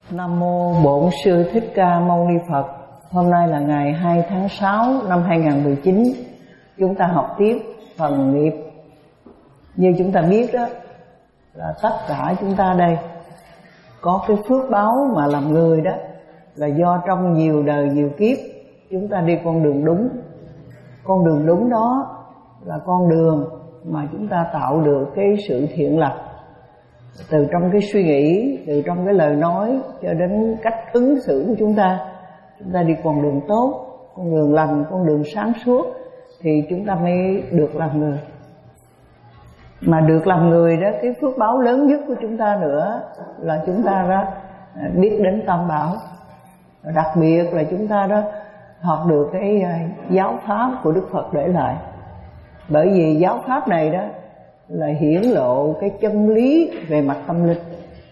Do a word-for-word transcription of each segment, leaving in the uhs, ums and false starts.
Nam mô Bổn Sư Thích Ca Mâu Ni Phật. Hôm nay là ngày hai tháng sáu năm hai nghìn không trăm mười chín. Chúng ta học tiếp phần nghiệp. Như chúng ta biết đó, là tất cả chúng ta đây có cái phước báo mà làm người đó, là do trong nhiều đời nhiều kiếp chúng ta đi con đường đúng. Con đường đúng đó là con đường mà chúng ta tạo được cái sự thiện lành, từ trong cái suy nghĩ, từ trong cái lời nói cho đến cách ứng xử của chúng ta. Chúng ta đi con đường tốt, con đường lành, con đường sáng suốt thì chúng ta mới được làm người. Mà được làm người đó, cái phước báo lớn nhất của chúng ta nữa là chúng ta đó biết đến Tam Bảo. Đặc biệt là chúng ta đó học được cái giáo pháp của Đức Phật để lại. Bởi vì giáo pháp này đó là hiển lộ cái chân lý về mặt tâm linh.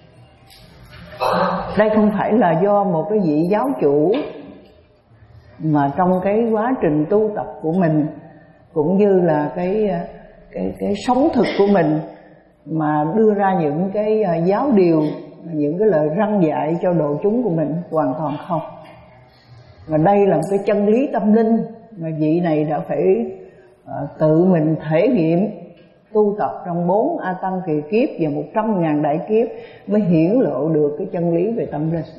Đây không phải là do một cái vị giáo chủ mà trong cái quá trình tu tập của mình cũng như là cái cái cái sống thực của mình mà đưa ra những cái giáo điều, những cái lời răn dạy cho độ chúng của mình, hoàn toàn không. Và đây là một cái chân lý tâm linh mà vị này đã phải uh, tự mình thể nghiệm, tu tập trong bốn A Tăng kỳ kiếp và một trăm ngàn đại kiếp mới hiển lộ được cái chân lý về tâm linh.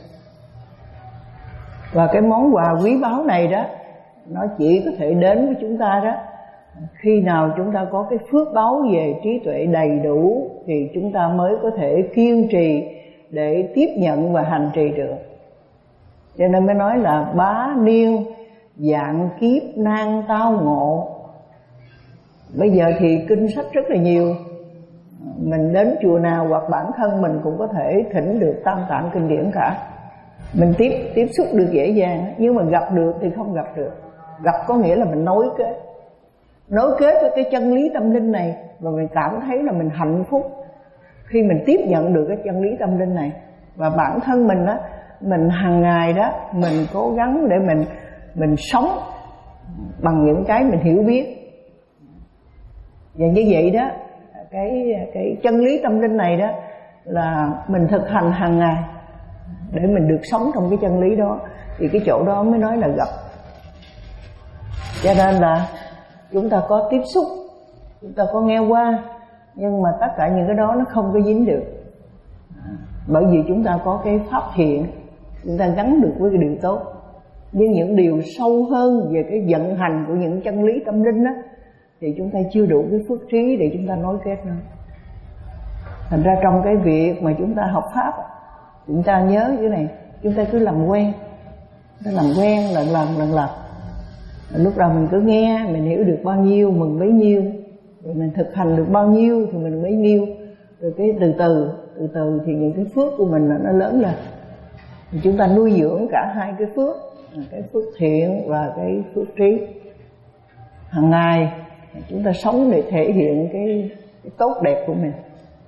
Và cái món quà quý báu này đó, nó chỉ có thể đến với chúng ta đó khi nào chúng ta có cái phước báu về trí tuệ đầy đủ, thì chúng ta mới có thể kiên trì để tiếp nhận và hành trì được. Cho nên mới nói là bá niên vạn kiếp nan tao ngộ. Bây giờ thì kinh sách rất là nhiều, mình đến chùa nào hoặc bản thân mình cũng có thể thỉnh được Tam Tạng kinh điển cả. Mình tiếp tiếp xúc được dễ dàng, nhưng mà gặp được thì không gặp được. Gặp có nghĩa là mình nối kết, nối kết với cái chân lý tâm linh này, và mình cảm thấy là mình hạnh phúc khi mình tiếp nhận được cái chân lý tâm linh này. Và bản thân mình đó, mình hàng ngày đó mình cố gắng để mình mình sống bằng những cái mình hiểu biết. Và như vậy đó, cái cái chân lý tâm linh này đó là mình thực hành hàng ngày để mình được sống trong cái chân lý đó, thì cái chỗ đó mới nói là gặp. Cho nên là chúng ta có tiếp xúc, chúng ta có nghe qua, nhưng mà tất cả những cái đó nó không có dính được. Bởi vì chúng ta có cái pháp thiện, chúng ta gắn được với cái điều tốt. Nhưng những điều sâu hơn về cái vận hành của những chân lý tâm linh đó thì chúng ta chưa đủ cái phước trí để chúng ta nối kết nữa. Thành ra trong cái việc mà chúng ta học pháp, chúng ta nhớ cái này, chúng ta cứ làm quen, chúng ta làm quen lần lần lần lần. Lúc đầu mình cứ nghe, mình hiểu được bao nhiêu mừng bấy nhiêu, rồi mình thực hành được bao nhiêu thì mình bấy nhiêu. Rồi cái từ từ, từ từ thì những cái phước của mình nó lớn lên. Thì chúng ta nuôi dưỡng cả hai cái phước, cái phước thiện và cái phước trí. Hàng ngày chúng ta sống để thể hiện cái, cái tốt đẹp của mình.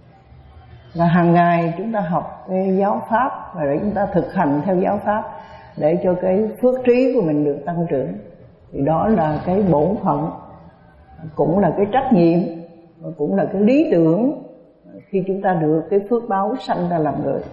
Và hàng ngày chúng ta học cái giáo pháp và để chúng ta thực hành theo giáo pháp để cho cái phước trí của mình được tăng trưởng. Thì đó là cái bổn phận, cũng là cái trách nhiệm, và cũng là cái lý tưởng khi chúng ta được cái phước báo sanh ra làm người.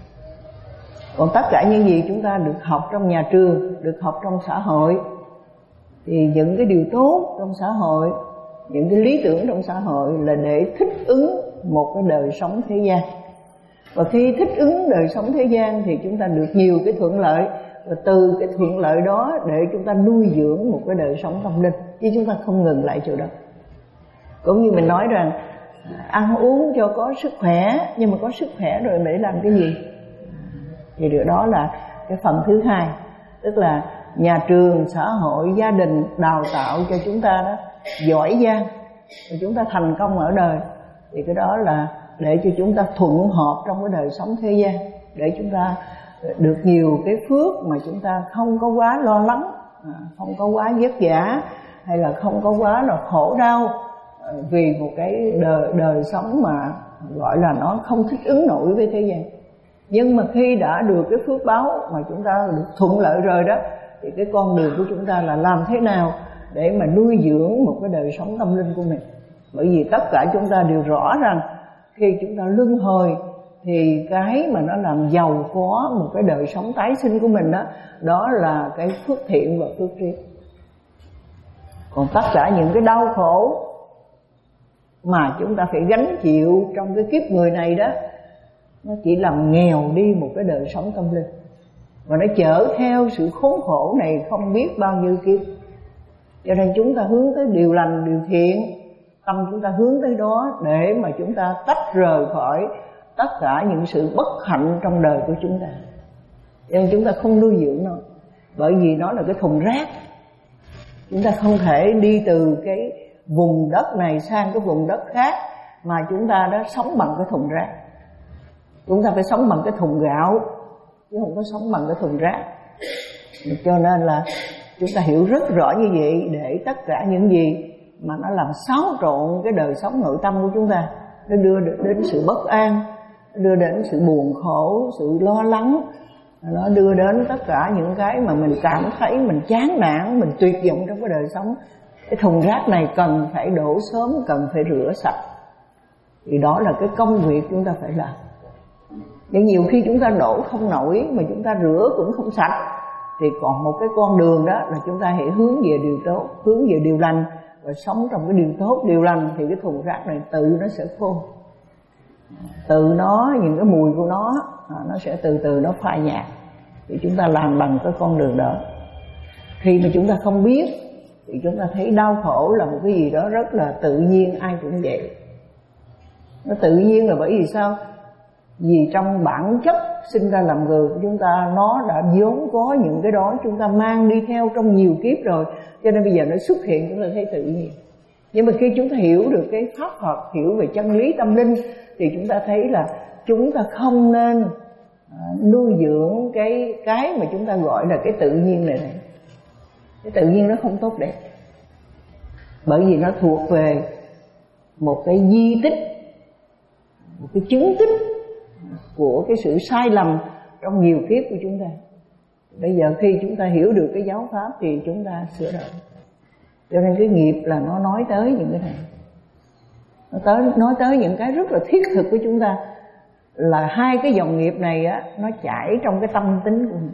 Còn tất cả những gì chúng ta được học trong nhà trường, được học trong xã hội, thì những cái điều tốt trong xã hội, những cái lý tưởng trong xã hội là để thích ứng một cái đời sống thế gian. Và khi thích ứng đời sống thế gian thì chúng ta được nhiều cái thuận lợi, và từ cái thuận lợi đó để chúng ta nuôi dưỡng một cái đời sống tâm linh, chứ chúng ta không ngừng lại chỗ đó. Cũng như mình nói rằng ăn uống cho có sức khỏe, nhưng mà có sức khỏe rồi để làm cái gì? Thì điều đó là cái phần thứ hai, tức là nhà trường, xã hội, gia đình đào tạo cho chúng ta đó giỏi giang, và chúng ta thành công ở đời. Thì cái đó là để cho chúng ta thuận hợp trong cái đời sống thế gian, để chúng ta được nhiều cái phước mà chúng ta không có quá lo lắng, không có quá vất vả, hay là không có quá là khổ đau vì một cái đời, đời sống mà gọi là nó không thích ứng nổi với thế gian. Nhưng mà khi đã được cái phước báo mà chúng ta được thuận lợi rồi đó, thì cái con đường của chúng ta là làm thế nào để mà nuôi dưỡng một cái đời sống tâm linh của mình. Bởi vì tất cả chúng ta đều rõ rằng khi chúng ta luân hồi thì cái mà nó làm giàu có một cái đời sống tái sinh của mình đó, đó là cái phước thiện và phước trí. Còn tất cả những cái đau khổ mà chúng ta phải gánh chịu trong cái kiếp người này đó, nó chỉ làm nghèo đi một cái đời sống tâm linh, và nó chở theo sự khốn khổ này không biết bao nhiêu kiếp. Cho nên chúng ta hướng tới điều lành, điều thiện, tâm chúng ta hướng tới đó để mà chúng ta tách rời khỏi tất cả những sự bất hạnh trong đời của chúng ta. Cho nên chúng ta không nuôi dưỡng nó, bởi vì nó là cái thùng rác. Chúng ta không thể đi từ cái vùng đất này sang cái vùng đất khác mà chúng ta đã sống bằng cái thùng rác. Chúng ta phải sống bằng cái thùng gạo, chứ không có sống bằng cái thùng rác. Cho nên là chúng ta hiểu rất rõ như vậy, để tất cả những gì mà nó làm xáo trộn cái đời sống nội tâm của chúng ta, nó đưa đến sự bất an, đưa đến sự buồn khổ, sự lo lắng, nó đưa đến tất cả những cái mà mình cảm thấy mình chán nản, mình tuyệt vọng trong cái đời sống. Cái thùng rác này cần phải đổ sớm, cần phải rửa sạch. Thì đó là cái công việc chúng ta phải làm. Nhưng nhiều khi chúng ta đổ không nổi mà chúng ta rửa cũng không sạch, thì còn một cái con đường đó là chúng ta hãy hướng về điều tốt, hướng về điều lành, và sống trong cái điều tốt, điều lành, thì cái thùng rác này tự nó sẽ khô. Từ nó, những cái mùi của nó, nó sẽ từ từ nó phai nhạt. Thì chúng ta làm bằng cái con đường đó. Khi mà chúng ta không biết thì chúng ta thấy đau khổ là một cái gì đó rất là tự nhiên, ai cũng vậy. Nó tự nhiên là bởi vì sao? Vì trong bản chất sinh ra làm người của chúng ta, nó đã vốn có những cái đó, chúng ta mang đi theo trong nhiều kiếp rồi, cho nên bây giờ nó xuất hiện chúng ta thấy tự nhiên. Nhưng mà khi chúng ta hiểu được cái pháp Phật, hiểu về chân lý tâm linh, thì chúng ta thấy là chúng ta không nên nuôi dưỡng cái cái mà chúng ta gọi là cái tự nhiên này này. Cái tự nhiên nó không tốt đẹp, bởi vì nó thuộc về một cái di tích, một cái chứng tích của cái sự sai lầm trong nhiều kiếp của chúng ta. Bây giờ khi chúng ta hiểu được cái giáo pháp thì chúng ta sửa đổi. Cho nên cái nghiệp là nó nói tới những cái này, nó tới, nói tới những cái rất là thiết thực của chúng ta. Là hai cái dòng nghiệp này á, nó chảy trong cái tâm tính của mình.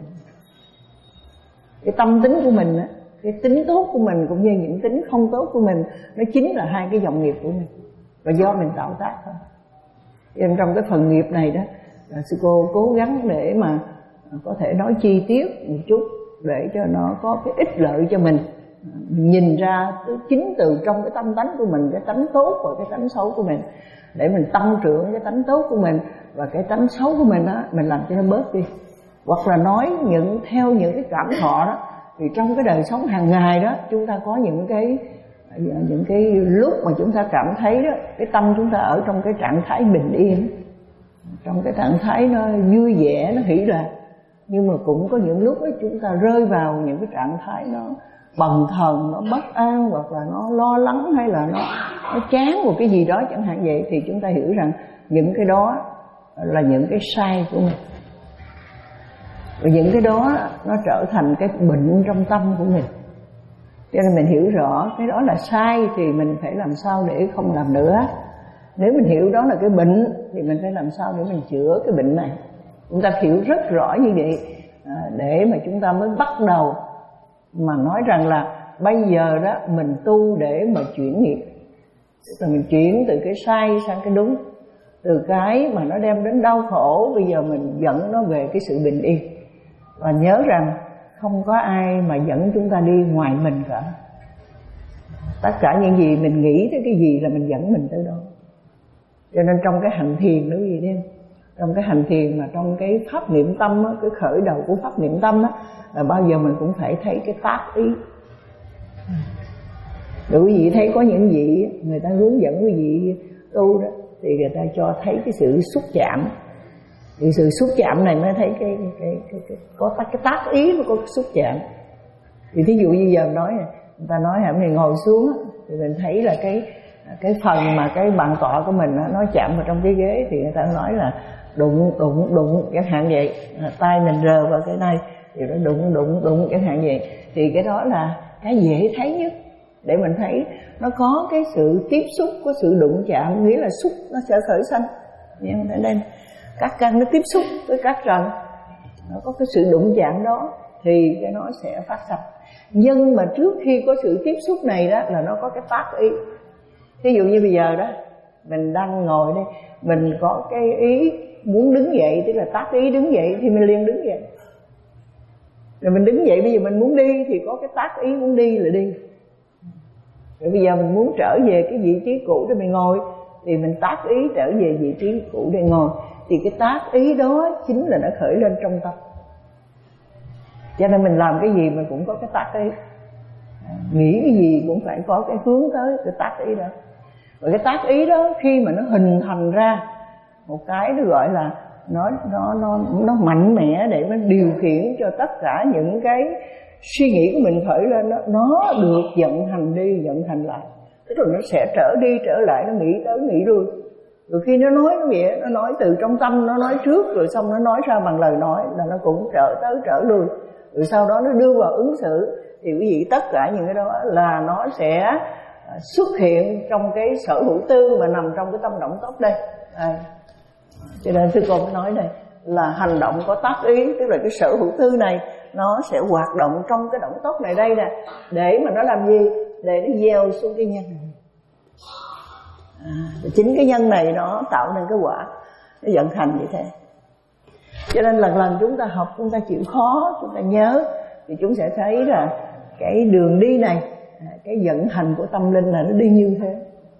Cái tâm tính của mình á, cái tính tốt của mình cũng như những tính không tốt của mình, nó chính là hai cái dòng nghiệp của mình, và do mình tạo tác thôi. Cho nên trong cái phần nghiệp này đó, là sư cô cố gắng để mà có thể nói chi tiết một chút, để cho nó có cái ích lợi cho mình. Nhìn ra chính từ trong cái tâm tánh của mình, cái tánh tốt và cái tánh xấu của mình, để mình tăng trưởng cái tánh tốt của mình, và cái tánh xấu của mình á, mình làm cho nó bớt đi. Hoặc là nói những theo những cái cảm thọ đó, thì trong cái đời sống hàng ngày đó, chúng ta có những cái những cái lúc mà chúng ta cảm thấy đó, cái tâm chúng ta ở trong cái trạng thái bình yên, trong cái trạng thái nó vui vẻ, nó hỷ lạc. Nhưng mà cũng có những lúc đó chúng ta rơi vào những cái trạng thái nó bần thần, nó bất an, hoặc là nó lo lắng, hay là nó, nó chán một cái gì đó chẳng hạn vậy. Thì chúng ta hiểu rằng những cái đó là những cái sai của mình, và những cái đó nó trở thành cái bệnh trong tâm của mình. Cho nên mình hiểu rõ cái đó là sai thì mình phải làm sao để không làm nữa. Nếu mình hiểu đó là cái bệnh thì mình phải làm sao để mình chữa cái bệnh này. Chúng ta hiểu rất rõ như vậy, để mà chúng ta mới bắt đầu mà nói rằng là bây giờ đó mình tu để mà chuyển nghiệp. Tức là mình chuyển từ cái sai sang cái đúng, từ cái mà nó đem đến đau khổ, bây giờ mình dẫn nó về cái sự bình yên. Và nhớ rằng không có ai mà dẫn chúng ta đi ngoài mình cả. Tất cả những gì mình nghĩ tới cái gì là mình dẫn mình tới đó. Cho nên trong cái hành thiền đó gì đêm, trong cái hành thiền mà trong cái pháp niệm tâm á, cái khởi đầu của pháp niệm tâm á, là bao giờ mình cũng phải thấy cái tác ý. Để quý vị thấy có những vị người ta hướng dẫn quý vị tu đó, thì người ta cho thấy cái sự xúc chạm. Thì sự xúc chạm này mới thấy cái, cái, cái, cái, cái có cái tác ý, nó có cái xúc chạm. Thì thí dụ như giờ nói người ta nói là mình ngồi xuống thì mình thấy là cái cái phần mà cái bàn tọa của mình nó chạm vào trong cái ghế, thì người ta nói là đụng đụng đụng chẳng hạn vậy, tay mình rờ vào cái này thì nó đụng đụng đụng chẳng hạn vậy. Thì cái đó là cái dễ thấy nhất để mình thấy nó có cái sự tiếp xúc, có sự đụng chạm, nghĩa là xúc nó sẽ khởi sanh. Nhưng ở đây các căn nó tiếp xúc với các trần, nó có cái sự đụng chạm đó thì cái nó sẽ phát sanh. Nhưng mà trước khi có sự tiếp xúc này đó là nó có cái tác ý. Ví dụ như bây giờ đó mình đang ngồi đây, mình có cái ý muốn đứng dậy, tức là tác ý đứng dậy thì mình liền đứng dậy. Rồi mình đứng dậy, bây giờ mình muốn đi thì có cái tác ý muốn đi là đi. Rồi bây giờ mình muốn trở về cái vị trí cũ để mình ngồi thì mình tác ý trở về vị trí cũ để ngồi. Thì cái tác ý đó chính là nó khởi lên trong tâm. Cho nên mình làm cái gì mình cũng có cái tác ý, nghĩ cái gì cũng phải có cái hướng tới cái tác ý đó. Và cái tác ý đó khi mà nó hình thành ra một cái nó gọi là nó nó nó nó mạnh mẽ để nó điều khiển cho tất cả những cái suy nghĩ của mình khởi lên, nó nó được vận hành đi vận hành lại, tức là nó sẽ trở đi trở lại, nó nghĩ tới nghĩ lui. Rồi khi nó nói nó vậy, nó nói từ trong tâm, nó nói trước rồi xong nó nói ra bằng lời nói là nó cũng trở tới trở lui. Rồi sau đó nó đưa vào ứng xử thì quý vị tất cả những cái đó là nó sẽ xuất hiện trong cái sở hữu tư mà nằm trong cái tâm động tốc đây. À, cho nên sư cô mới nói đây là hành động có tác ý, tức là cái sở hữu tư này nó sẽ hoạt động trong cái động tốc này đây nè, để mà nó làm gì? Để nó gieo xuống cái nhân này. À, chính cái nhân này nó tạo nên cái quả, nó vận hành như thế. Cho nên lần lần chúng ta học, chúng ta chịu khó, chúng ta nhớ thì chúng sẽ thấy là cái đường đi này, cái vận hành của tâm linh là nó đi như thế.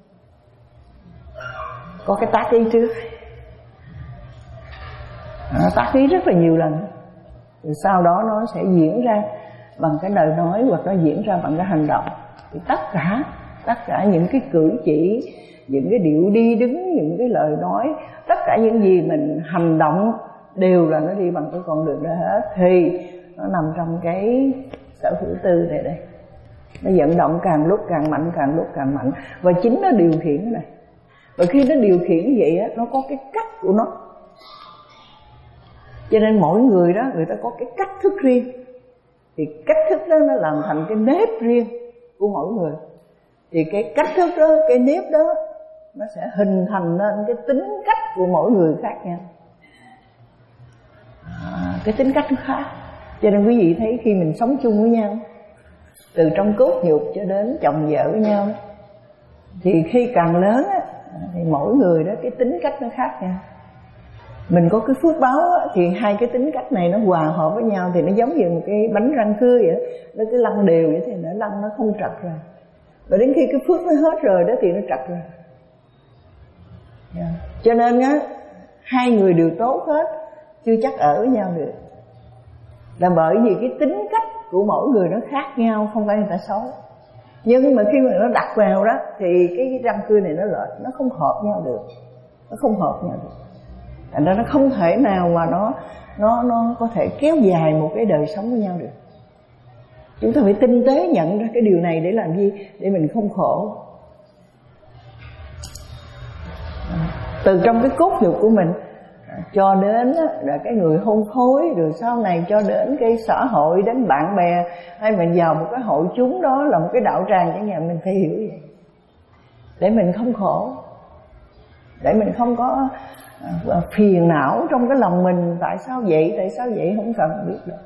Có cái tác ý trước, nó tác ý rất là nhiều lần, rồi sau đó nó sẽ diễn ra bằng cái lời nói hoặc nó diễn ra bằng cái hành động. Thì tất cả tất cả những cái cử chỉ, những cái điệu đi đứng, những cái lời nói, tất cả những gì mình hành động đều là nó đi bằng cái con đường đó hết. Thì nó nằm trong cái sở hữu tư này đây, nó vận động càng lúc càng mạnh, càng lúc càng mạnh, và chính nó điều khiển cái này. Và khi nó điều khiển như vậy á, nó có cái cách của nó. Cho nên mỗi người đó, người ta có cái cách thức riêng. Thì cách thức đó nó làm thành cái nếp riêng của mỗi người. Thì cái cách thức đó, cái nếp đó, nó sẽ hình thành nên cái tính cách của mỗi người khác nhau. À, cái tính cách nó khác. Cho nên quý vị thấy khi mình sống chung với nhau, từ trong cốt nhục cho đến chồng vợ với nhau, thì khi càng lớn á, thì mỗi người đó cái tính cách nó khác nhau. Mình có cái phước báo á, thì hai cái tính cách này nó hòa hợp với nhau, thì nó giống như một cái bánh răng cưa vậy, nó cứ lăn đều vậy thì nó lăn nó không trật ra. Và đến khi cái phước nó hết rồi đó thì nó trật ra. Yeah. Cho nên á, hai người đều tốt hết, chưa chắc ở với nhau được. Là bởi vì cái tính cách của mỗi người nó khác nhau, không phải người ta xấu. Nhưng mà khi mà nó đặt vào đó thì cái răng cưa này nó lệch, nó không hợp nhau được. Nó không hợp nhau được. Thành ra nó không thể nào mà nó nó nó có thể kéo dài một cái đời sống với nhau được. Chúng ta phải tinh tế nhận ra cái điều này để làm gì? Để mình không khổ. Từ trong cái cốt nhục của mình cho đến là cái người hôn phối, rồi sau này cho đến cái xã hội, đến bạn bè, hay mình vào một cái hội chúng đó là một cái đạo tràng chẳng hạn, mình phải hiểu vậy để mình không khổ, để mình không có phiền não trong cái lòng mình. Tại sao vậy, tại sao vậy, không cần biết đâu.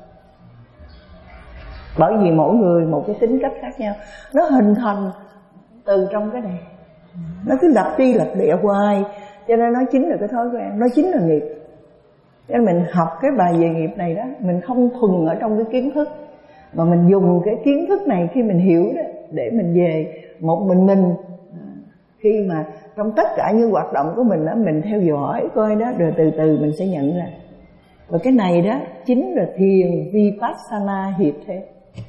Bởi vì mỗi người một cái tính cách khác nhau, nó hình thành từ trong cái này, nó cứ lặp đi lặp lại hoài. Cho nên nó chính là cái thói quen, nó chính là nghiệp. Cho nên mình học cái bài về nghiệp này đó, mình không thuần ở trong cái kiến thức, mà mình dùng cái kiến thức này khi mình hiểu đó, để mình về một mình mình. Khi mà trong tất cả những hoạt động của mình đó, mình theo dõi coi đó, rồi từ từ mình sẽ nhận ra. Và cái này đó chính là thiền Vipassana hiệp thế.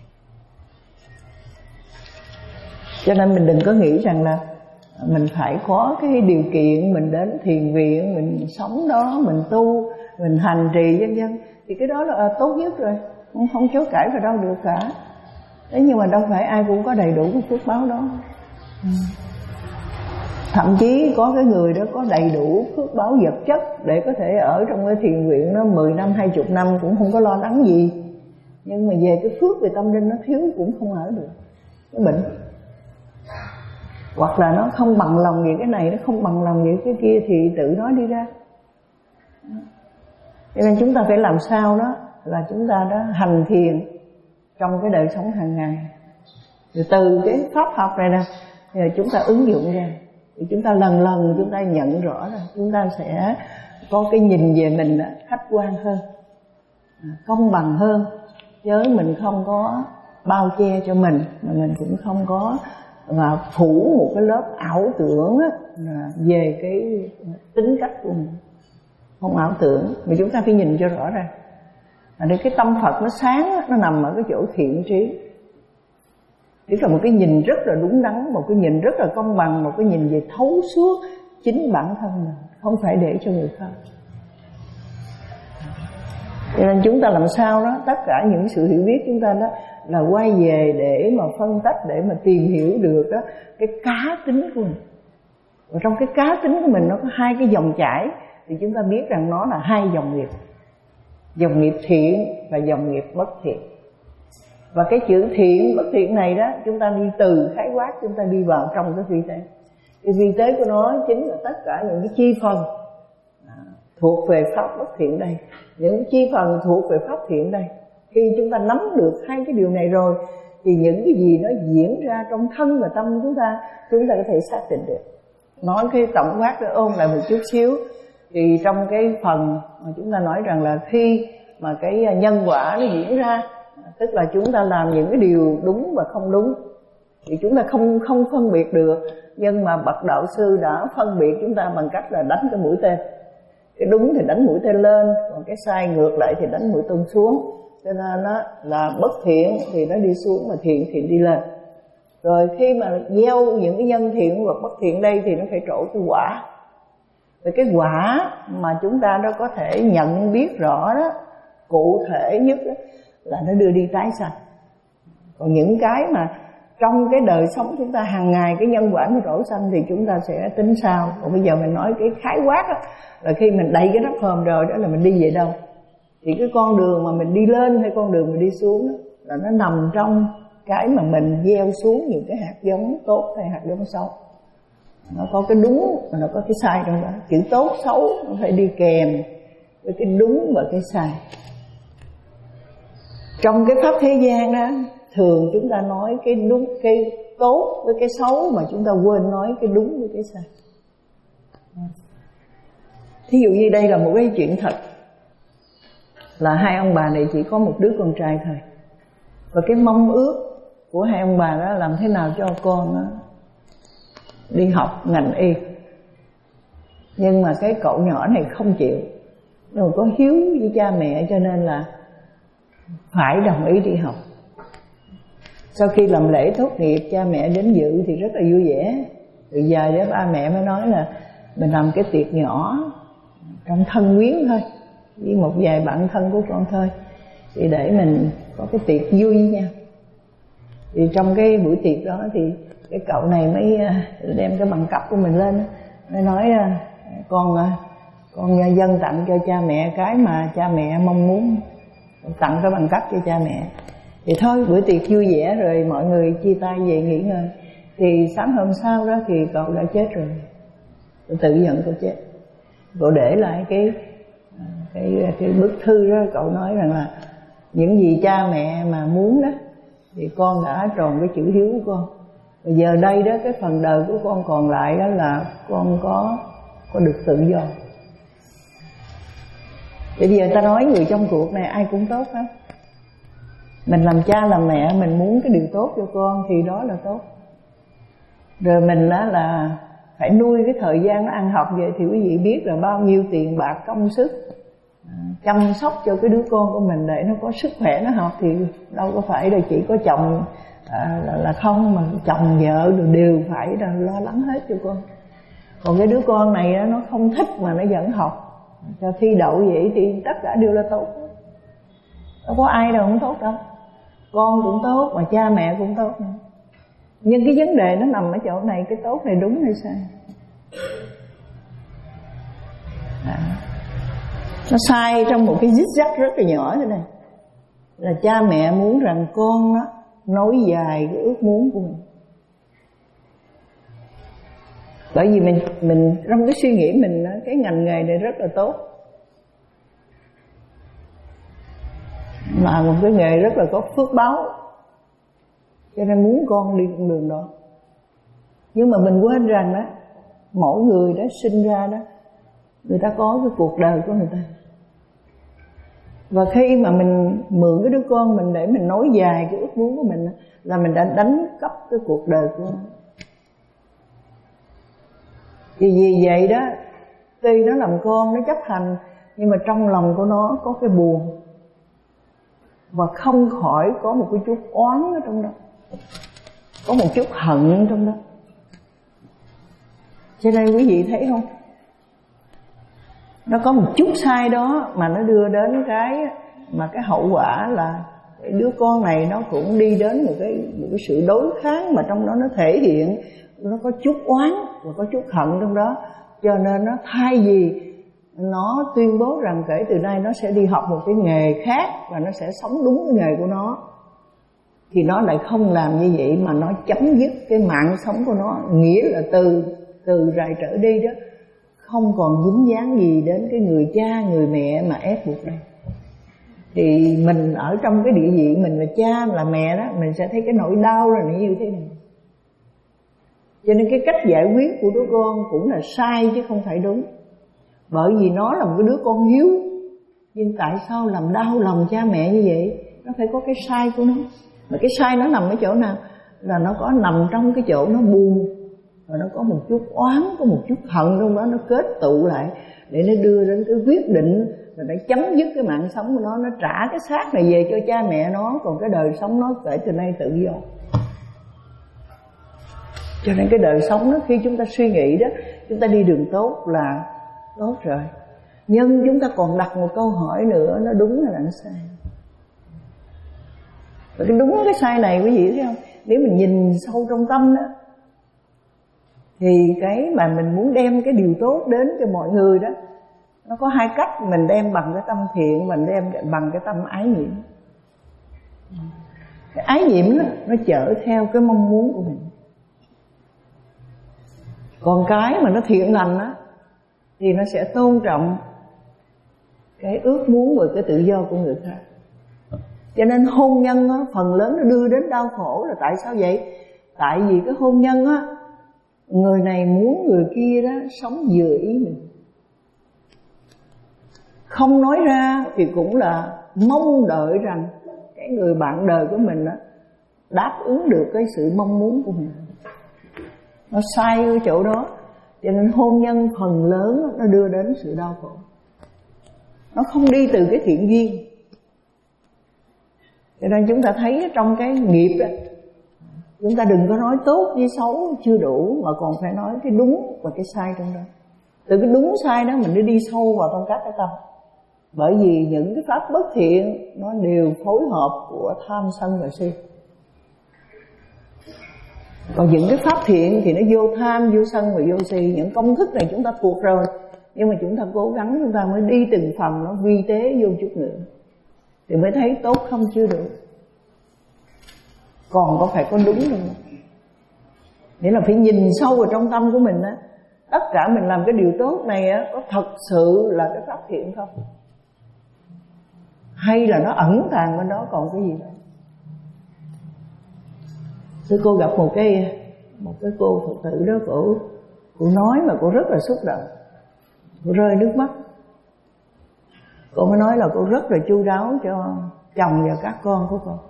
Cho nên mình đừng có nghĩ rằng là mình phải có cái điều kiện mình đến thiền viện, mình sống đó, mình tu, mình hành trì vân vân, thì cái đó là tốt nhất rồi, không, không chối cãi vào đâu được cả. Thế nhưng mà đâu phải ai cũng có đầy đủ cái phước báo đó. Ừ. Thậm chí có cái người đó có đầy đủ phước báo vật chất để có thể ở trong cái thiền viện nó mười năm, hai mươi năm cũng không có lo lắng gì. Nhưng mà về cái phước về tâm linh nó thiếu cũng không ở được, nó bệnh. Hoặc là nó không bằng lòng về cái này, nó không bằng lòng về cái kia thì tự nói đi ra. Cho nên chúng ta phải làm sao đó là chúng ta đã hành thiền trong cái đời sống hàng ngày. Rồi từ cái pháp học này nè thì chúng ta ứng dụng ra, thì chúng ta lần lần chúng ta nhận rõ là chúng ta sẽ có cái nhìn về mình khách quan hơn, công bằng hơn, chứ mình không có bao che cho mình, mà mình cũng không có và phủ một cái lớp ảo tưởng á, về cái tính cách của mình. Không ảo tưởng, mà chúng ta phải nhìn cho rõ ràng. Ở đây cái tâm Phật nó sáng á, nó nằm ở cái chỗ thiện trí. Tức là một cái nhìn rất là đúng đắn, một cái nhìn rất là công bằng, một cái nhìn về thấu suốt chính bản thân mình, không phải để cho người khác. Cho nên chúng ta làm sao đó, tất cả những sự hiểu biết chúng ta đó là quay về để mà phân tách, để mà tìm hiểu được đó cái cá tính của mình. Và trong cái cá tính của mình nó có hai cái dòng chảy, thì chúng ta biết rằng nó là hai dòng nghiệp, dòng nghiệp thiện và dòng nghiệp bất thiện. Và cái chữ thiện bất thiện này đó, chúng ta đi từ khái quát, chúng ta đi vào trong cái vi tế. Cái vi tế của nó chính là tất cả những cái chi phần thuộc về pháp bất thiện đây, những chi phần thuộc về pháp thiện đây. Khi chúng ta nắm được hai cái điều này rồi, thì những cái gì nó diễn ra trong thân và tâm chúng ta, chúng ta có thể xác định được. Nói cái tổng quát để ôn lại một chút xíu, thì trong cái phần mà chúng ta nói rằng là khi mà cái nhân quả nó diễn ra, tức là chúng ta làm những cái điều đúng và không đúng, thì chúng ta không không phân biệt được. Nhưng mà bậc đạo sư đã phân biệt chúng ta bằng cách là đánh cái mũi tên. Cái đúng thì đánh mũi tên lên, còn cái sai ngược lại thì đánh mũi tên xuống. Cho nên nó là bất thiện thì nó đi xuống, mà thiện thì đi lên. Rồi khi mà gieo những cái nhân thiện và bất thiện đây thì nó phải trổ cái quả. Và cái quả mà chúng ta đó có thể nhận biết rõ đó, cụ thể nhất đó, là nó đưa đi tái sanh. Còn những cái mà trong cái đời sống chúng ta hàng ngày, cái nhân quả nó trổ sanh thì chúng ta sẽ tính sao. Còn bây giờ mình nói cái khái quát đó, là khi mình đầy cái nắp hòm rồi đó là mình đi về đâu. Thì cái con đường mà mình đi lên hay con đường mình đi xuống đó, là nó nằm trong cái mà mình gieo xuống những cái hạt giống tốt hay hạt giống xấu. Nó có cái đúng và nó có cái sai trong đó. Chữ tốt xấu nó phải đi kèm với cái đúng và cái sai. Trong cái pháp thế gian đó, thường chúng ta nói cái đúng, cái tốt với cái xấu, mà chúng ta quên nói cái đúng với cái sai. Thí dụ như đây là một cái chuyện thật, là hai ông bà này chỉ có một đứa con trai thôi. Và cái mong ước của hai ông bà đó làm thế nào cho con đó đi học ngành y. Nhưng mà cái cậu nhỏ này không chịu, rồi có hiếu với cha mẹ, cho nên là phải đồng ý đi học. Sau khi làm lễ tốt nghiệp, cha mẹ đến dự thì rất là vui vẻ. Từ giờ đó ba mẹ mới nói là mình làm cái tiệc nhỏ trong thân quyến thôi, với một vài bạn thân của con thôi, thì để mình có cái tiệc vui với nhau. Thì trong cái buổi tiệc đó thì cái cậu này mới đem cái bằng cấp của mình lên, mới nói con con dâng tặng cho cha mẹ cái mà cha mẹ mong muốn, tặng cái bằng cấp cho cha mẹ. Thì thôi bữa tiệc vui vẻ rồi mọi người chia tay về nghỉ ngơi. Thì sáng hôm sau đó thì cậu đã chết rồi, cậu tự nhận cậu chết. Cậu để lại cái cái cái bức thư đó, cậu nói rằng là những gì cha mẹ mà muốn đó thì con đã tròn cái chữ hiếu của con. Bây giờ đây đó, cái phần đời của con còn lại đó là con có có được tự do. Bây giờ ta nói người trong cuộc này ai cũng tốt hết. Mình làm cha làm mẹ, mình muốn cái điều tốt cho con thì đó là tốt. Rồi mình đó là phải nuôi cái thời gian nó ăn học vậy, thì quý vị biết là bao nhiêu tiền bạc công sức chăm sóc cho cái đứa con của mình để nó có sức khỏe nó học. Thì đâu có phải là chỉ có chồng à, là, là không, mà chồng vợ đều phải là lo lắng hết cho con. Còn cái đứa con này đó, nó không thích mà nó vẫn học, cho thi đậu vậy thì tất cả đều là tốt. Đâu có ai đâu không tốt đâu. Con cũng tốt mà cha mẹ cũng tốt nữa. Nhưng cái vấn đề nó nằm ở chỗ này, cái tốt này đúng hay sai. À, nó sai trong một cái zig zag rất là nhỏ thế này, là cha mẹ muốn rằng con nó nối dài cái ước muốn của mình. Bởi vì mình mình trong cái suy nghĩ mình, cái ngành nghề này rất là tốt, là một cái nghề rất là có phước báo, cho nên muốn con đi con đường đó. Nhưng mà mình quên rằng đó, mỗi người đó sinh ra đó, người ta có cái cuộc đời của người ta. Và khi mà mình mượn cái đứa con mình để mình nói dài cái ước muốn của mình, là mình đã đánh cắp cái cuộc đời của nó. Vì vì vậy đó, tuy nó làm con, nó chấp hành, nhưng mà trong lòng của nó có cái buồn, và không khỏi có một cái chút oán ở trong đó, có một chút hận trong đó. Cho nên quý vị thấy không, nó có một chút sai đó mà nó đưa đến cái mà cái hậu quả là cái đứa con này nó cũng đi đến một cái, một cái sự đối kháng, mà trong đó nó thể hiện nó có chút oán và có chút hận trong đó. Cho nên nó thay vì nó tuyên bố rằng kể từ nay nó sẽ đi học một cái nghề khác và nó sẽ sống đúng cái nghề của nó, thì nó lại không làm như vậy, mà nó chấm dứt cái mạng sống của nó. Nghĩa là từ từ rày trở đi đó, không còn dính dáng gì đến cái người cha, người mẹ mà ép buộc đây. Thì mình ở trong cái địa vị mình là cha, là mẹ đó, mình sẽ thấy cái nỗi đau là như thế này. Cho nên cái cách giải quyết của đứa con cũng là sai chứ không phải đúng. Bởi vì nó là một cái đứa con hiếu, nhưng tại sao làm đau lòng cha mẹ như vậy? Nó phải có cái sai của nó. Mà cái sai nó nằm ở chỗ nào? Là nó có nằm trong cái chỗ nó buồn, và nó có một chút oán, có một chút hận trong đó, nó kết tụ lại để nó đưa đến cái quyết định là để chấm dứt cái mạng sống của nó. Nó trả cái xác này về cho cha mẹ nó, còn cái đời sống nó kể từ nay tự do. Cho nên cái đời sống đó, khi chúng ta suy nghĩ đó, chúng ta đi đường tốt là tốt rồi. Nhưng chúng ta còn đặt một câu hỏi nữa, nó đúng hay là nó sai? Và cái đúng cái sai này quý vị thấy không? Nếu mình nhìn sâu trong tâm đó, thì cái mà mình muốn đem cái điều tốt đến cho mọi người đó, nó có hai cách. Mình đem bằng cái tâm thiện, mình đem bằng cái tâm ái nhiễm. Cái ái nhiễm đó, nó chở theo cái mong muốn của mình. Còn cái mà nó thiện lành á, thì nó sẽ tôn trọng cái ước muốn và cái tự do của người khác. Cho nên hôn nhân á, phần lớn nó đưa đến đau khổ là tại sao vậy? Tại vì cái hôn nhân á, người này muốn người kia đó sống vừa ý mình. Không nói ra thì cũng là mong đợi rằng cái người bạn đời của mình đó đáp ứng được cái sự mong muốn của mình. Nó sai ở chỗ đó. Cho nên hôn nhân phần lớn nó đưa đến sự đau khổ. Nó không đi từ cái thiện duyên. Cho nên chúng ta thấy trong cái nghiệp đó, chúng ta đừng có nói tốt với xấu chưa đủ, mà còn phải nói cái đúng và cái sai trong đó. Từ cái đúng sai đó mình mới đi sâu vào trong các cái tâm. Bởi vì những cái pháp bất thiện nó đều phối hợp của tham sân và si. Còn những cái pháp thiện thì nó vô tham, vô sân và vô si. Những công thức này chúng ta thuộc rồi, nhưng mà chúng ta cố gắng, chúng ta mới đi từng phần nó vi tế vô chút nữa, thì mới thấy tốt không chưa được. Còn có phải có đúng không? Nghĩa là phải nhìn sâu vào trong tâm của mình á. Tất cả mình làm cái điều tốt này á, có thật sự là cái pháp thiện không? Hay là nó ẩn tàng bên đó còn cái gì đó? Tôi cô gặp một cái một cái cô Phật tử đó, cô cô nói mà cô rất là xúc động, cô rơi nước mắt. Cô mới nói là cô rất là chu đáo cho chồng và các con của cô.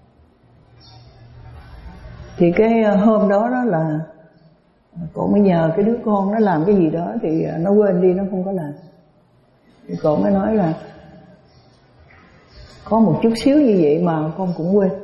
Thì cái hôm đó đó là cô mới nhờ cái đứa con nó làm cái gì đó, thì nó quên đi, nó không có làm. Thì cô mới nói là có một chút xíu như vậy mà con cũng quên.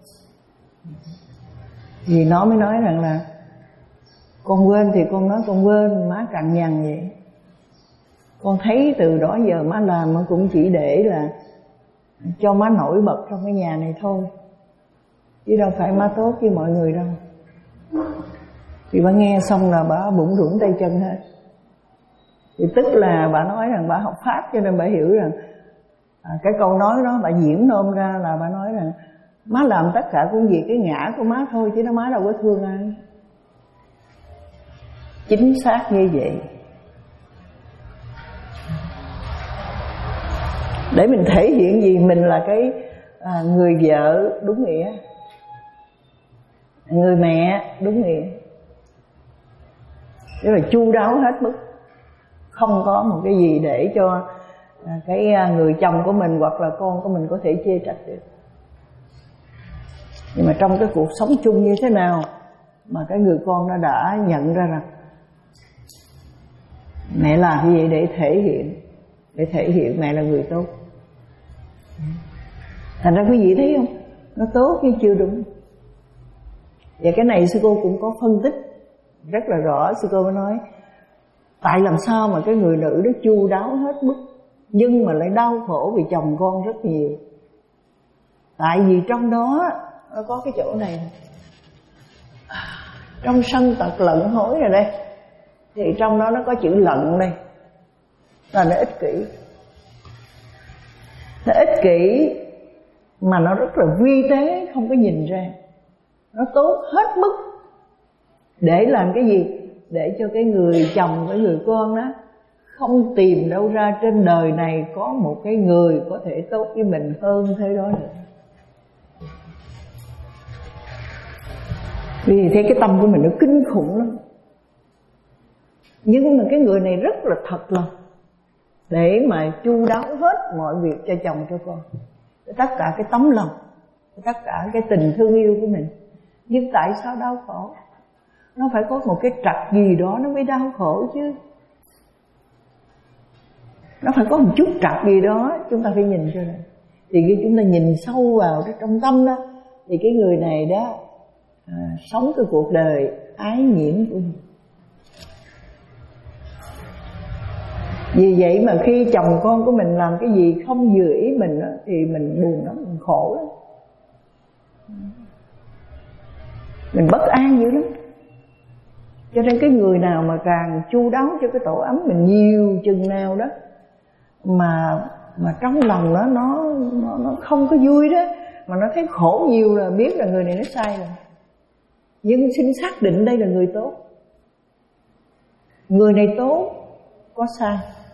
Thì nó mới nói rằng là con quên thì con nói con quên, má cằn nhằn vậy. Con thấy từ đó giờ má làm cũng chỉ để là cho má nổi bật trong cái nhà này thôi, chứ đâu phải má tốt với mọi người đâu. Thì bà nghe xong là bà bủn rủn tay chân hết. Thì tức là bà nói rằng bà học Pháp, cho nên bà hiểu rằng à, cái câu nói đó bà diễn nôm ra là bà nói rằng má làm tất cả công việc cái ngã của má thôi, chứ nó má đâu có thương ai. Chính xác như vậy. Để mình thể hiện gì mình là cái à, người vợ đúng nghĩa, người mẹ đúng nghĩa, tức là chu đáo hết mức, không có một cái gì để cho cái người chồng của mình hoặc là con của mình có thể chê trách được. Nhưng mà trong cái cuộc sống chung như thế nào mà cái người con nó đã nhận ra rằng mẹ làm như vậy để thể hiện, để thể hiện mẹ là người tốt. Thành ra quý vị thấy không, nó tốt nhưng chưa đúng. Và cái này sư cô cũng có phân tích rất là rõ. Sư cô mới nói tại làm sao mà cái người nữ đó chu đáo hết mức nhưng mà lại đau khổ vì chồng con rất nhiều. Tại vì trong đó nó có cái chỗ này, trong sân tật lận hối rồi đây, thì trong đó nó có chữ lận đây, là nó ích kỷ. Nó ích kỷ mà nó rất là vi tế, không có nhìn ra. Nó tốt hết mức để làm cái gì? Để cho cái người chồng, cái người con đó không tìm đâu ra trên đời này có một cái người có thể tốt với mình hơn thế đó nữa. Vì thế cái tâm của mình nó kinh khủng lắm. Nhưng mà cái người này rất là thật lòng để mà chu đáo hết mọi việc cho chồng cho con, tất cả cái tấm lòng, tất cả cái tình thương yêu của mình. Nhưng tại sao đau khổ? Nó phải có một cái trật gì đó nó mới đau khổ chứ. Nó phải có một chút trật gì đó, chúng ta phải nhìn cho này. Thì khi chúng ta nhìn sâu vào trong tâm đó, thì cái người này đó à, sống cái cuộc đời ái nhiễm của mình. Vì vậy mà khi chồng con của mình làm cái gì không vừa ý mình đó, thì mình buồn lắm, mình khổ lắm, mình bất an dữ lắm. Cho nên cái người nào mà càng chu đáo cho cái tổ ấm mình nhiều chừng nào đó mà mà trong lòng đó nó nó, nó không có vui đó, mà nó thấy khổ nhiều là biết là người này nó sai rồi. Nhưng xin xác định đây là người tốt. Người này tốt có sai,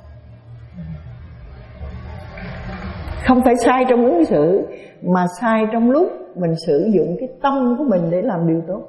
không phải sai trong ứng xử, mà sai trong lúc mình sử dụng cái tâm của mình để làm điều tốt.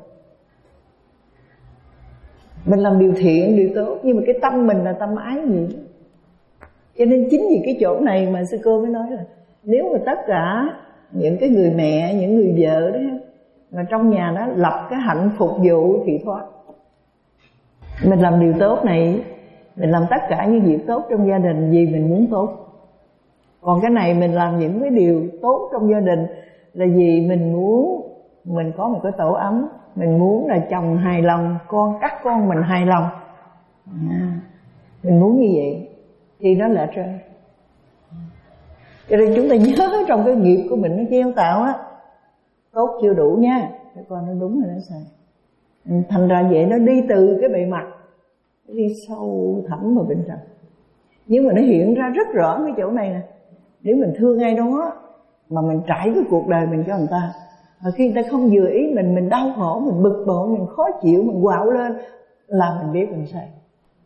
Mình làm điều thiện, điều tốt, nhưng mà cái tâm mình là tâm ái nhiễm. Cho nên chính vì cái chỗ này mà sư cô mới nói là nếu mà tất cả những cái người mẹ, những người vợ đó mà trong nhà đó lập cái hạnh phục vụ thì thoát. Mình làm điều tốt này, mình làm tất cả những việc tốt trong gia đình vì mình muốn tốt. Còn cái này mình làm những cái điều tốt trong gia đình là vì mình muốn mình có một cái tổ ấm, mình muốn là chồng hài lòng, con các con mình hài lòng à, mình muốn như vậy thì nó lệch rồi. Cho nên chúng ta nhớ trong cái nghiệp của mình nó gieo tạo á, tốt chưa đủ nha, cái con nó đúng rồi nó sai. Thành ra vậy nó đi từ cái bề mặt, nó đi sâu thẳm vào bên trong. Nhưng mà nó hiện ra rất rõ cái chỗ này nè. Nếu mình thương ai đó mà mình trải cái cuộc đời mình cho người ta, và khi người ta không vừa ý mình, mình đau khổ, mình bực bội, mình khó chịu, mình quạo lên, là mình biết mình sai.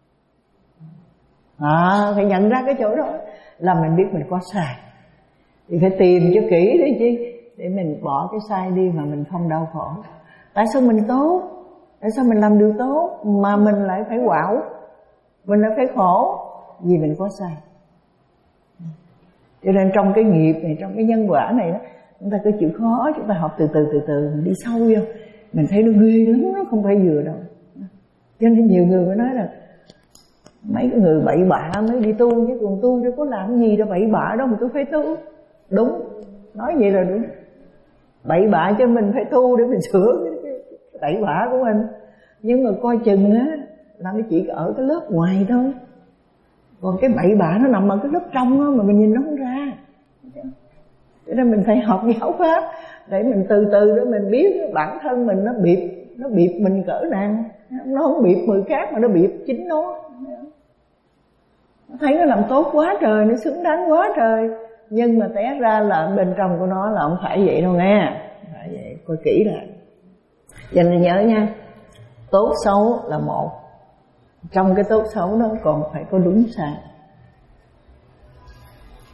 À, phải nhận ra cái chỗ đó là mình biết mình có sai. Thì phải tìm cho kỹ đấy chứ, để mình bỏ cái sai đi mà mình không đau khổ. Tại sao mình tốt? Tại sao mình làm điều tốt mà mình lại phải quạo, mình lại phải khổ? Vì mình có sai. Cho nên trong cái nghiệp này, trong cái nhân quả này đó, chúng ta cứ chịu khó, chúng ta học từ từ từ từ, mình đi sâu vô, mình thấy nó ghê lắm, nó không phải vừa đâu. Cho nên nhiều người mới nói là mấy cái người bậy bạ mới đi tu, chứ còn tôi đâu có làm gì đâu bậy bạ đâu mà tôi phải tu. Đúng, nói vậy là đúng. Bậy bạ cho mình phải tu để mình sửa cái bậy bạ của mình. Nhưng mà coi chừng á là nó chỉ ở cái lớp ngoài thôi, còn cái bậy bạ nó nằm ở cái lớp trong á mà mình nhìn nó không ra. Cho nên mình phải học giáo pháp để mình từ từ đó mình biết bản thân mình nó biệp, nó biệp mình cỡ nào. Nó không biệp người khác mà nó biệp chính nó. Nó thấy nó làm tốt quá trời, nó xứng đáng quá trời, nhưng mà té ra là bên trong của nó là không phải vậy đâu nghe. Phải vậy, coi kỹ lại. Cho nên nhớ nha, tốt xấu là một, trong cái tốt xấu đó còn phải có đúng sai.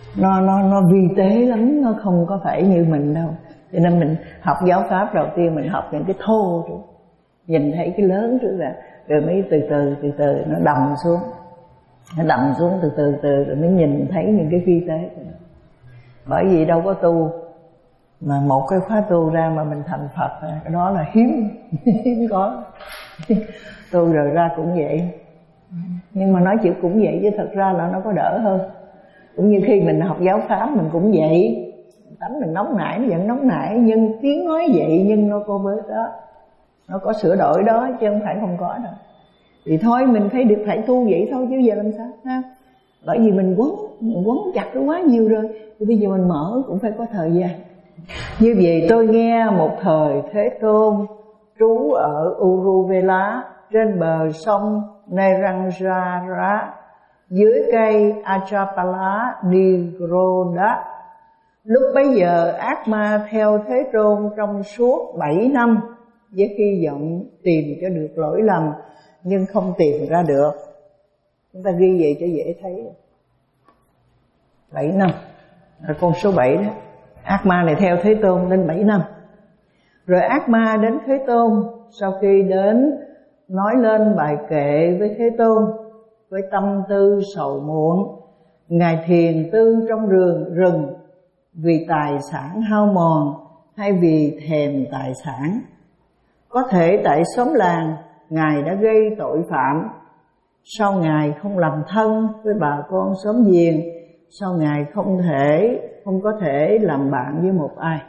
nó nó nó vi tế lắm, nó không có phải như mình đâu. Cho nên mình học giáo pháp đầu tiên mình học những cái thô trước, nhìn thấy cái lớn trước là rồi mới từ từ từ từ nó đầm xuống, nó đầm xuống từ từ từ rồi mới nhìn thấy những cái vi tế. Bởi vì đâu có tu mà một cái khóa tu ra mà mình thành Phật, cái đó là hiếm hiếm có. Tu rồi ra cũng vậy, nhưng mà nói chữ cũng vậy chứ thật ra là nó có đỡ hơn. Cũng như khi mình học giáo pháp mình cũng vậy, tánh mình nóng nảy nó vẫn nóng nảy, nhưng tiếng nói vậy nhưng nó có bớt đó, nó có sửa đổi đó chứ không phải không có đâu. Thì thôi mình phải được phải tu vậy thôi chứ giờ làm sao ha? Bởi vì mình quấn mình quấn chặt nó quá nhiều rồi, thì bây giờ mình mở cũng phải có thời gian. Như vậy tôi nghe một thời Thế Tôn trú ở Uruvela trên bờ sông Neranjara dưới cây Achapala Nigroda. Lúc bấy giờ ác ma theo Thế Tôn trong suốt bảy năm với hy vọng tìm cho được lỗi lầm nhưng không tìm ra được. Chúng ta ghi vậy cho dễ thấy. Bảy năm là con số bảy đó. Ác ma này theo Thế Tôn đến bảy năm. Rồi ác ma đến Thế Tôn, sau khi đến nói lên bài kệ với Thế Tôn với tâm tư sầu muộn. Ngài thiền tư trong rừng rừng vì tài sản hao mòn hay vì thèm tài sản. Có thể tại xóm làng Ngài đã gây tội phạm, sao Ngài không làm thân với bà con xóm giềng, sao Ngài không thể không có thể làm bạn với một ai.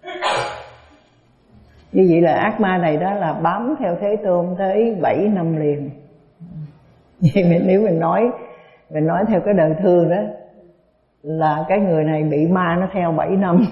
Như vậy là ác ma này đó là bám theo Thế Tôn tới bảy năm liền. Vậy mình, nếu mình nói mình nói theo cái đời thường đó là cái người này bị ma nó theo bảy năm.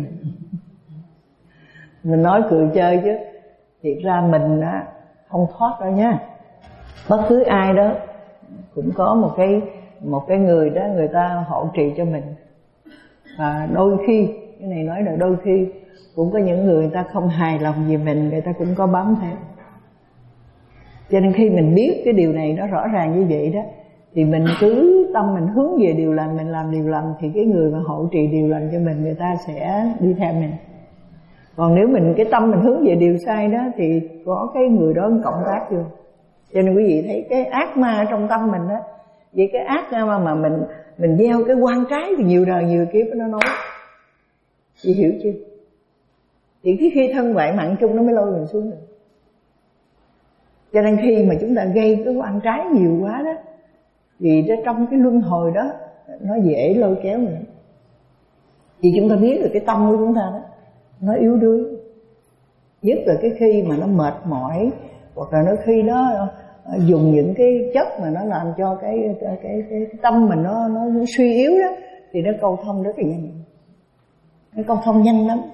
Mình nói cười chơi chứ thiệt ra mình á không thoát đâu nha. Bất cứ ai đó cũng có một cái một cái người đó người ta hộ trì cho mình. Và đôi khi, cái này nói là đôi khi cũng có những người, người ta không hài lòng về mình, người ta cũng có bám theo. Cho nên khi mình biết cái điều này nó rõ ràng như vậy đó, thì mình cứ tâm mình hướng về điều lành, mình làm điều lành, thì cái người mà hộ trì điều lành cho mình, người ta sẽ đi theo mình. Còn nếu mình cái tâm mình hướng về điều sai đó thì có cái người đó cộng tác vô. Cho nên quý vị thấy cái ác ma trong tâm mình đó, vậy cái ác ma mà mình mình gieo cái quan trái thì nhiều đời nhiều kiếp nó nói. Chị hiểu chưa? Thì cái khi thân ngoại mạng chung nó mới lôi mình xuống được. Cho nên khi mà chúng ta gây cái quan trái nhiều quá đó, thì đó, trong cái luân hồi đó nó dễ lôi kéo mình. Vì chúng ta biết được cái tâm của chúng ta đó nó yếu đuối, nhất là cái khi mà nó mệt mỏi, hoặc là nó khi nó dùng những cái chất mà nó làm cho cái cái cái, cái tâm mình nó, nó nó suy yếu đó, thì nó câu thông rất là nhanh, nó câu thông nhanh lắm.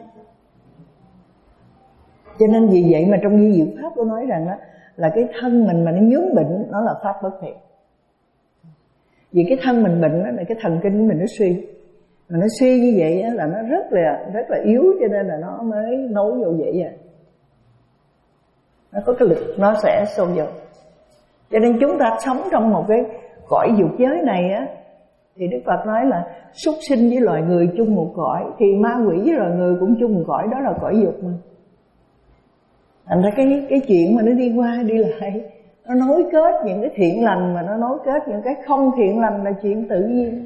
Cho nên vì vậy mà trong di diệu pháp tôi nói rằng đó, là cái thân mình mà nó nhướng bệnh nó là pháp bất thiện. Vì cái thân mình bệnh đó là cái thần kinh của mình nó suy, mà nó suy như vậy là nó rất là rất là yếu, cho nên là nó mới nối vô vậy vậy. Nó có cái lực nó sẽ sâu vô. Cho nên chúng ta sống trong một cái cõi dục giới này á, thì Đức Phật nói là súc sinh với loài người chung một cõi, thì ma quỷ với loài người cũng chung một cõi, đó là cõi dục mà. Thành ra cái cái chuyện mà nó đi qua đi lại, nó nối kết những cái thiện lành mà nó nối kết những cái không thiện lành là chuyện tự nhiên.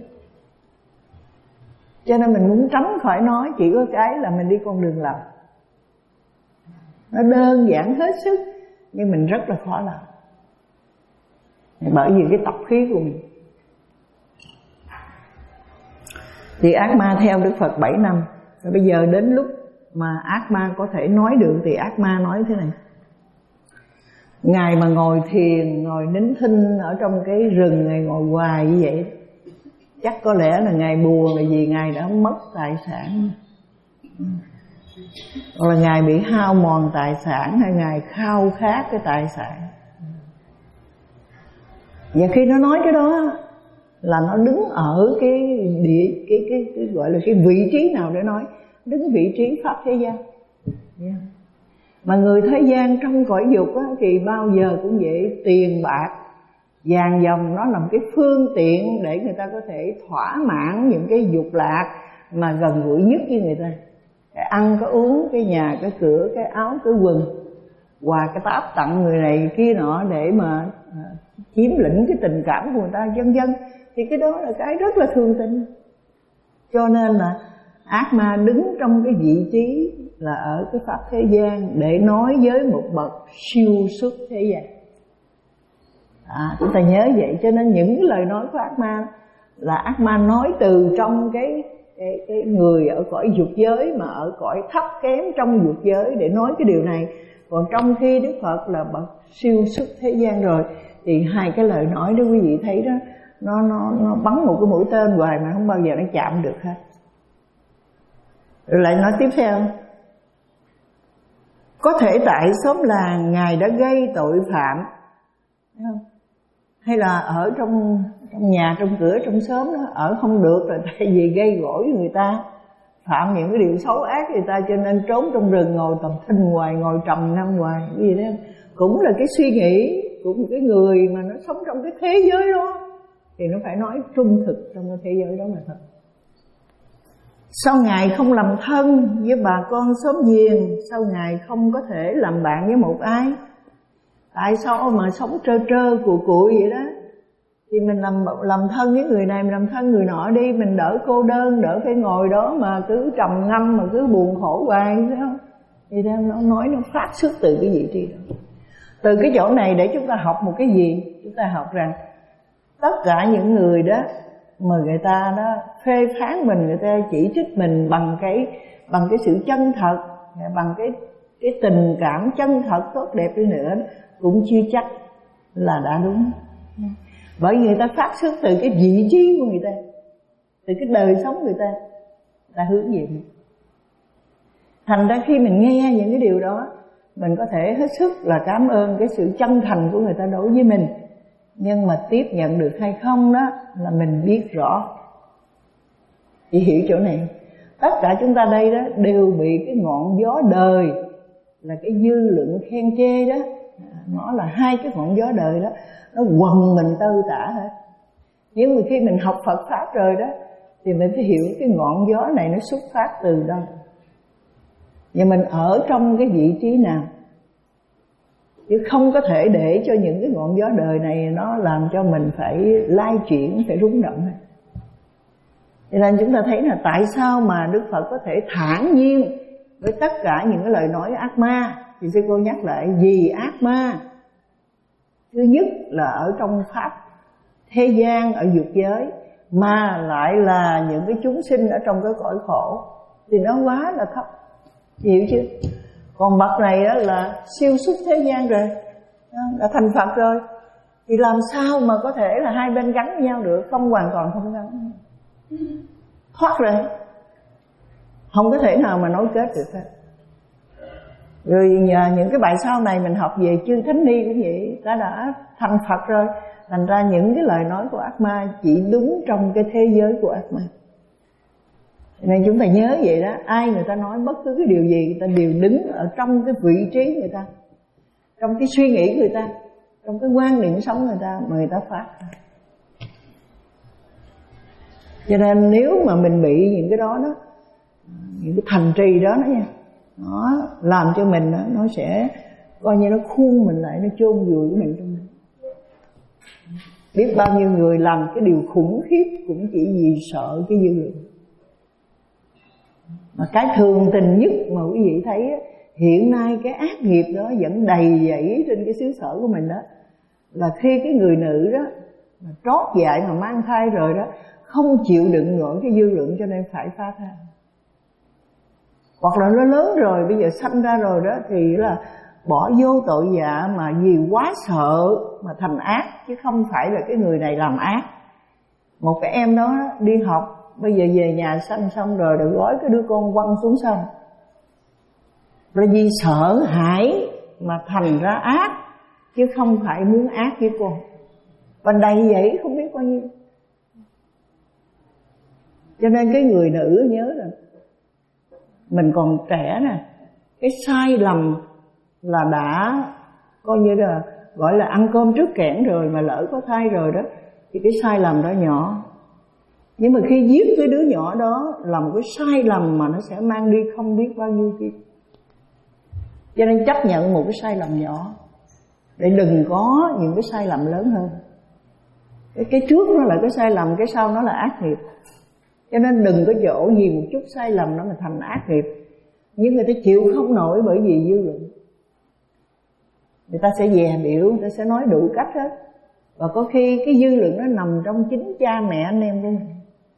Cho nên mình muốn tránh khỏi nó, chỉ có cái là mình đi con đường lầm. Nó đơn giản hết sức, nhưng mình rất là khó làm, bởi vì cái tập khí của mình. Thì ác ma theo Đức Phật bảy năm. Rồi bây giờ đến lúc mà ác ma có thể nói được, thì ác ma nói thế này: Ngài mà ngồi thiền, ngồi nín thinh ở trong cái rừng, Ngài ngồi hoài như vậy, chắc có lẽ là Ngài buồn là vì Ngài đã mất tài sản, hoặc là Ngài bị hao mòn tài sản, hay Ngài khao khát cái tài sản. Và khi nó nói cái đó là nó đứng ở cái địa cái, cái, cái gọi là cái vị trí nào để nói, đứng vị trí pháp thế gian. Yeah. Mà người thế gian trong cõi dục á, thì bao giờ cũng vậy, tiền bạc vàng dòng nó là một cái phương tiện để người ta có thể thỏa mãn những cái dục lạc mà gần gũi nhất với người ta. Cái ăn, cái uống, cái nhà, cái cửa, cái áo, cái quần, quà cái táp tặng người này kia nọ để mà à, chiếm lĩnh cái tình cảm của người ta, vân vân. Thì cái đó là cái rất là thường tình. Cho nên là ác ma đứng trong cái vị trí là ở cái pháp thế gian để nói với một bậc siêu xuất thế gian. À, chúng ta nhớ vậy. Cho nên những lời nói của ác ma là ác ma nói từ trong cái, cái, cái người ở cõi dục giới, mà ở cõi thấp kém trong dục giới để nói cái điều này. Còn trong khi Đức Phật là bậc siêu xuất thế gian rồi, thì hai cái lời nói đó quý vị thấy đó, nó, nó, nó bắn một cái mũi tên hoài mà không bao giờ nó chạm được hết. Rồi lại nói tiếp theo, có thể tại xóm làng Ngài đã gây tội phạm, thấy không? Hay là ở trong, trong nhà, trong cửa, trong xóm đó ở không được rồi, tại vì gây gỗi người ta, phạm những cái điều xấu ác người ta, cho nên trốn trong rừng ngồi tầm thinh hoài, ngồi trầm năm hoài, cái gì đó cũng là cái suy nghĩ của một cái người mà nó sống trong cái thế giới đó, thì nó phải nói trung thực trong cái thế giới đó mà thôi. Sao Ngài không làm thân với bà con xóm giềng? Sao Ngài không có thể làm bạn với một ai? Tại sao mà sống trơ trơ cùi cụi vậy đó? Thì mình làm làm thân với người này, mình làm thân người nọ đi, mình đỡ cô đơn, đỡ phải ngồi đó mà cứ trầm ngâm, mà cứ buồn khổ hoài, phải không? Thì nó nói nó phát xuất từ cái vị trí đó. Từ cái chỗ này để chúng ta học một cái gì? Chúng ta học rằng tất cả những người đó mà người ta đó phê phán mình, người ta chỉ trích mình bằng cái bằng cái sự chân thật, bằng cái cái tình cảm chân thật tốt đẹp đi nữa, cũng chưa chắc là đã đúng. Bởi vì người ta phát xuất từ cái vị trí của người ta, từ cái đời sống người ta, người ta hướng về mình. Thành ra khi mình nghe những cái điều đó, mình có thể hết sức là cảm ơn cái sự chân thành của người ta đối với mình. Nhưng mà tiếp nhận được hay không đó là mình biết rõ. Chị hiểu chỗ này. Tất cả chúng ta đây đó đều bị cái ngọn gió đời, là cái dư luận khen chê đó, nó là hai cái ngọn gió đời đó, nó quần mình tơi tả hết. Nhưng mà khi mình học Phật Pháp rồi đó, thì mình phải hiểu cái ngọn gió này nó xuất phát từ đâu, và mình ở trong cái vị trí nào. Chứ không có thể để cho những cái ngọn gió đời này nó làm cho mình phải lai chuyển, phải rung động. Cho nên chúng ta thấy là tại sao mà Đức Phật có thể thản nhiên với tất cả những cái lời nói ác ma. Thì sư cô nhắc lại, vì ác ma thứ nhất là ở trong Pháp thế gian, ở dục giới, mà lại là những cái chúng sinh ở trong cái cõi khổ, thì nó quá là thấp. Hiểu chưa? Còn bậc này đó là siêu xuất thế gian rồi, đã thành Phật rồi, thì làm sao mà có thể là hai bên gắn với nhau được? Không, hoàn toàn không gắn, thoát rồi, không có thể nào mà nối kết được hết. Rồi nhờ những cái bài sau này mình học về chư thánh ni cũng vậy, ta đã thành Phật rồi, thành ra những cái lời nói của ác ma chỉ đúng trong cái thế giới của ác ma. Nên chúng ta nhớ vậy đó, ai người ta nói bất cứ cái điều gì, người ta đều đứng ở trong cái vị trí người ta, trong cái suy nghĩ người ta, trong cái quan niệm sống người ta mà người ta phát. Cho nên nếu mà mình bị những cái đó đó, những cái thành trì đó đó nha, nó làm cho mình đó, nó sẽ coi như nó khuôn mình lại, nó chôn vùi của mình trong mình. Biết bao nhiêu người làm cái điều khủng khiếp cũng chỉ vì sợ cái dư luận. Mà cái thường tình nhất mà quý vị thấy á, hiện nay cái ác nghiệp đó vẫn đầy dẫy trên cái xứ sở của mình đó, là khi cái người nữ đó mà trót dại mà mang thai rồi đó, không chịu đựng nổi cái dư luận cho nên phải phá thai. Hoặc là nó lớn rồi, bây giờ sanh ra rồi đó, thì là bỏ vô tội dạ mà vì quá sợ mà thành ác, chứ không phải là cái người này làm ác. Một cái em đó đi học, bây giờ về nhà sanh xong rồi được gói cái đứa con quăng xuống sông, rồi vì sợ hãi mà thành ra ác, chứ không phải muốn ác với con. Và đầy vậy không biết bao nhiêu. Cho nên cái người nữ nhớ là mình còn trẻ nè, cái sai lầm là đã coi như là gọi là ăn cơm trước kẽn rồi mà lỡ có thai rồi đó, thì cái sai lầm đó nhỏ. Nhưng mà khi giết cái đứa nhỏ đó là một cái sai lầm mà nó sẽ mang đi không biết bao nhiêu kiếp. Cho nên chấp nhận một cái sai lầm nhỏ để đừng có những cái sai lầm lớn hơn. Cái, cái trước nó là cái sai lầm, cái sau nó là ác nghiệp. Cho nên đừng có chỗ gì một chút sai lầm nó mà thành ác nghiệp. Nhưng người ta chịu không nổi bởi vì dư luận. Người ta sẽ dè biểu, người ta sẽ nói đủ cách hết. Và có khi cái dư luận nó nằm trong chính cha mẹ anh em của mình.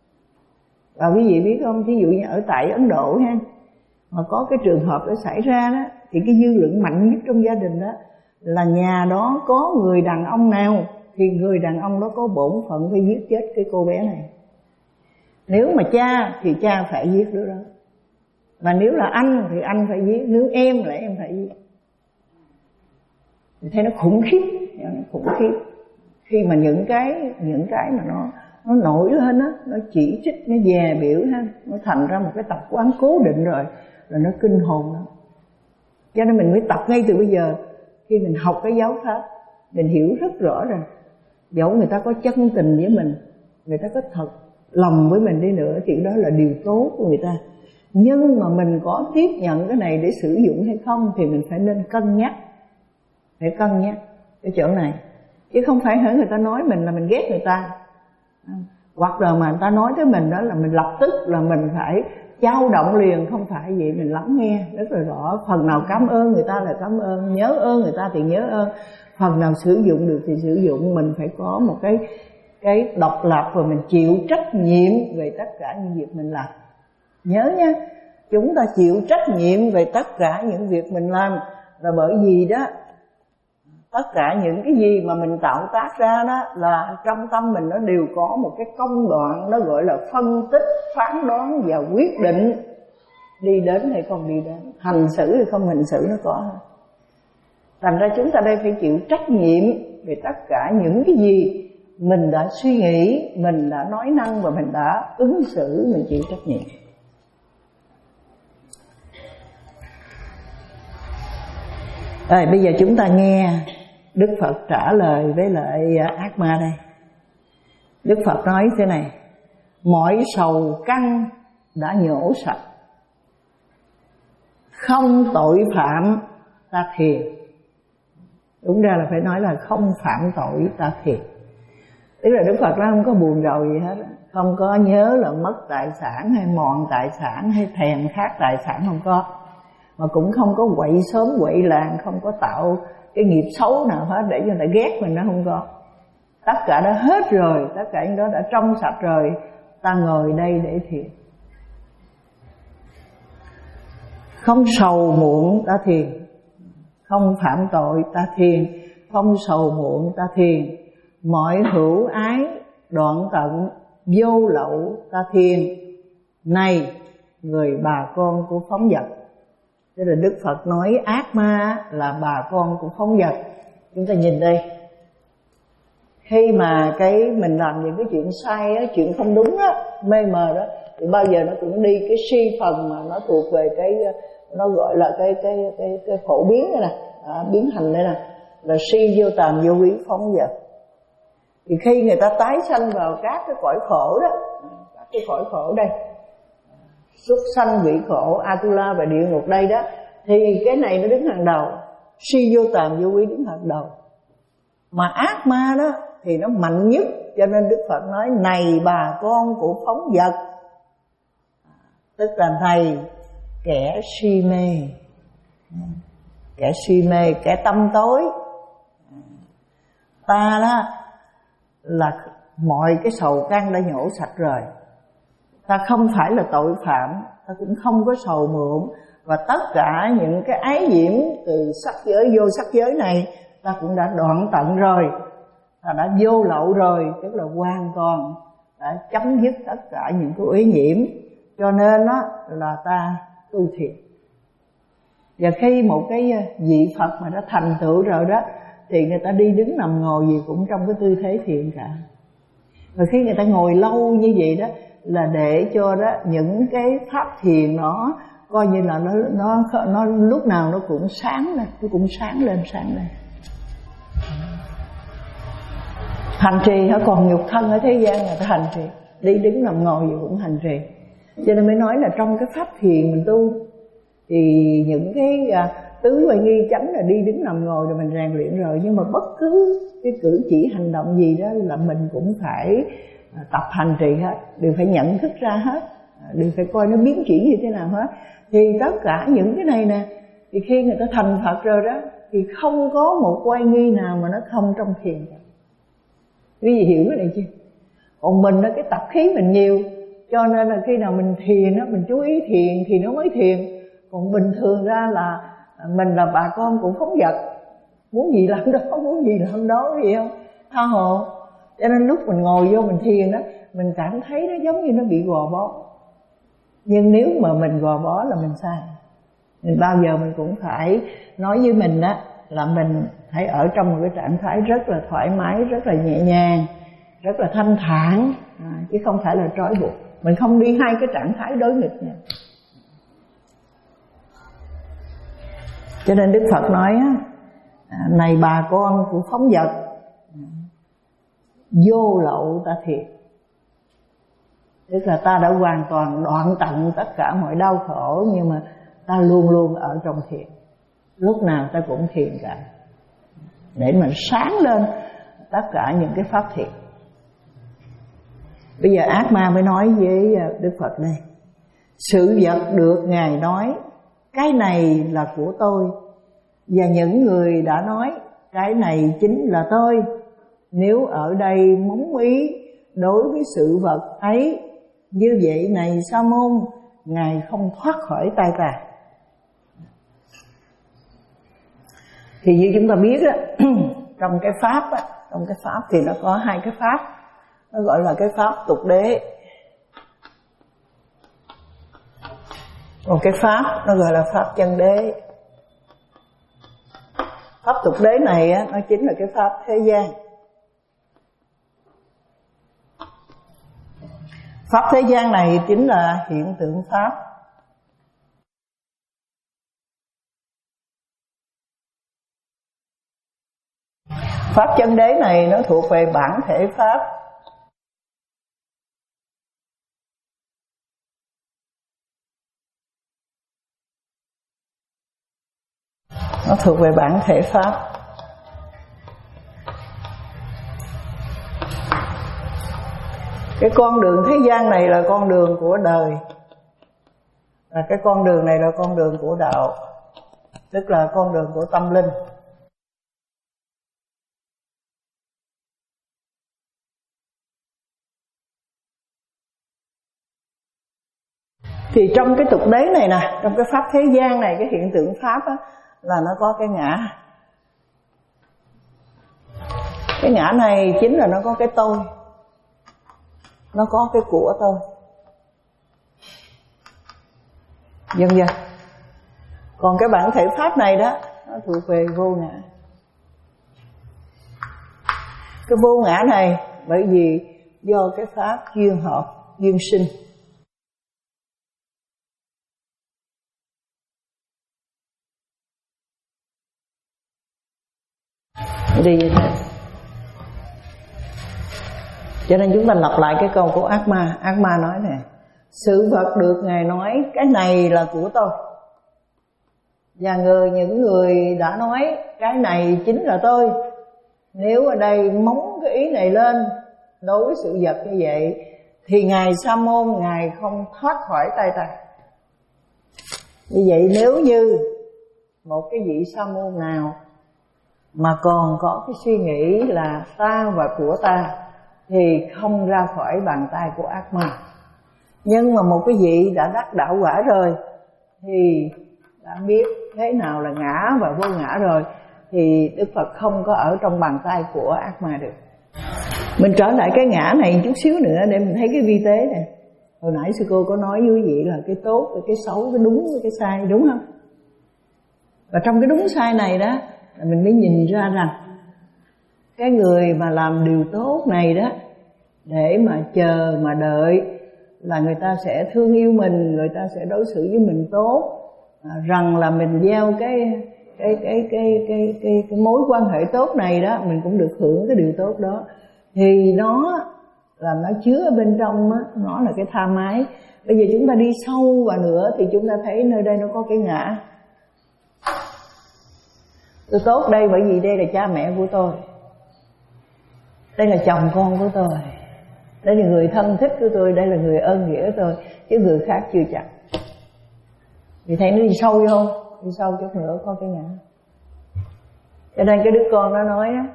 Và quý vị biết không, ví dụ như ở tại Ấn Độ ha, mà có cái trường hợp đó xảy ra đó, thì cái dư luận mạnh nhất trong gia đình đó là nhà đó có người đàn ông nào thì người đàn ông đó có bổn phận phải giết chết cái cô bé này. Nếu mà cha thì cha phải giết đứa đó, mà nếu là anh thì anh phải giết, nếu em là em phải giết. Thì thấy nó khủng khiếp, nó khủng khiếp khi mà những cái những cái mà nó nó nổi lên á, nó chỉ trích, nó dè biểu ha, nó thành ra một cái tập quán cố định rồi, rồi nó kinh hồn đó. Cho nên mình mới tập ngay từ bây giờ. Khi mình học cái giáo pháp, mình hiểu rất rõ rằng dẫu người ta có chân tình với mình, người ta có thật lòng với mình đi nữa, thì đó là điều tốt của người ta. Nhưng mà mình có tiếp nhận cái này để sử dụng hay không thì mình phải nên cân nhắc. Phải cân nhắc cái chỗ này. Chứ không phải hễ người ta nói mình là mình ghét người ta, hoặc là mà người ta nói tới mình đó là mình lập tức là mình phải dao động liền. Không phải vậy, mình lắng nghe rất là rõ. Phần nào cảm ơn người ta là cảm ơn, nhớ ơn người ta thì nhớ ơn, phần nào sử dụng được thì sử dụng. Mình phải có một cái cái độc lập và mình chịu trách nhiệm về tất cả những việc mình làm. Nhớ nha, chúng ta chịu trách nhiệm về tất cả những việc mình làm. Là bởi vì đó, tất cả những cái gì mà mình tạo tác ra đó là trong tâm mình nó đều có một cái công đoạn, nó gọi là phân tích, phán đoán và quyết định đi đến hay không đi đến, hành xử hay không hành xử, nó có. Thành ra chúng ta đây phải chịu trách nhiệm về tất cả những cái gì mình đã suy nghĩ, mình đã nói năng và mình đã ứng xử, mình chịu trách nhiệm. Rồi bây giờ chúng ta nghe Đức Phật trả lời với lại ác ma đây. Đức Phật nói thế này: mọi sầu căn đã nhổ sạch, không tội phạm ta thiền. Đúng ra là phải nói là không phạm tội ta thiền. Tức là Đức Phật nó không có buồn rầu gì hết, không có nhớ là mất tài sản hay mòn tài sản hay thèm khát tài sản, không có. Mà cũng không có quậy xóm quậy làng, không có tạo cái nghiệp xấu nào hết để cho người ta ghét mình, nó không có. Tất cả đã hết rồi, tất cả những đó đã trong sạch rồi, ta ngồi đây để thiền. Không sầu muộn ta thiền, không phạm tội ta thiền, không sầu muộn ta thiền, mọi hữu ái đoạn tận, vô lậu ta thiền. Này người bà con của phóng dật. Tức là Đức Phật nói ác ma là bà con của phóng dật. Chúng ta nhìn đây, khi mà cái mình làm những cái chuyện sai á, chuyện không đúng á, mê mờ đó, thì bao giờ nó cũng đi cái si phần mà nó thuộc về cái, nó gọi là cái cái cái cái phổ biến đây nè, à, biến hành đây nè, là si vô tàm vô quý phóng dật. Thì khi người ta tái sanh vào các cái cõi khổ đó, các cái cõi khổ đây, xuất sanh vị khổ, Atula và địa ngục đây đó, thì cái này nó đứng hàng đầu, si vô tàm vô quý đứng hàng đầu. Mà ác ma đó thì nó mạnh nhất, cho nên Đức Phật nói này bà con của phóng dật, tức là thầy kẻ si mê, kẻ si mê, kẻ tâm tối. Ta đó là mọi cái sầu căn đã nhổ sạch rồi, ta không phải là tội phạm, ta cũng không có sầu muộn, và tất cả những cái ái nhiễm từ sắc giới vô sắc giới này ta cũng đã đoạn tận rồi, ta đã vô lậu rồi, tức là hoàn toàn đã chấm dứt tất cả những cái uế nhiễm. Cho nên đó là ta tu thiền. Và khi một cái vị Phật mà đã thành tựu rồi đó, thì người ta đi đứng nằm ngồi gì cũng trong cái tư thế thiền cả. Và khi người ta ngồi lâu như vậy đó, là để cho đó những cái pháp thiền nó coi như là nó nó nó lúc nào nó cũng sáng lên, nó cũng sáng lên sáng lên. Hành trì hả? Còn nhục thân ở thế gian là ta hành trì, đi đứng nằm ngồi gì cũng hành trì. Cho nên mới nói là trong cái pháp thiền mình tu thì những cái à, tứ oai nghi chánh là đi đứng nằm ngồi rồi mình rèn luyện rồi, nhưng mà bất cứ cái cử chỉ hành động gì đó là mình cũng phải à, tập hành trì hết, đều phải nhận thức ra hết, à, đều phải coi nó biến chuyển như thế nào hết. Thì tất cả những cái này nè, thì khi người ta thành Phật rồi đó thì không có một oai nghi nào mà nó không trong thiền cả. Quý vị hiểu cái này chưa? Còn mình đó, cái tập khí mình nhiều, cho nên là khi nào mình thiền đó, mình chú ý thiền thì nó mới thiền. Còn bình thường ra là mình là bà con cũng phóng dật, muốn gì làm đó, muốn gì làm đó, hiểu không? Tha hồ. Cho nên lúc mình ngồi vô mình thiền đó, mình cảm thấy nó giống như nó bị gò bó. Nhưng nếu mà mình gò bó là mình sai. Mình bao giờ mình cũng phải nói với mình đó là mình hãy ở trong một cái trạng thái rất là thoải mái, rất là nhẹ nhàng, rất là thanh thản, à, chứ không phải là trói buộc. Mình không đi hai cái trạng thái đối nghịch nha. Cho nên Đức Phật nói á, này bà con của phóng dật, vô lậu ta thiệt. Tức là ta đã hoàn toàn đoạn tận tất cả mọi đau khổ, nhưng mà ta luôn luôn ở trong thiền, lúc nào ta cũng thiền cả, để mình sáng lên tất cả những cái pháp thiện. Bây giờ ác ma mới nói với Đức Phật đây: sự vật được Ngài nói cái này là của tôi, và những người đã nói cái này chính là tôi, nếu ở đây móng ý đối với sự vật ấy, như vậy này Sa môn, Ngài không thoát khỏi tay ta. Thì như chúng ta biết á, trong cái pháp á, trong cái pháp thì nó có hai cái pháp, nó gọi là cái pháp tục đế, còn cái pháp nó gọi là pháp chân đế. Pháp tục đế này á, nó chính là cái pháp thế gian. Pháp thế gian này chính là hiện tượng pháp. Pháp chân đế này nó thuộc về bản thể pháp. Nó thuộc về bản thể pháp. Cái con đường thế gian này là con đường của đời, và cái con đường này là con đường của đạo, tức là con đường của tâm linh. Thì trong cái tục đế này nè, trong cái pháp thế gian này, cái hiện tượng pháp á, là nó có cái ngã. Cái ngã này chính là nó có cái tôi, nó có cái của tôi, dần dần. Còn cái bản thể pháp này đó, nó thuộc về vô ngã. Cái vô ngã này bởi vì do cái pháp duyên hợp, duyên sinh. Đi như thế. Cho nên chúng ta lặp lại cái câu của ác ma. Ác ma nói nè: sự vật được Ngài nói cái này là của tôi, và người những người đã nói cái này chính là tôi, nếu ở đây móng cái ý này lên đối với sự vật như vậy, thì Ngài Sa môn, Ngài không thoát khỏi tay ta. Như vậy nếu như một cái vị Sa môn nào mà còn có cái suy nghĩ là ta và của ta, thì không ra khỏi bàn tay của ác ma. Nhưng mà một cái vị đã đắc đạo quả rồi, thì đã biết thế nào là ngã và vô ngã rồi, thì Đức Phật không có ở trong bàn tay của ác ma được. Mình trở lại cái ngã này chút xíu nữa để mình thấy cái vi tế này. Hồi nãy sư cô có nói với quý vị là cái tốt, cái xấu, cái đúng với cái sai, đúng không? Và trong cái đúng sai này đó, mình mới nhìn ra rằng cái người mà làm điều tốt này đó, để mà chờ mà đợi là người ta sẽ thương yêu mình, người ta sẽ đối xử với mình tốt, à, rằng là mình gieo cái cái cái cái cái cái cái mối quan hệ tốt này đó, mình cũng được hưởng cái điều tốt đó, thì nó là nó chứa ở bên trong á, nó là cái tha mái. Bây giờ chúng ta đi sâu vào nữa thì chúng ta thấy nơi đây nó có cái ngã. Tôi tốt đây bởi vì đây là cha mẹ của tôi, đây là chồng con của tôi, đây là người thân thích của tôi, đây là người ơn nghĩa của tôi, chứ người khác chưa chắc. Vì thấy nó đi sâu vô không? Đi sâu chút nữa có cái ngã. Cho nên cái đứa con nó nói á,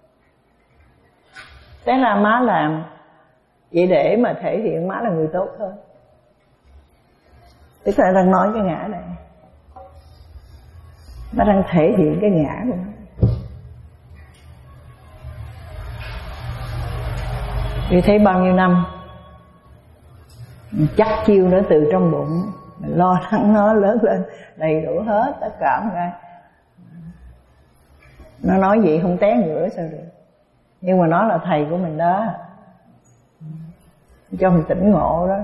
thế là má làm vậy để mà thể hiện má là người tốt hơn. Tức là đang nói cái ngã này, nó đang thể hiện cái ngã của nó. Vì thấy bao nhiêu năm chắc chiêu nó từ trong bụng, mình lo lắng nó lớn lên đầy đủ hết tất cả mọi cái. Nó nói vậy không té ngửa sao được. Nhưng mà nó là thầy của mình đó, cho mình tỉnh ngộ đó.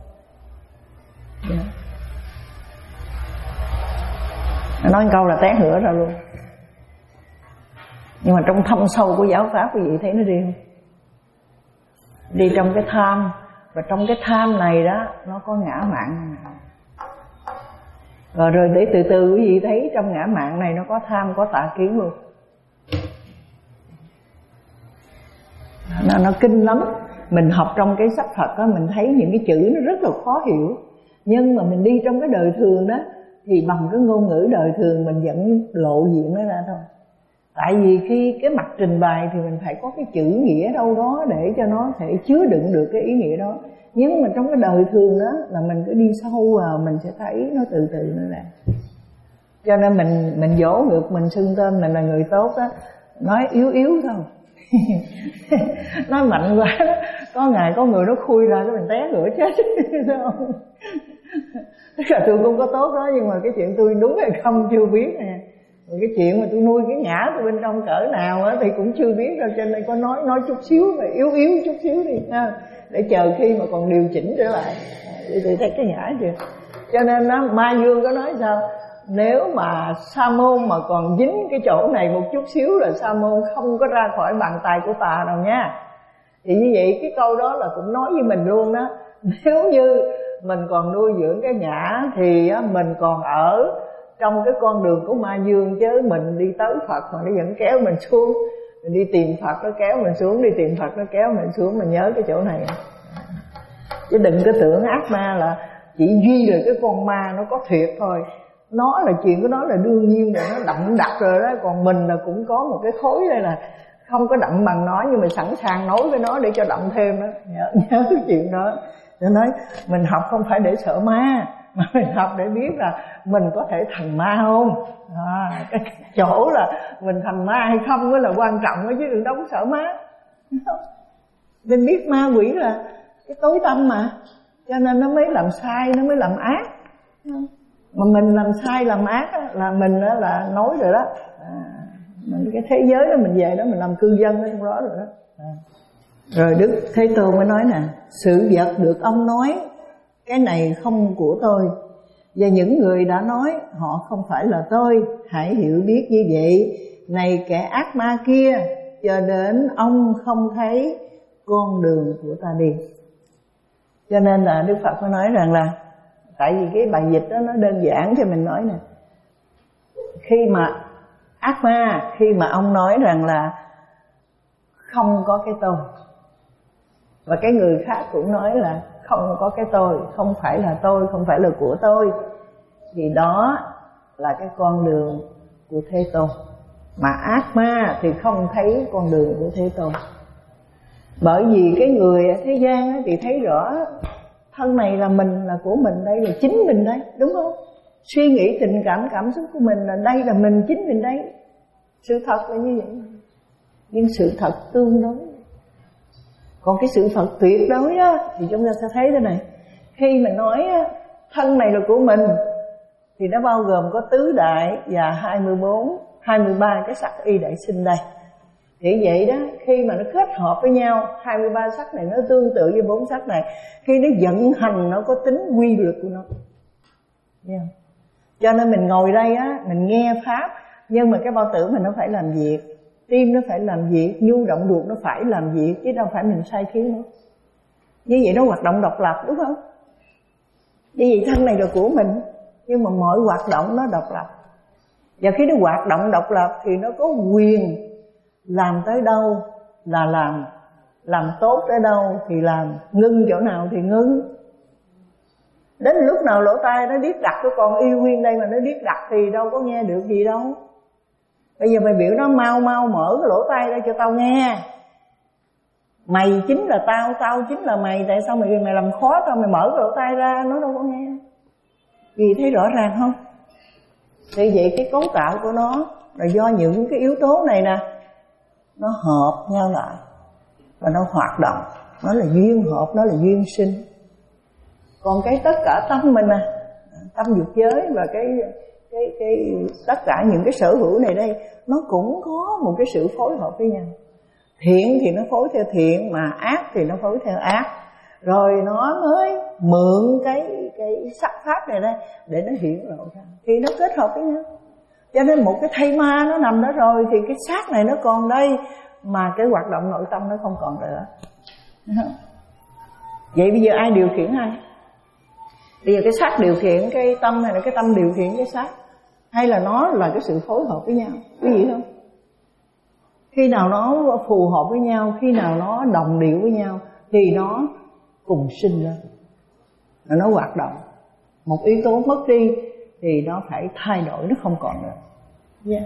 Nó nói một câu là té ngửa ra luôn. Nhưng mà trong thâm sâu của giáo pháp quý vị thấy nó đi không? Đi trong cái tham. Và trong cái tham này đó, nó có ngã mạn. Rồi rồi để từ từ quý vị thấy trong ngã mạn này nó có tham, có tà kiến luôn. Nó, nó kinh lắm. Mình học trong cái sách Phật đó, mình thấy những cái chữ nó rất là khó hiểu. Nhưng mà mình đi trong cái đời thường đó, thì bằng cái ngôn ngữ đời thường mình vẫn lộ diện nó ra thôi. Tại vì khi cái mặt trình bày thì mình phải có cái chữ nghĩa đâu đó để cho nó thể chứa đựng được cái ý nghĩa đó. Nhưng mà trong cái đời thường đó là mình cứ đi sâu vào mình sẽ thấy nó từ từ nó ra. Cho nên mình mình dỗ ngược mình xưng tên mình là người tốt đó, nói yếu yếu thôi. Nói mạnh quá đó. Có ngày có người nó khui ra cái mình té ngửa chết. Không? Tức là tôi cũng có tốt đó, nhưng mà cái chuyện tôi đúng hay không chưa biết nè. Rồi cái chuyện mà tôi nuôi cái ngã tôi bên trong cỡ nào á thì cũng chưa biết đâu. Cho nên có nói nói chút xíu mà yếu yếu chút xíu đi ha, để chờ khi mà còn điều chỉnh trở lại. Để tôi thấy cái ngã chưa. Cho nên nó Ma Dương có nói sao, nếu mà Sa môn mà còn dính cái chỗ này một chút xíu là Sa môn không có ra khỏi bàn tay của tà đâu nha. Thì như vậy cái câu đó là cũng nói với mình luôn đó. Nếu như mình còn nuôi dưỡng cái ngã thì mình còn ở trong cái con đường của Ma Dương, chứ mình đi tới Phật mà nó vẫn kéo mình xuống. Mình đi tìm Phật nó kéo mình xuống, đi tìm Phật nó kéo mình xuống. Mình nhớ cái chỗ này. Chứ đừng có tưởng ác ma là chỉ duy là cái con ma nó có thiệt thôi. Nó là chuyện của nó là đương nhiên rồi, nó đậm đặc rồi đó. Còn mình là cũng có một cái khối đây là không có đậm bằng nó, nhưng mà sẵn sàng nói với nó để cho đậm thêm đó. Nhớ, nhớ cái chuyện đó. Nó nói mình học không phải để sợ ma, mà mình học để biết là mình có thể thành ma không. À, cái chỗ là mình thành ma hay không mới là quan trọng đó, chứ đừng đâu có sợ ma. Mình biết ma quỷ là cái tối tâm mà, cho nên nó mới làm sai, nó mới làm ác. Mà mình làm sai làm ác á, là mình đó là nói rồi đó. À, mình cái thế giới đó mình về đó mình làm cư dân ở trong đó rồi đó. À. Rồi Đức Thế Tôn mới nói nè, sự vật được ông nói cái này không của tôi, và những người đã nói họ không phải là tôi, hãy hiểu biết như vậy. Này kẻ ác ma kia, cho đến ông không thấy con đường của ta đi. Cho nên là Đức Phật mới nói rằng là, tại vì cái bài dịch đó nó đơn giản cho mình nói nè. Khi mà ác ma, khi mà ông nói rằng là không có cái tôi, và cái người khác cũng nói là không có cái tôi, không phải là tôi, không phải là của tôi, thì đó là cái con đường của Thế Tôn. Mà ác ma thì không thấy con đường của Thế Tôn. Bởi vì cái người ở thế gian thì thấy rõ thân này là mình, là của mình, đây là chính mình đây, đúng không? Suy nghĩ, tình cảm, cảm xúc của mình là đây là mình, chính mình đây. Sự thật là như vậy. Nhưng sự thật tương đối. Còn cái sự thật tuyệt đối á, thì chúng ta sẽ thấy thế này. Khi mà nói á, thân này là của mình, thì nó bao gồm có tứ đại và hai mươi bốn, hai mươi ba cái sắc y đại sinh đây. Thì vậy đó, khi mà nó kết hợp với nhau, hai mươi ba sắc này nó tương tự với bốn sắc này, khi nó vận hành nó có tính quy luật của nó. Yeah. Cho nên mình ngồi đây á, mình nghe Pháp, nhưng mà cái bao tử mình nó phải làm việc. tim nó phải làm việc, nhu động ruột nó phải làm việc, chứ đâu phải mình sai khiến nó. Như vậy nó hoạt động độc lập, đúng không? Như vậy thân này là của mình, nhưng mà mọi hoạt động nó độc lập. Và khi nó hoạt động độc lập thì nó có quyền làm tới đâu là làm, làm tốt tới đâu thì làm, ngưng chỗ nào thì ngưng. Đến lúc nào lỗ tai nó điếc đặt, cái con yêu nguyên đây mà nó điếc đặt thì đâu có nghe được gì đâu. Bây giờ mày biểu nó mau mau mở cái lỗ tai ra cho tao nghe. Mày chính là tao, tao chính là mày, tại sao mày mày làm khó tao, mày mở cái lỗ tai ra, nó đâu có nghe. Vì thấy rõ ràng không? Vì vậy cái cấu tạo của nó là do những cái yếu tố này nè, nó hợp nhau lại và nó hoạt động. Nó là duyên hợp, nó là duyên sinh. Còn cái tất cả tâm mình nè, tâm dục giới và cái cái cái tất cả những cái sở hữu này đây, nó cũng có một cái sự phối hợp với nhau. Thiện thì nó phối theo thiện, mà ác thì nó phối theo ác. Rồi nó mới mượn cái cái sắc pháp này đây để nó hiển lộ ra, thì nó kết hợp với nhau. Cho nên một cái thây ma nó nằm đó rồi thì cái xác này nó còn đây, mà cái hoạt động nội tâm nó không còn nữa. Vậy bây giờ ai điều khiển ai? Bây giờ cái xác điều khiển cái tâm hay là cái tâm điều khiển cái xác? Hay là nó là cái sự phối hợp với nhau? Cái gì không? Khi nào nó phù hợp với nhau, khi nào nó đồng điệu với nhau thì nó cùng sinh ra, nó hoạt động. Một yếu tố mất đi thì nó phải thay đổi, nó không còn nữa. Yeah.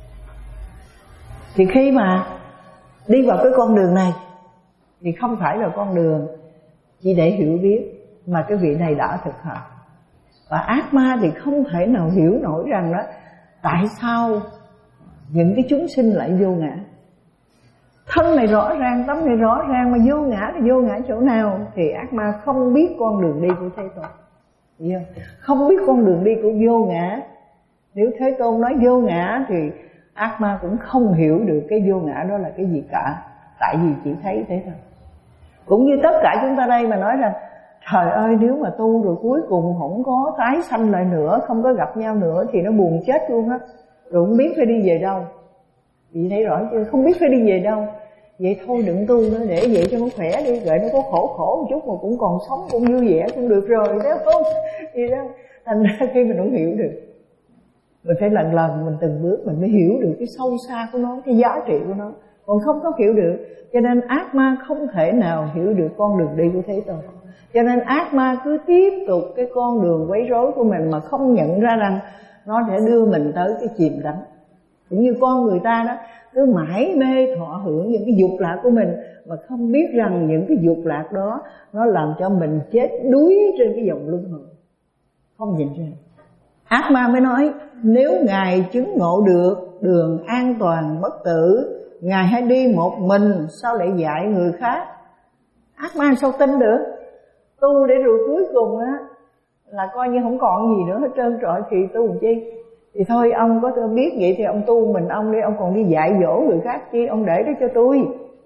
Thì khi mà đi vào cái con đường này thì không phải là con đường chỉ để hiểu biết, mà cái vị này đã thực hành. Và ác ma thì không thể nào hiểu nổi rằng đó, tại sao những cái chúng sinh lại vô ngã. Thân này rõ ràng, tâm này rõ ràng, mà vô ngã thì vô ngã chỗ nào? Thì ác ma không biết con đường đi của Thế Tôn. Hiểu không? Không biết con đường đi của vô ngã. Nếu Thế Tôn nói vô ngã thì ác ma cũng không hiểu được cái vô ngã đó là cái gì cả. Tại vì chỉ thấy thế thôi. Cũng như tất cả chúng ta đây mà nói rằng trời ơi, nếu mà tu rồi cuối cùng không có tái sanh lại nữa, không có gặp nhau nữa thì nó buồn chết luôn á. Rồi không biết phải đi về đâu. Chị thấy rõ chưa? Không biết phải đi về đâu. Vậy thôi đừng tu nữa, để vậy cho nó khỏe đi. Vậy nó có khổ khổ một chút mà cũng còn sống, cũng vui vẻ cũng được rồi, thấy không? Vậy đó. Thành ra khi mình không hiểu được, mình phải lần lần mình từng bước mình mới hiểu được cái sâu xa của nó, cái giá trị của nó. Còn không có hiểu được, cho nên ác ma không thể nào hiểu được con đường đi của Thế Tôn. Cho nên ác ma cứ tiếp tục cái con đường quấy rối của mình mà không nhận ra rằng nó sẽ đưa mình tới cái chìm đắm. Cũng như con người ta đó, cứ mãi mê thọ hưởng những cái dục lạc của mình mà không biết rằng những cái dục lạc đó nó làm cho mình chết đuối trên cái dòng luân hồi, không nhìn ra. Ác ma mới nói, nếu Ngài chứng ngộ được đường an toàn bất tử, Ngài hãy đi một mình, sao lại dạy người khác? Ác ma sao tin được? Tu để rồi cuối cùng á là coi như không còn gì nữa hết trơn trọi thì tu làm chi? Thì thôi ông có biết vậy thì ông tu mình ông đi, ông còn đi dạy dỗ người khác chi? Ông để đó cho tôi.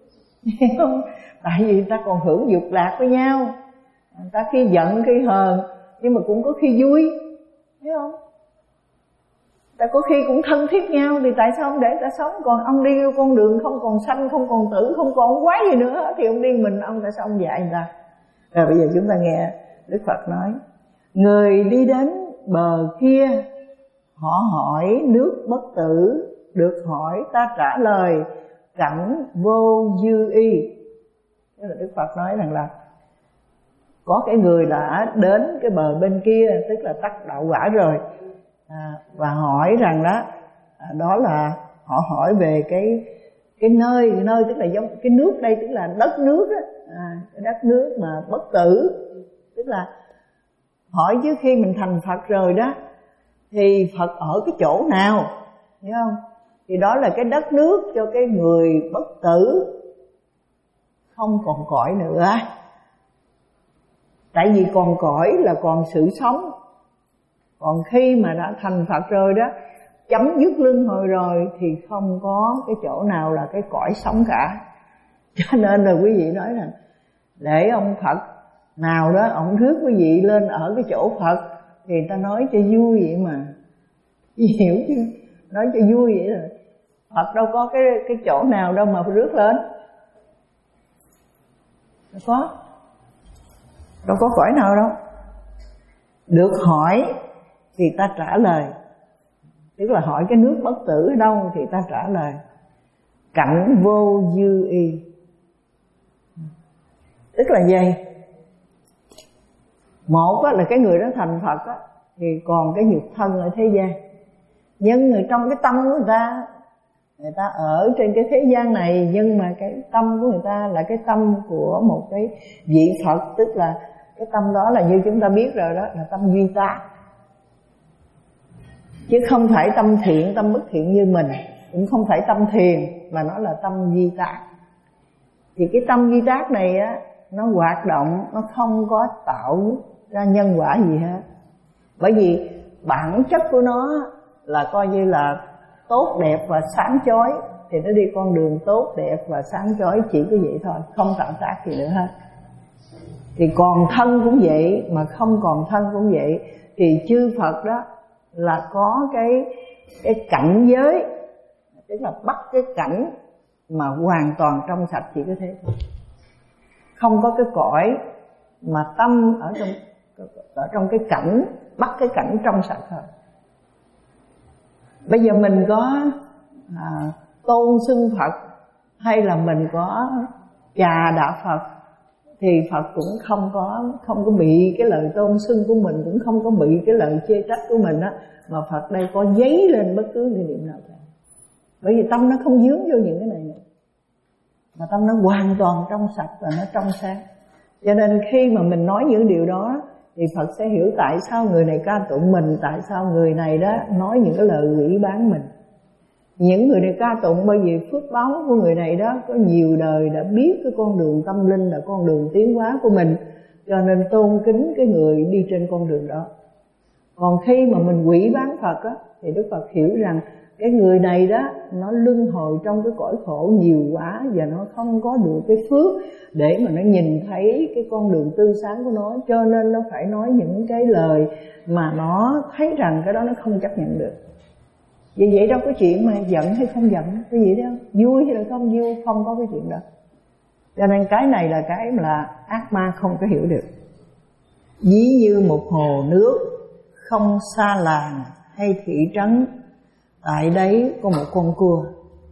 Tại vì người ta còn hưởng dục lạc với nhau, người ta khi giận khi hờn, nhưng mà cũng có khi vui, thấy không? Ta có khi cũng thân thiết nhau, thì tại sao ông để ta sống? Còn ông đi con đường không còn sanh, không còn tử, không còn quái gì nữa, thì ông đi mình ông, tại sao ông dạy người ta? Rồi bây giờ chúng ta nghe Đức Phật nói, người đi đến bờ kia, họ hỏi nước bất tử, được hỏi ta trả lời cảnh vô dư y. Thế là Đức Phật nói rằng là có cái người đã đến cái bờ bên kia, tức là tắc đạo quả rồi, à, và hỏi rằng đó, à, đó là họ hỏi về cái cái nơi, cái nơi tức là giống cái nước đây, tức là đất nước đó, à, cái đất nước mà bất tử, tức là hỏi trước khi mình thành Phật rồi đó thì Phật ở cái chỗ nào, hiểu không? Thì đó là cái đất nước cho cái người bất tử, không còn cõi nữa. Tại vì còn cõi là còn sự sống, còn khi mà đã thành Phật rồi đó, chấm dứt luân hồi rồi thì không có cái chỗ nào là cái cõi sống cả. Cho nên là quý vị nói rằng để ông Phật nào đó ông rước quý vị lên ở cái chỗ Phật thì ta nói cho vui vậy mà, hiểu chưa? Nói cho vui vậy rồi. Phật đâu có cái cái chỗ nào đâu mà rước lên. Đâu có. Đâu có cõi nào đâu. Được hỏi thì ta trả lời. Tức là hỏi cái nước bất tử ở đâu thì ta trả lời. Cảnh vô dư y. Tức là gì? Một là cái người đó thành Phật á, thì còn cái nhục thân ở thế gian. Nhưng người trong cái tâm của người ta, người ta ở trên cái thế gian này, nhưng mà cái tâm của người ta là cái tâm của một cái vị Phật. Tức là cái tâm đó là như chúng ta biết rồi đó, là tâm duy tác, chứ không phải tâm thiện, tâm bất thiện như mình, cũng không phải tâm thiền, mà nó là tâm duy tác. Thì cái tâm duy tác này á, nó hoạt động, nó không có tạo ra nhân quả gì hết. Bởi vì bản chất của nó là coi như là tốt đẹp và sáng chói, thì nó đi con đường tốt đẹp và sáng chói, chỉ có vậy thôi, không tạo tác gì nữa hết. Thì còn thân cũng vậy, mà không còn thân cũng vậy. Thì chư Phật đó là có cái cái cảnh giới, tức là bắt cái cảnh mà hoàn toàn trong sạch, chỉ có thế thôi. Không có cái cõi mà tâm ở trong ở trong cái cảnh, bắt cái cảnh trong sạch thôi. Bây giờ mình có à, tôn xưng Phật, hay là mình có chà đạ Phật, thì Phật cũng không có không có bị cái lời tôn xưng của mình, cũng không có bị cái lời chê trách của mình á, mà Phật đây có giấy lên bất cứ cái niệm nào cả. Bởi vì tâm nó không dướng vô những cái này nữa, mà tâm nó hoàn toàn trong sạch và nó trong sáng. Cho nên khi mà mình nói những điều đó thì Phật sẽ hiểu tại sao người này ca tụng mình, tại sao người này đó nói những cái lời ủy bán mình. Những người này ca tụng bởi vì phước báo của người này đó có nhiều đời đã biết cái con đường tâm linh là con đường tiến hóa của mình, cho nên tôn kính cái người đi trên con đường đó. Còn khi mà mình ủy bán Phật á, thì Đức Phật hiểu rằng cái người này đó nó luân hồi trong cái cõi khổ nhiều quá, và nó không có được cái phước để mà nó nhìn thấy cái con đường tươi sáng của nó, cho nên nó phải nói những cái lời mà nó thấy rằng cái đó nó không chấp nhận được. Vì vậy đâu có chuyện mà giận hay không giận, cái gì đó vui hay là không vui, không có cái chuyện đó. Cho nên cái này là cái là ác ma không có hiểu được. Ví như một hồ nước không xa làng hay thị trấn, tại đấy có một con cua.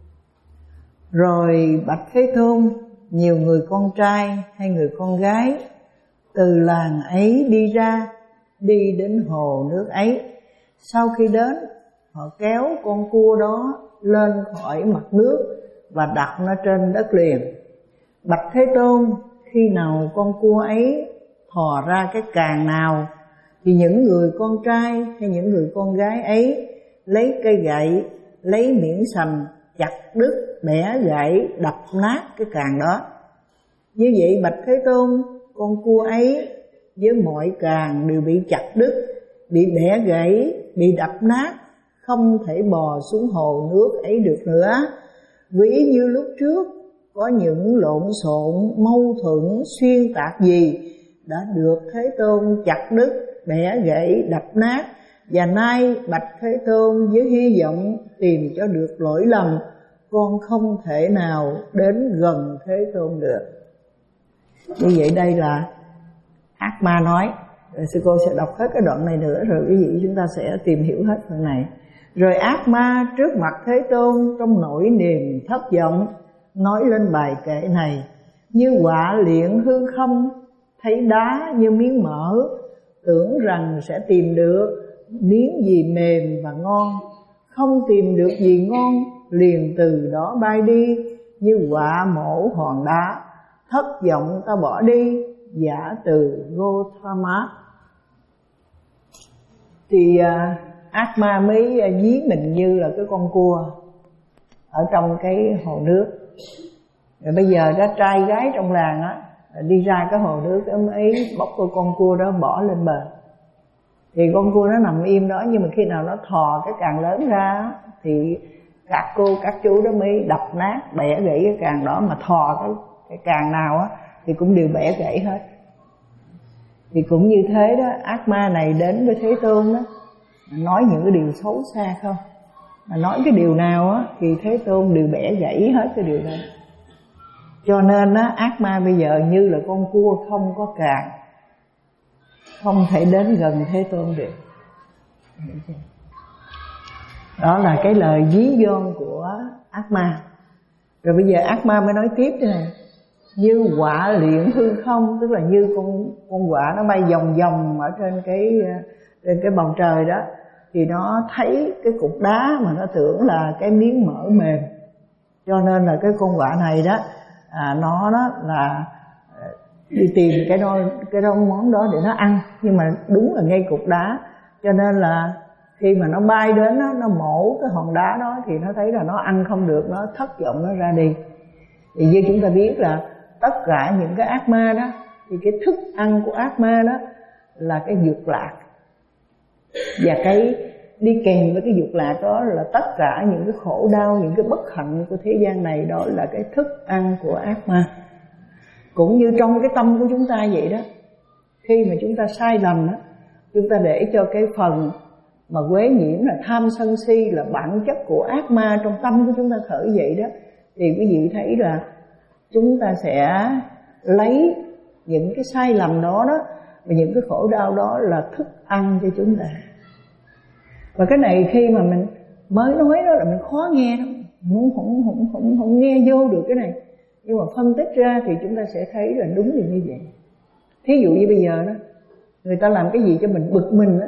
Rồi bạch Thế Tôn, nhiều người con trai hay người con gái từ làng ấy đi ra, đi đến hồ nước ấy. Sau khi đến, họ kéo con cua đó lên khỏi mặt nước và đặt nó trên đất liền. Bạch Thế Tôn, khi nào con cua ấy thò ra cái càng nào, thì những người con trai hay những người con gái ấy lấy cây gậy, lấy miếng sành chặt đứt, bẻ gãy, đập nát cái càng đó. Như vậy bạch Thế Tôn, con cua ấy với mọi càng đều bị chặt đứt, bị bẻ gãy, bị đập nát, không thể bò xuống hồ nước ấy được nữa. Ví như lúc trước có những lộn xộn, mâu thuẫn, xuyên tạc gì đã được Thế Tôn chặt đứt, bẻ gãy, đập nát. Và nay bạch Thế Tôn, với hy vọng tìm cho được lỗi lầm, con không thể nào đến gần Thế Tôn được. Như vậy đây là ác ma nói. Rồi sư cô sẽ đọc hết cái đoạn này nữa, rồi quý vị chúng ta sẽ tìm hiểu hết phần này. Rồi ác ma trước mặt Thế Tôn trong nỗi niềm thất vọng nói lên bài kệ này: như quả luyện hư không, thấy đá như miếng mỡ, tưởng rằng sẽ tìm được miếng gì mềm và ngon, không tìm được gì ngon, liền từ đó bay đi. Như quả mổ hòn đá, thất vọng ta bỏ đi, giả từ Gotama. Thì à, ác ma mới à, ví mình như là cái con cua ở trong cái hồ nước. Rồi bây giờ đó trai gái trong làng á đi ra cái hồ nước ấy, bóc cái con cua đó bỏ lên bờ. Thì con cua nó nằm im đó, nhưng mà khi nào nó thò cái càng lớn ra thì các cô các chú đó mới đập nát, bẻ gãy cái càng đó. Mà thò cái, cái càng nào á thì cũng đều bẻ gãy hết. Thì cũng như thế đó, ác ma này đến với Thế Tôn đó, nói những cái điều xấu xa không, Mà nói cái điều nào á thì Thế Tôn đều bẻ gãy hết cái điều đó. Cho nên á, ác ma bây giờ như là con cua không có càng, không thể đến gần Thế Tôn được. Đó là cái lời ví von của ác ma. Rồi bây giờ ác ma mới nói tiếp thế này: như quạ luyện hư không, tức là như con con quạ nó bay vòng vòng ở trên cái trên cái bầu trời đó, thì nó thấy cái cục đá mà nó tưởng là cái miếng mỡ mềm, cho nên là cái con quạ này đó à, nó đó là đi tìm cái đó cái đó món đó để nó ăn, nhưng mà đúng là ngay cục đá, cho nên là khi mà nó bay đến đó, nó mổ cái hòn đá đó thì nó thấy là nó ăn không được, nó thất vọng, nó ra đi. Thì như chúng ta biết là tất cả những cái ác ma đó thì cái thức ăn của ác ma đó là cái dục lạc, và cái đi kèm với cái dục lạc đó là tất cả những cái khổ đau, những cái bất hạnh của thế gian này, đó là cái thức ăn của ác ma. Cũng như trong cái tâm của chúng ta vậy đó, khi mà chúng ta sai lầm đó, chúng ta để cho cái phần mà quế nhiễm là tham sân si, là bản chất của ác ma trong tâm của chúng ta khởi dậy đó, thì quý vị thấy là chúng ta sẽ lấy những cái sai lầm đó đó và những cái khổ đau đó là thức ăn cho chúng ta. Và cái này khi mà mình mới nói đó là mình khó nghe lắm, không, không, không, không, không nghe vô được cái này. Nhưng mà phân tích ra thì chúng ta sẽ thấy là đúng là như vậy. Thí dụ như bây giờ đó, người ta làm cái gì cho mình bực mình đó,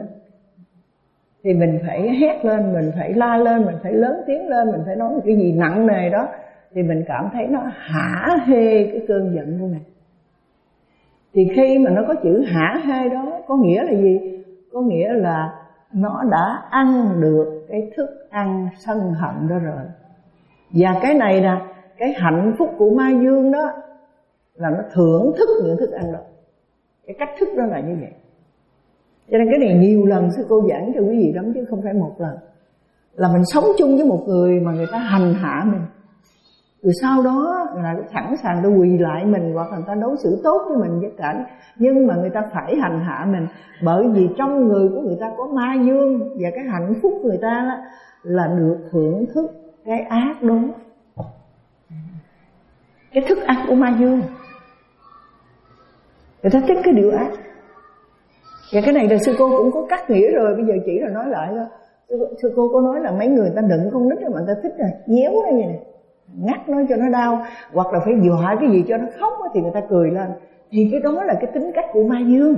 thì mình phải hét lên, mình phải la lên, mình phải lớn tiếng lên, mình phải nói một cái gì nặng nề đó, thì mình cảm thấy nó hả hê cái cơn giận của mình. Thì khi mà nó có chữ hả hê đó, có nghĩa là gì? Có nghĩa là nó đã ăn được cái thức ăn sân hận đó rồi. Và cái này là cái hạnh phúc của ma dương đó, là nó thưởng thức những thức ăn đó. Cái cách thức đó là như vậy. Cho nên cái này nhiều lần sư cô giảng cho quý vị lắm, chứ không phải một lần. Là mình sống chung với một người mà người ta hành hạ mình, rồi sau đó là sẵn sàng để quỳ lại mình, hoặc là người ta đối xử tốt với mình với cả, nhưng mà người ta phải hành hạ mình, bởi vì trong người của người ta có ma dương, và cái hạnh phúc của người ta là, là được thưởng thức cái ác đó, cái thức ăn của ma dương. Người ta thích cái điều ác. Và cái này là sư cô cũng có cắt nghĩa rồi, bây giờ chỉ là nói lại thôi. Sư, sư cô có nói là mấy người ta đựng con nít mà người ta thích là nhéo nó như này, ngắt nó cho nó đau, hoặc là phải dọa cái gì cho nó khóc thì người ta cười lên. Thì cái đó là cái tính cách của ma dương.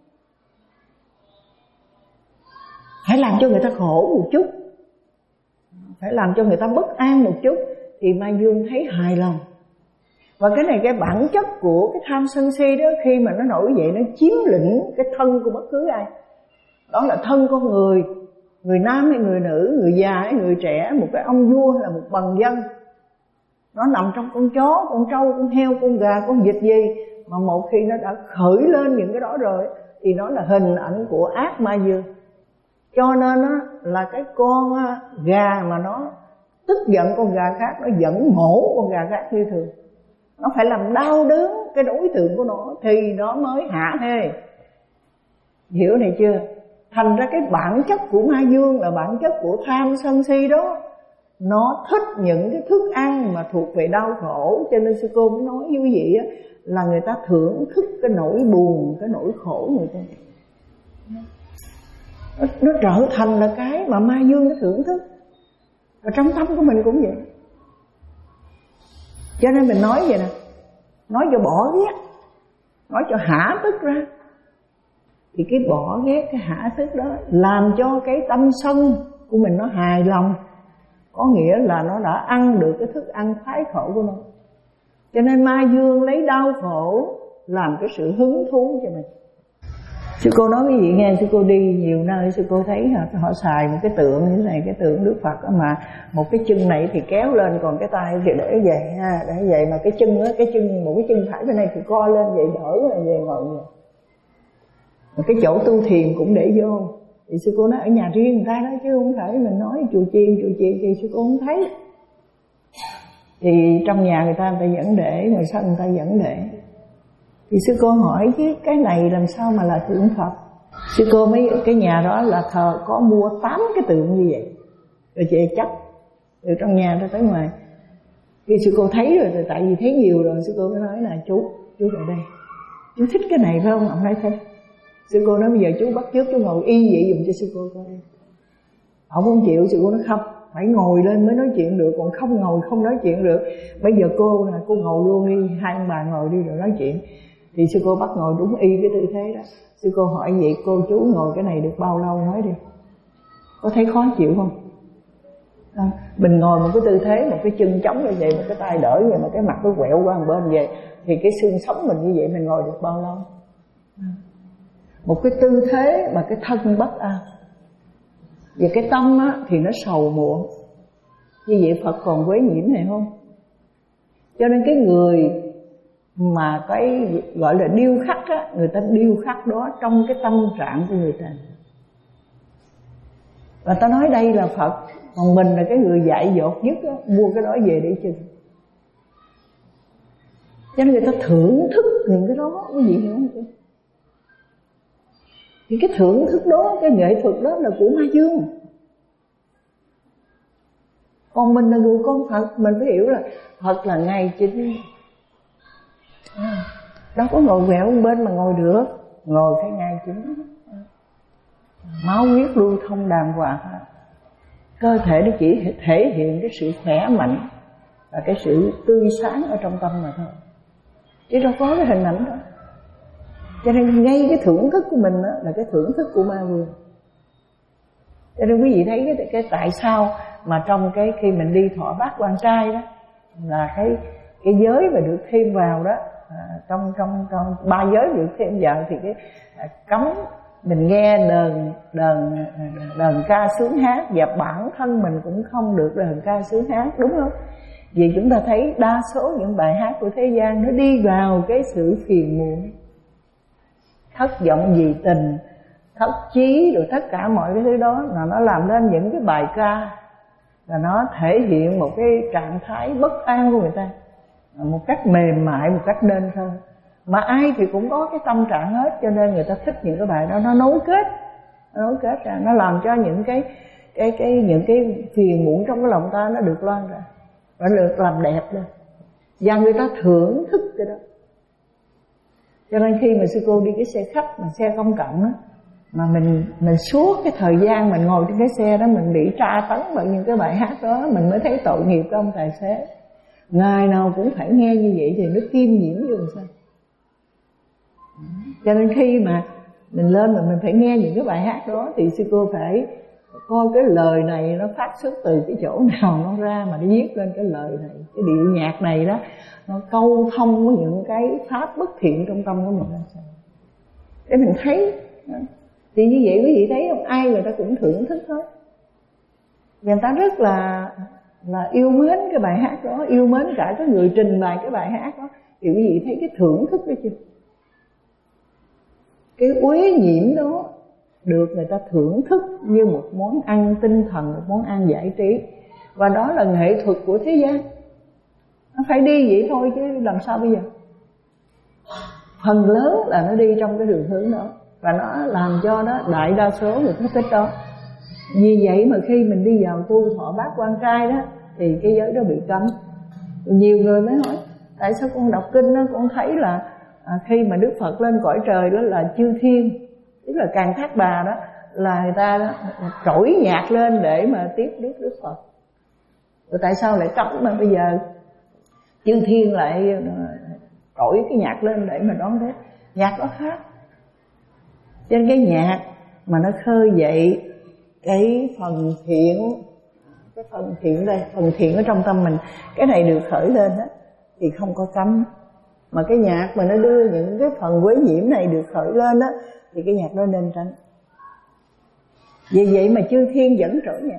Phải làm cho người ta khổ một chút, phải làm cho người ta bất an một chút, thì ma dương thấy hài lòng. Và cái này cái bản chất của cái tham sân si đó, khi mà nó nổi dậy nó chiếm lĩnh cái thân của bất cứ ai. Đó là thân con người, người nam hay người nữ, người già hay người trẻ, một cái ông vua hay là một bần dân. Nó nằm trong con chó, con trâu, con heo, con gà, con vịt gì. Mà một khi nó đã khởi lên những cái đó rồi thì nó là hình ảnh của ác ma dương. Cho nên á, là cái con gà mà nó tức giận con gà khác, nó vẫn mổ con gà khác như thường. Nó phải làm đau đớn cái đối tượng của nó thì nó mới hạ hê. Hiểu này chưa? Thành ra cái bản chất của ma dương là bản chất của tham sân si đó, nó thích những cái thức ăn mà thuộc về đau khổ. Cho nên sư cô mới nói với quý vị á, là người ta thưởng thức cái nỗi buồn, cái nỗi khổ người ta. Nó, nó trở thành là cái mà ma dương nó thưởng thức. Và trong tâm của mình cũng vậy. Cho nên mình nói vậy nè, nói cho bỏ ghét, nói cho hả tức ra, thì cái bỏ ghét, cái hả tức đó làm cho cái tâm sân của mình nó hài lòng. Có nghĩa là nó đã ăn được cái thức ăn khoái khổ của nó. Cho nên ma dương lấy đau khổ làm cái sự hứng thú cho mình. Sư cô nói với vị nghe, sư cô đi nhiều nơi, sư cô thấy họ, họ xài một cái tượng như thế này, cái tượng Đức Phật đó, mà một cái chân này thì kéo lên, còn cái tay thì để vậy ha, để vậy, mà cái chân á, cái chân một cái chân phải bên này thì co lên vậy, đỡ là về ngồi vậy. Mà cái chỗ tu thiền cũng để vô. Thì sư cô nói ở nhà riêng người ta đó, chứ không phải mình nói chùa chiền chùa chiền thì sư cô không thấy. Thì trong nhà người ta người ta vẫn để, ngoài sân người ta vẫn để. Thì sư cô hỏi chứ cái này làm sao mà là tượng Phật? Sư cô mới cái nhà đó là thờ có mua tám cái tượng như vậy. rồi chị chắc từ trong nhà ra tới ngoài. Khi sư cô thấy rồi, tại vì thấy nhiều rồi, sư cô mới nói là chú, chú vào đây, chú thích cái này phải không? Ông nói thích. Sư cô nói bây giờ chú bắt chước chú ngồi y vậy dùng cho sư cô coi đi. Ông không chịu, sư cô nói không, phải ngồi lên mới nói chuyện được, còn không ngồi không nói chuyện được. Bây giờ cô là cô ngồi luôn đi, hai ông bà ngồi đi rồi nói chuyện. Thì sư cô bắt ngồi đúng y cái tư thế đó. Sư cô hỏi vậy cô chú ngồi cái này được bao lâu, nói đi, có thấy khó chịu không? À, mình ngồi một cái tư thế, một cái chân chống như vậy, một cái tay đỡ vậy, mà cái mặt nó quẹo qua một bên vậy, thì cái xương sống mình như vậy mình ngồi được bao lâu? À, một cái tư thế mà cái thân bất an, và cái tâm á, thì nó sầu muộn. Như vậy Phật còn quấy nhiễm này không? Cho nên cái người mà cái gọi là điêu khắc á, người ta điêu khắc đó trong cái tâm trạng của người ta. Và ta nói đây là Phật, còn mình là cái người dại dột nhất á, mua cái đó về để chừng. Cho nên người ta thưởng thức những cái đó, cái gì hiểu không? Thì cái thưởng thức đó, cái nghệ thuật đó là của ma dương. Còn mình là người con Phật, mình phải hiểu là Phật là ngay chính. À, đâu có ngồi quẹo bên mà ngồi được, ngồi phải ngay chính. Máu huyết lưu thông đàng hoàng, cơ thể nó chỉ thể hiện cái sự khỏe mạnh và cái sự tươi sáng ở trong tâm mà thôi, chứ đâu có cái hình ảnh đó. Cho nên ngay cái thưởng thức của mình đó là cái thưởng thức của ma vương. Cho nên quý vị thấy cái, cái tại sao mà trong cái khi mình đi thọ bát quan trai đó là cái cái giới mà được thêm vào đó, à, trong trong trong ba giới được thêm vào thì cái à, cấm mình nghe đờn đờn đờn ca sướng hát, và bản thân mình cũng không được đờn ca sướng hát, đúng không? Vì chúng ta thấy đa số những bài hát của thế gian nó đi vào cái sự phiền muộn, thất vọng vì tình, thất chí, rồi tất cả mọi cái thứ đó là nó làm nên những cái bài ca, là nó thể hiện một cái trạng thái bất an của người ta một cách mềm mại, một cách nên thơ. Mà ai thì cũng có cái tâm trạng hết, cho nên người ta thích những cái bài đó, nó nối kết, nó nối kết ra, nó làm cho những cái cái cái những cái phiền muộn trong cái lòng ta nó được loan ra, nó được làm đẹp lên, và người ta thưởng thức cái đó. Cho nên khi mà sư cô đi cái xe khách mà xe công cộng á, mà mình mình suốt cái thời gian mình ngồi trên cái xe đó, mình bị tra tấn bởi những cái bài hát đó, mình mới thấy tội nghiệp của ông tài xế. Ngày nào cũng phải nghe như vậy thì nó kim nhiễm vô làm sao. Cho nên khi mà mình lên mà mình phải nghe những cái bài hát đó thì sư cô phải coi cái lời này nó phát xuất từ cái chỗ nào nó ra mà nó viết lên cái lời này, cái điệu nhạc này đó, nó câu thông với những cái pháp bất thiện trong tâm của mình, để mình thấy. Thì như vậy quý vị thấy không, ai người ta cũng thưởng thức hết, người ta rất là là yêu mến cái bài hát đó, yêu mến cả cái người trình bày cái bài hát đó. Thì quý vị thấy cái thưởng thức đó chưa? Cái uế nhiễm đó được người ta thưởng thức như một món ăn tinh thần, một món ăn giải trí. Và đó là nghệ thuật của thế gian, nó phải đi vậy thôi chứ làm sao bây giờ. Phần lớn là nó đi trong cái đường hướng đó, và nó làm cho đó đại đa số người ta thích đó. Vì vậy mà khi mình đi vào tu thọ bát quan trai đó thì cái giới đó bị cấm. Nhiều người mới hỏi tại sao con đọc kinh đó con thấy là à, khi mà Đức Phật lên cõi trời đó là chư thiên, tức là Càng Thác Bà đó, là người ta đó, trỗi nhạc lên để mà tiếp Đức Đức Phật. Rồi tại sao lại cấm mà bây giờ chư thiên lại trỗi cái nhạc lên để mà đón tiếp? Nhạc đó khác. Cho nên cái nhạc mà nó khơi dậy cái phần thiện, cái phần thiện đây, phần thiện ở trong tâm mình, cái này được khởi lên đó thì không có cấm. Mà cái nhạc mà nó đưa những cái phần quấy nhiễm này được khởi lên đó thì cái nhạc đó nên tránh. Vì vậy mà chư thiên vẫn trỗi nhạc.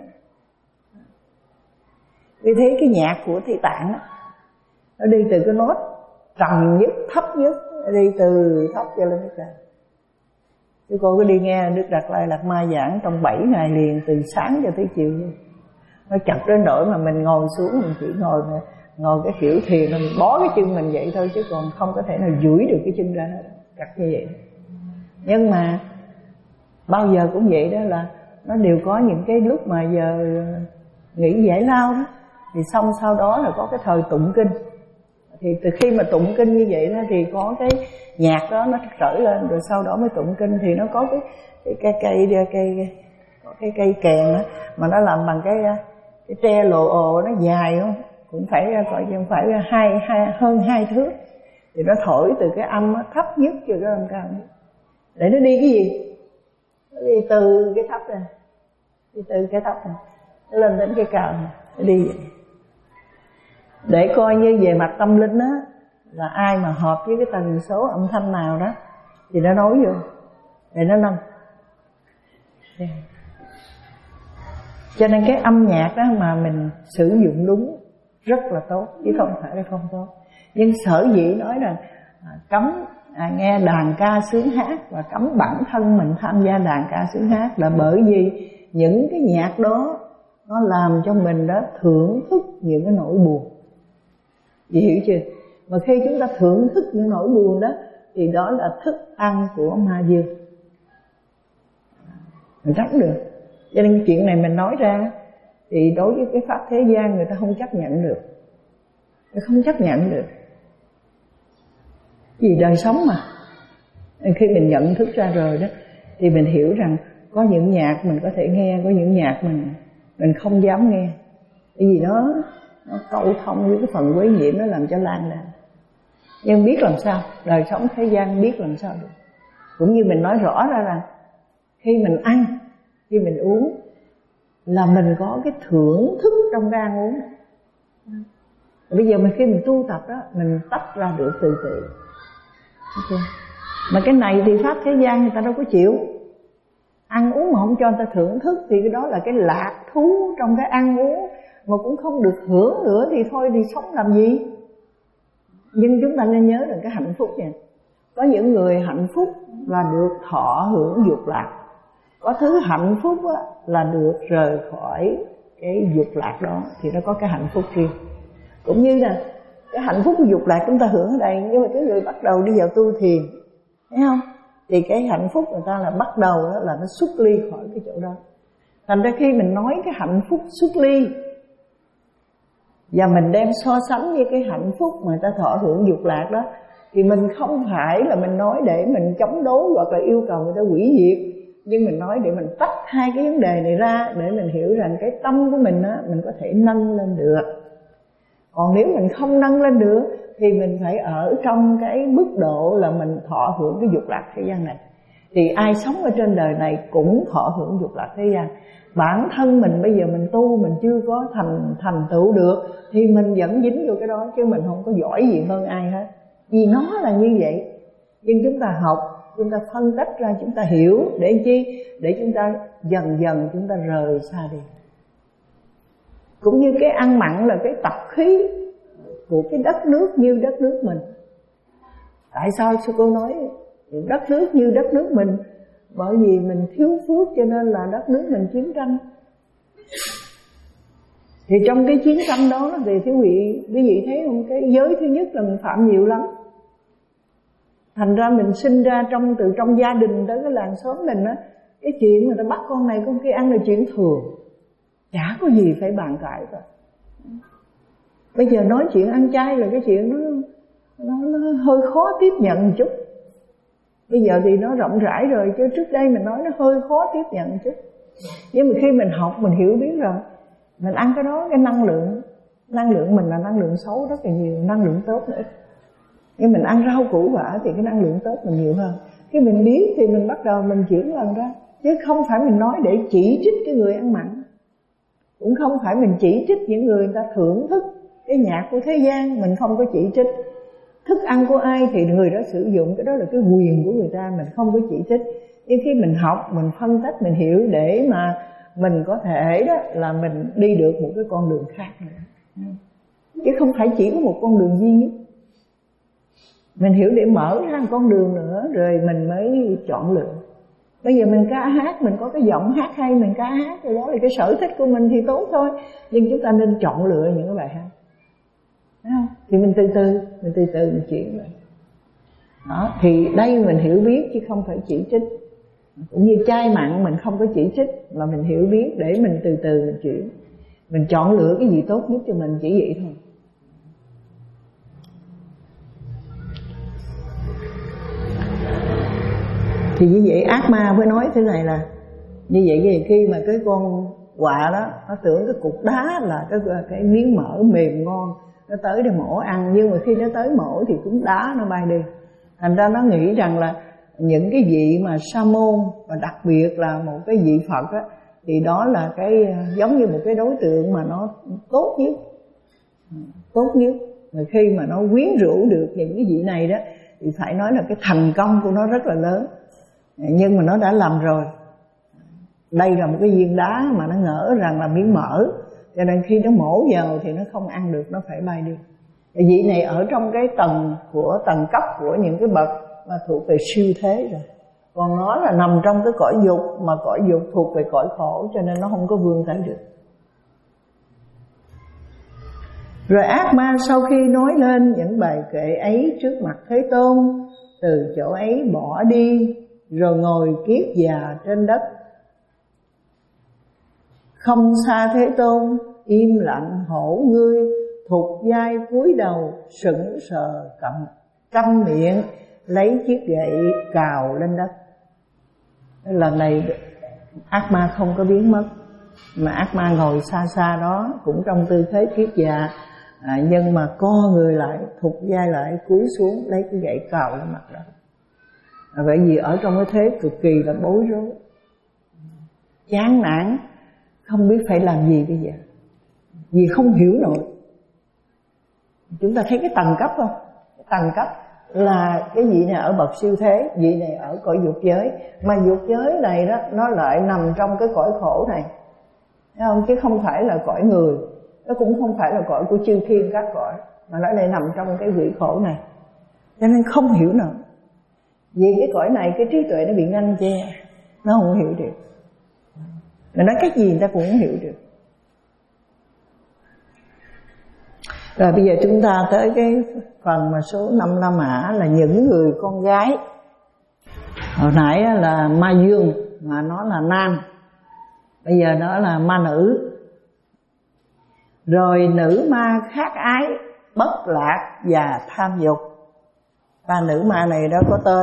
Vì thế cái nhạc của Tây Tạng đó, nó đi từ cái nốt trầm nhất, thấp nhất, đi từ thấp cho lên tới trời. Chứ cô có đi nghe Đức Đạt Lai Lạt Ma giảng trong bảy ngày liền, từ sáng cho tới chiều luôn. Nó chặt đến nỗi mà mình ngồi xuống, mình chỉ ngồi mà ngồi cái kiểu thiền là mình bó cái chân mình vậy thôi, chứ còn không có thể nào duỗi được cái chân ra hết, chặt như vậy. Nhưng mà bao giờ cũng vậy đó, là nó đều có những cái lúc mà giờ nghỉ giải lao đó. Thì xong sau đó là có cái thời tụng kinh. Thì từ khi mà tụng kinh như vậy đó thì có cái nhạc đó nó trở lên, rồi sau đó mới tụng kinh. Thì nó có cái cái cây cây cây cây cái cây kèn đó, mà nó làm bằng cái cái tre lồ ồ, nó dài không, cũng phải coi chừng phải hai hai hơn hai thước. Thì nó thổi từ cái âm thấp nhất cho cái âm cao nhất. Để nó đi cái gì? Nó đi từ cái thấp này, đi từ cái thấp này nó lên đến cái cao này, nó đi vậy. Để coi như về mặt tâm linh á, là ai mà hợp với cái tần số âm thanh nào đó thì nó nối vô để nó nâng. Cho nên cái âm nhạc đó mà mình sử dụng đúng rất là tốt, chứ không phải là không tốt. Nhưng sở dĩ nói rằng à, cấm à, nghe đàn ca sướng hát và cấm bản thân mình tham gia đàn ca sướng hát là bởi vì những cái nhạc đó nó làm cho mình đó thưởng thức những cái nỗi buồn. Chị hiểu chưa? Mà khi chúng ta thưởng thức những nỗi buồn đó thì đó là thức ăn của ma dương. Mình tránh được. Cho nên chuyện này mình nói ra thì đối với cái pháp thế gian người ta không chấp nhận được. Người không chấp nhận được. Vì đời sống mà. Khi mình nhận thức ra rồi đó thì mình hiểu rằng có những nhạc mình có thể nghe, có những nhạc mình mình không dám nghe. Bởi vì nó nó câu thông với cái phần quấy nhiễm, nó làm cho lan đàn. Nhưng biết làm sao, đời sống thế gian biết làm sao được. Cũng như mình nói rõ ra rằng khi mình ăn, khi mình uống là mình có cái thưởng thức trong cái ăn uống. Bây giờ mình khi mình tu tập đó, mình tách ra được từ từ. Okay. Mà cái này thì pháp thế gian người ta đâu có chịu. Ăn uống mà không cho người ta thưởng thức thì cái đó là cái lạc thú trong cái ăn uống, mà cũng không được hưởng nữa thì thôi thì sống làm gì. Nhưng chúng ta nên nhớ rằng cái hạnh phúc nha, có những người hạnh phúc là được thọ hưởng dục lạc, có thứ hạnh phúc á, là được rời khỏi cái dục lạc đó, thì nó có cái hạnh phúc riêng. Cũng như là cái hạnh phúc của dục lạc chúng ta hưởng ở đây, nhưng mà cái người bắt đầu đi vào tu thiền, thấy không? Thì cái hạnh phúc người ta là bắt đầu đó là nó xuất ly khỏi cái chỗ đó. Thành ra khi mình nói cái hạnh phúc xuất ly và mình đem so sánh với cái hạnh phúc mà người ta thọ hưởng dục lạc đó, thì mình không phải là mình nói để mình chống đối hoặc là yêu cầu người ta hủy diệt, nhưng mình nói để mình tách hai cái vấn đề này ra, để mình hiểu rằng cái tâm của mình á, mình có thể nâng lên được. Còn nếu mình không nâng lên được thì mình phải ở trong cái mức độ là mình thọ hưởng cái dục lạc thế gian này. Thì ai sống ở trên đời này cũng thọ hưởng dục lạc thế gian. Bản thân mình bây giờ mình tu mình chưa có thành thành tựu được thì mình vẫn dính vô cái đó, chứ mình không có giỏi gì hơn ai hết. Vì nó là như vậy. Nhưng chúng ta học, chúng ta phân tích ra, chúng ta hiểu để chi? Để chúng ta dần dần chúng ta rời xa đi. Cũng như cái ăn mặn là cái tập khí của cái đất nước như đất nước mình. Tại sao sư cô nói đất nước như đất nước mình? Bởi vì mình thiếu phước cho nên là đất nước mình chiến tranh. Thì trong cái chiến tranh đó thì quý vị, quý vị thấy không? Cái giới thứ nhất là mình phạm nhiều lắm. Thành ra mình sinh ra trong từ trong gia đình tới cái làng xóm mình á, cái chuyện người ta bắt con này con kia ăn là chuyện thường, chả có gì phải bàn cãi cả. Bây giờ nói chuyện ăn chay là cái chuyện nó, nó, nó hơi khó tiếp nhận một chút. Bây giờ thì nó rộng rãi rồi, chứ trước đây mình nói nó hơi khó tiếp nhận một chút. Nhưng mà khi mình học, mình hiểu biết rồi, mình ăn cái đó, cái năng lượng, năng lượng mình là năng lượng xấu rất là nhiều, năng lượng tốt nữa. Nhưng mình ăn rau củ quả thì cái năng lượng tốt mình nhiều hơn. Khi mình biết thì mình bắt đầu mình chuyển lần ra. Chứ không phải mình nói để chỉ trích cái người ăn mặn, cũng không phải mình chỉ trích những người, người ta thưởng thức cái nhạc của thế gian. Mình không có chỉ trích. Thức ăn của ai thì người đó sử dụng, cái đó là cái quyền của người ta, mình không có chỉ trích. Nhưng khi mình học, mình phân tích, mình hiểu để mà mình có thể đó là mình đi được một cái con đường khác nữa. Chứ không phải chỉ có một con đường duy nhất. Mình hiểu để mở ra một con đường nữa rồi mình mới chọn lựa. Bây giờ mình ca hát, mình có cái giọng hát hay, mình ca hát, rồi đó là cái sở thích của mình thì tốt thôi. Nhưng chúng ta nên chọn lựa những cái bài hát. Thấy không? Thì mình từ từ, mình từ từ mình chuyển lại. Đó, thì đây mình hiểu biết chứ không phải chỉ trích. Cũng như chay mặn mình không có chỉ trích, mà mình hiểu biết để mình từ từ mình chuyển. Mình chọn lựa cái gì tốt nhất cho mình, chỉ vậy thôi. Thì như vậy ác ma mới nói thế này là như vậy thì khi mà cái con quạ đó nó tưởng cái cục đá là cái cái miếng mỡ mềm ngon, nó tới để mổ ăn, nhưng mà khi nó tới mổ thì cũng đá nó bay đi. Thành ra nó nghĩ rằng là những cái vị mà sa môn, và đặc biệt là một cái vị Phật á, thì đó là cái giống như một cái đối tượng mà nó tốt nhất, tốt nhất. Mà khi mà nó quyến rũ được những cái vị này đó thì phải nói là cái thành công của nó rất là lớn. Nhưng mà nó đã làm rồi. Đây là một cái viên đá mà nó ngỡ rằng là miếng mỡ, cho nên khi nó mổ vào thì nó không ăn được, nó phải bay đi. Vị này ở trong cái tầng của tầng cấp của những cái bậc mà thuộc về siêu thế rồi. Còn nó là nằm trong cái cõi dục, mà cõi dục thuộc về cõi khổ, cho nên nó không có vươn tới được. Rồi ác ma sau khi nói lên những bài kệ ấy trước mặt Thế Tôn, từ chỗ ấy bỏ đi, rồi ngồi kiết già trên đất. Không xa Thế Tôn, im lặng hổ ngươi, thục giai cúi đầu, sững sờ cậm câm miệng, lấy chiếc gậy cào lên đất. Lần này ác ma không có biến mất, mà ác ma ngồi xa xa đó cũng trong tư thế kiết già, à, nhưng mà co người lại, thục vai lại, cúi xuống lấy cái gậy cào lên mặt đất. À, bởi vì ở trong cái thế cực kỳ là bối rối, chán nản, không biết phải làm gì bây giờ, vì không hiểu nổi. Chúng ta thấy cái tầng cấp không? Cái tầng cấp là cái vị này ở bậc siêu thế, vị này ở cõi dục giới. Mà dục giới này đó, nó lại nằm trong cái cõi khổ này, thấy không? Chứ không phải là cõi người, nó cũng không phải là cõi của chư thiên các cõi, mà nó lại nằm trong cái vị khổ này. Cho nên không hiểu nổi. Vì cái cõi này cái trí tuệ nó bị ngăn che, nó không hiểu được. Mà nói cái gì người ta cũng không hiểu được. Rồi bây giờ chúng ta tới cái phần mà số năm La Mã, là những người con gái. Hồi nãy là ma dương, mà nó là nam, bây giờ nó là ma nữ. Rồi nữ ma khát ái, bất lạc và tham dục. Ba nữ ma này đó có tên.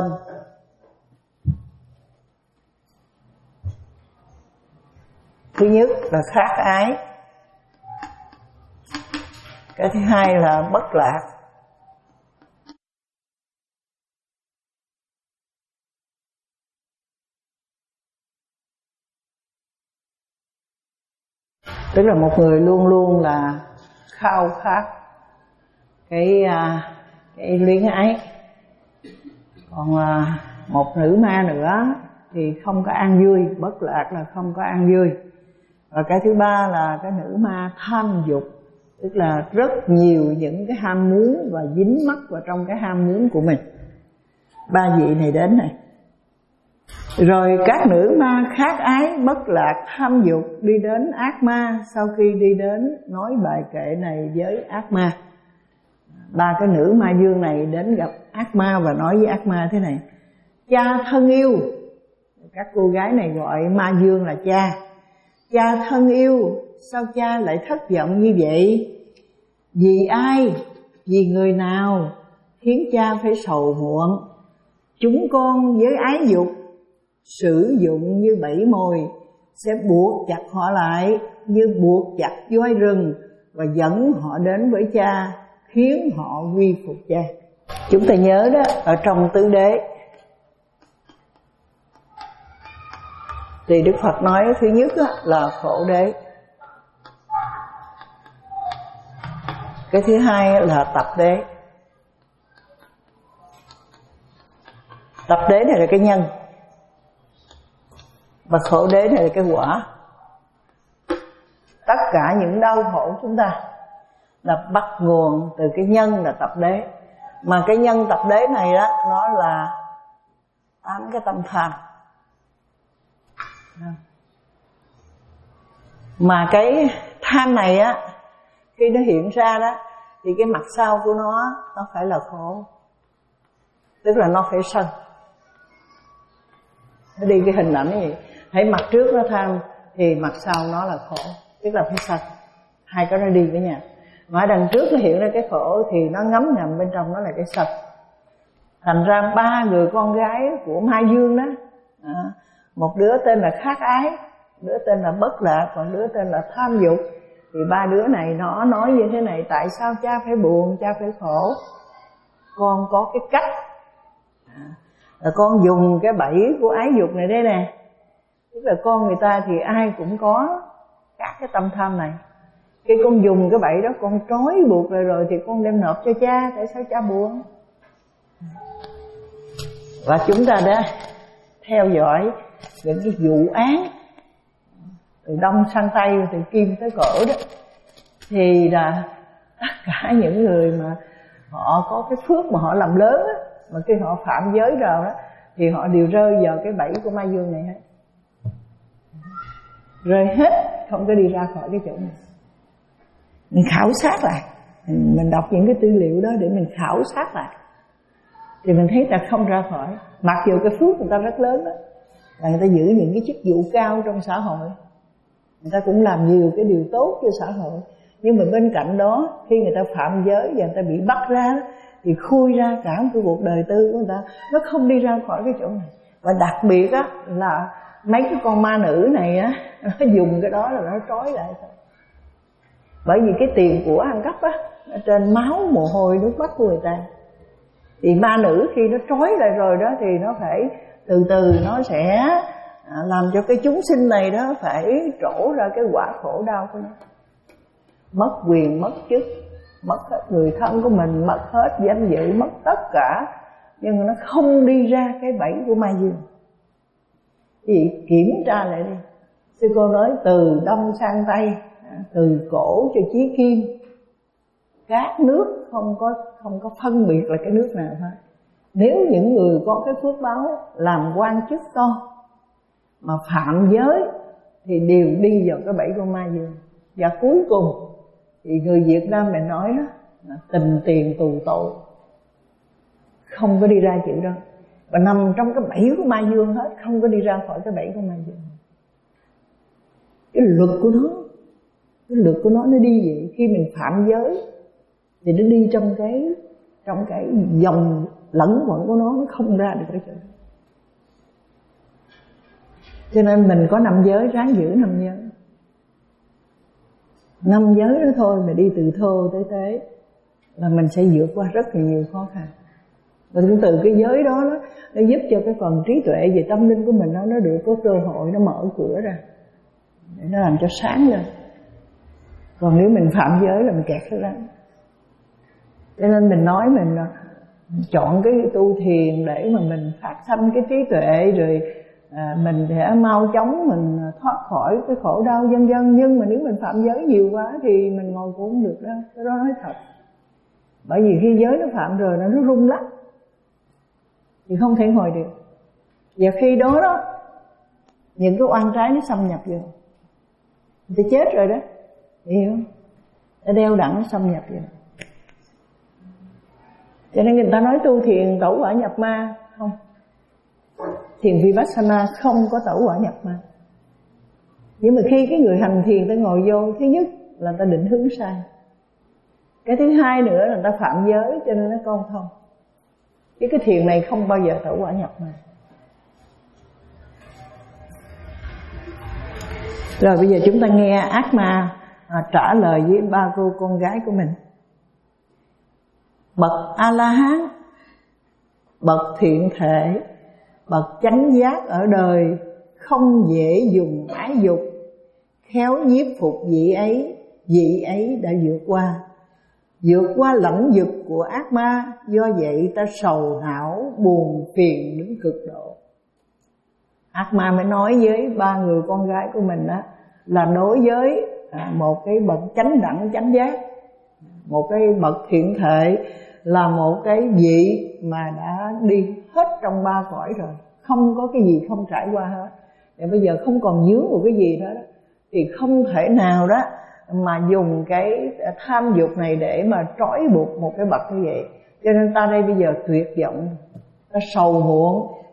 Thứ nhất là khát ái, cái thứ hai là bất lạc, tức là một người luôn luôn là khao khát cái cái luyến ái. Còn một nữ ma nữa thì không có an vui, bất lạc là không có an vui. Và cái thứ ba là cái nữ ma tham dục, tức là rất nhiều những cái ham muốn và dính mắc vào trong cái ham muốn của mình. Ba vị này đến này. Rồi các nữ ma khát ái, bất lạc, tham dục đi đến ác ma. Sau khi đi đến nói bài kệ này với ác ma, ba cái nữ ma dương này đến gặp ác ma và nói với ác ma thế này: cha thân yêu. Các cô gái này gọi ma dương là cha. Cha thân yêu, sao cha lại thất vọng như vậy? Vì ai, vì người nào khiến cha phải sầu muộn? Chúng con với ái dục sử dụng như bẫy mồi, sẽ buộc chặt họ lại như buộc chặt voi rừng, và dẫn họ đến với cha, khiến họ quy phục cha. Chúng ta nhớ đó, ở trong tứ đế thì Đức Phật nói thứ nhất là khổ đế, cái thứ hai là tập đế. Tập đế này là cái nhân, và khổ đế này là cái quả. Tất cả những đau khổ chúng ta là bắt nguồn từ cái nhân là tập đế. Mà cái nhân tập đế này đó, nó là tám cái tâm tham. Mà cái tham này á, khi nó hiện ra đó, thì cái mặt sau của nó, nó phải là khổ. Tức là nó phải sân. Nó đi cái hình ảnh này, hãy mặt trước nó tham, thì mặt sau nó là khổ, tức là phải sân. hai cái nó đi với nhau. Mà ở đằng trước nó hiện ra cái khổ thì nó ngấm ngầm bên trong nó là cái sân. Thành ra ba người con gái của Mai Dương đó, à, một đứa tên là khát ái, đứa tên là bất lạc, còn đứa tên là tham dục. Thì ba đứa này nó nói như thế này: tại sao cha phải buồn, cha phải khổ? Con có cái cách, à, là con dùng cái bẫy của ái dục này đây nè. Tức là con người ta thì ai cũng có các cái tâm tham này. Khi con dùng cái bẫy đó, con trói buộc rồi rồi thì con đem nộp cho cha. Tại sao cha buồn? Và chúng ta đã theo dõi những cái vụ án từ đông sang tây, từ kim tới cổ đó, thì là tất cả những người mà họ có cái phước mà họ làm lớn á, mà khi họ phạm giới rồi đó thì họ đều rơi vào cái bẫy của Mai Dương này hết. Rơi hết, không có đi ra khỏi cái chỗ này. Mình khảo sát lại, mình đọc những cái tư liệu đó để mình khảo sát lại, thì mình thấy ta không ra khỏi. Mặc dù cái phước người ta rất lớn đó, là người ta giữ những cái chức vụ cao trong xã hội, người ta cũng làm nhiều cái điều tốt cho xã hội, nhưng mà bên cạnh đó khi người ta phạm giới và người ta bị bắt ra thì khui ra cả một cái cuộc đời tư của người ta, nó không đi ra khỏi cái chỗ này. Và đặc biệt á là mấy cái con ma nữ này á, nó dùng cái đó là nó trói lại thôi. Bởi vì cái tiền của ăn cắp á, ở trên máu mồ hôi nước mắt của người ta, thì ma nữ khi nó trói lại rồi đó thì nó phải từ từ nó sẽ làm cho cái chúng sinh này đó phải trổ ra cái quả khổ đau của nó. Mất quyền, mất chức, mất hết người thân của mình, mất hết danh dự, mất tất cả, nhưng mà nó không đi ra cái bẫy của Ma Dương. Thì kiểm tra lại đi. Sư cô nói từ đông sang tây, từ cổ cho chí kim, các nước không có không có phân biệt là cái nước nào hết. Nếu những người có cái phước báo làm quan chức to mà phạm giới thì đều đi vào cái bẫy của Ma Dương. Và cuối cùng thì người Việt Nam mình nói đó là tình tiền tù tội, không có đi ra chữ đó, và nằm trong cái bẫy của Ma Dương hết, không có đi ra khỏi cái bẫy của Ma Dương. Cái luật của nó, cái luật của nó nó đi vậy. Khi mình phạm giới thì nó đi trong cái trong cái dòng lẫn quẩn của nó, nó không ra được cái chỗ đó. Cho nên mình có năm giới, ráng giữ năm giới. Năm giới đó thôi mà đi từ thô tới tế là mình sẽ vượt qua rất là nhiều khó khăn. Và cũng từ cái giới đó, đó nó giúp cho cái phần trí tuệ về tâm linh của mình đó, nó được có cơ hội, nó mở cửa ra để nó làm cho sáng lên. Còn nếu mình phạm giới là mình kẹt cái rắn. Cho nên mình nói mình chọn cái tu thiền để mà mình phát sanh cái trí tuệ, rồi à, mình sẽ mau chóng mình thoát khỏi cái khổ đau vân vân. Nhưng mà nếu mình phạm giới nhiều quá thì mình ngồi cũng không được đâu. Cái đó nói thật. Bởi vì khi giới nó phạm rồi nó rung lắc thì không thể ngồi được. Và khi đó đó những cái oan trái nó xâm nhập vô, người ta chết rồi đó, hiểu không? Nó đeo đẳng nó xâm nhập vô. Cho nên người ta nói tu thiền tẩu hỏa nhập ma. Không, thiền Vipassana không có tẩu hỏa nhập ma. Nhưng mà khi cái người hành thiền ta ngồi vô, thứ nhất là ta định hướng sai, cái thứ hai nữa là ta phạm giới, cho nên nó con thông. Chứ cái thiền này không bao giờ tẩu hỏa nhập ma. Rồi bây giờ chúng ta nghe ác ma à, trả lời với ba cô con gái của mình. Bậc A-la-hán, bậc thiện thể, bậc chánh giác ở đời, không dễ dùng ái dục, khéo nhiếp phục vị ấy. Vị ấy đã vượt qua Vượt qua lãnh vực của ác ma. Do vậy ta sầu não, buồn phiền đến cực độ. Ác ma mới nói với ba người con gái của mình đó, là đối với một cái bậc chánh đẳng chánh giác, một cái bậc thiện thể, là một cái vị mà đã đi hết trong ba cõi rồi, không có cái gì không trải qua hết. Và bây giờ không còn dướng một cái gì đó, thì không thể nào đó mà dùng cái tham dục này để mà trói buộc một cái bậc như vậy. Cho nên ta đây bây giờ tuyệt vọng, ta sầu muộn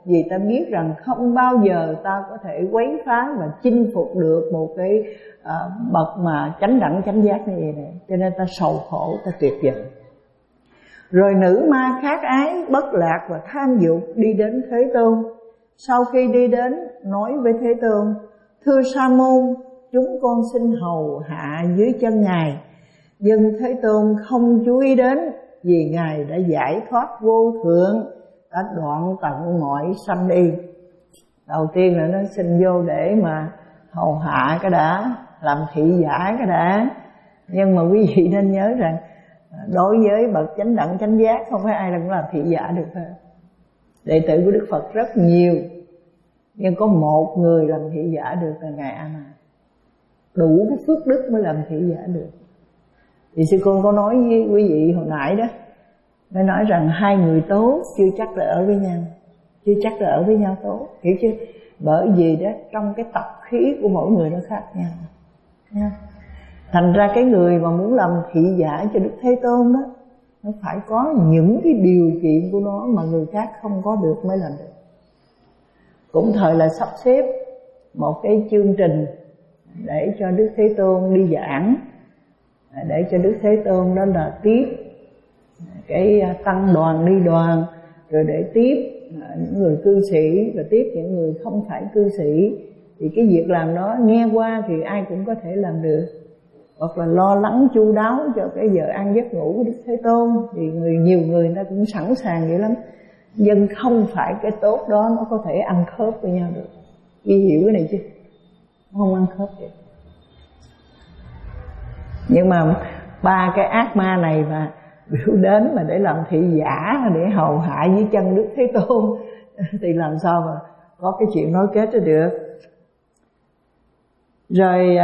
Vì ta biết rằng không bao giờ ta có thể quấy phá và chinh phục được một cái à, bậc mà chánh đẳng chánh giác như vậy này. Cho nên ta sầu khổ, ta tuyệt vọng. Rồi nữ ma khát ái, bất lạc và tham dục đi đến Thế Tôn. Sau khi đi đến, nói với Thế Tôn: thưa Sa môn, chúng con xin hầu hạ dưới chân Ngài. Nhưng Thế Tôn không chú ý đến, vì Ngài đã giải thoát vô thượng, đã đoạn tận mọi sanh đi. Đầu tiên là nó xin vô để mà hầu hạ cái đã, làm thị giả cái đã. Nhưng mà quý vị nên nhớ rằng đối với bậc chánh đẳng chánh giác không phải ai cũng làm thị giả được hết. Đệ tử của Đức Phật rất nhiều, nhưng có một người làm thị giả được là Ngài A Nan. Đủ cái phước đức mới làm thị giả được. Thì sư cô có nói với quý vị hồi nãy đó, mới nói rằng hai người tốt chưa chắc là ở với nhau, chưa chắc là ở với nhau tốt, hiểu chưa? Bởi vì đó trong cái tập khí của mỗi người nó khác nhau nha. Thành ra cái người mà muốn làm thị giả cho Đức Thế Tôn đó, nó phải có những cái điều kiện của nó mà người khác không có được mới làm được. Cũng thời là sắp xếp một cái chương trình để cho Đức Thế Tôn đi giảng, để cho Đức Thế Tôn đó là tiếp cái tăng đoàn đi đoàn, rồi để tiếp những người cư sĩ và tiếp những người không phải cư sĩ. Thì cái việc làm đó nghe qua thì ai cũng có thể làm được. Hoặc là lo lắng chu đáo cho cái giờ ăn giấc ngủ của Đức Thế Tôn, thì người nhiều người người ta cũng sẵn sàng vậy lắm. Nhưng không phải cái tốt đó nó có thể ăn khớp với nhau được. Ghi hiểu cái này chứ? Không ăn khớp được. Nhưng mà ba cái ác ma này mà biểu đến mà để làm thị giả, để hầu hạ dưới chân Đức Thế Tôn thì làm sao mà có cái chuyện nói kết cho được. Rồi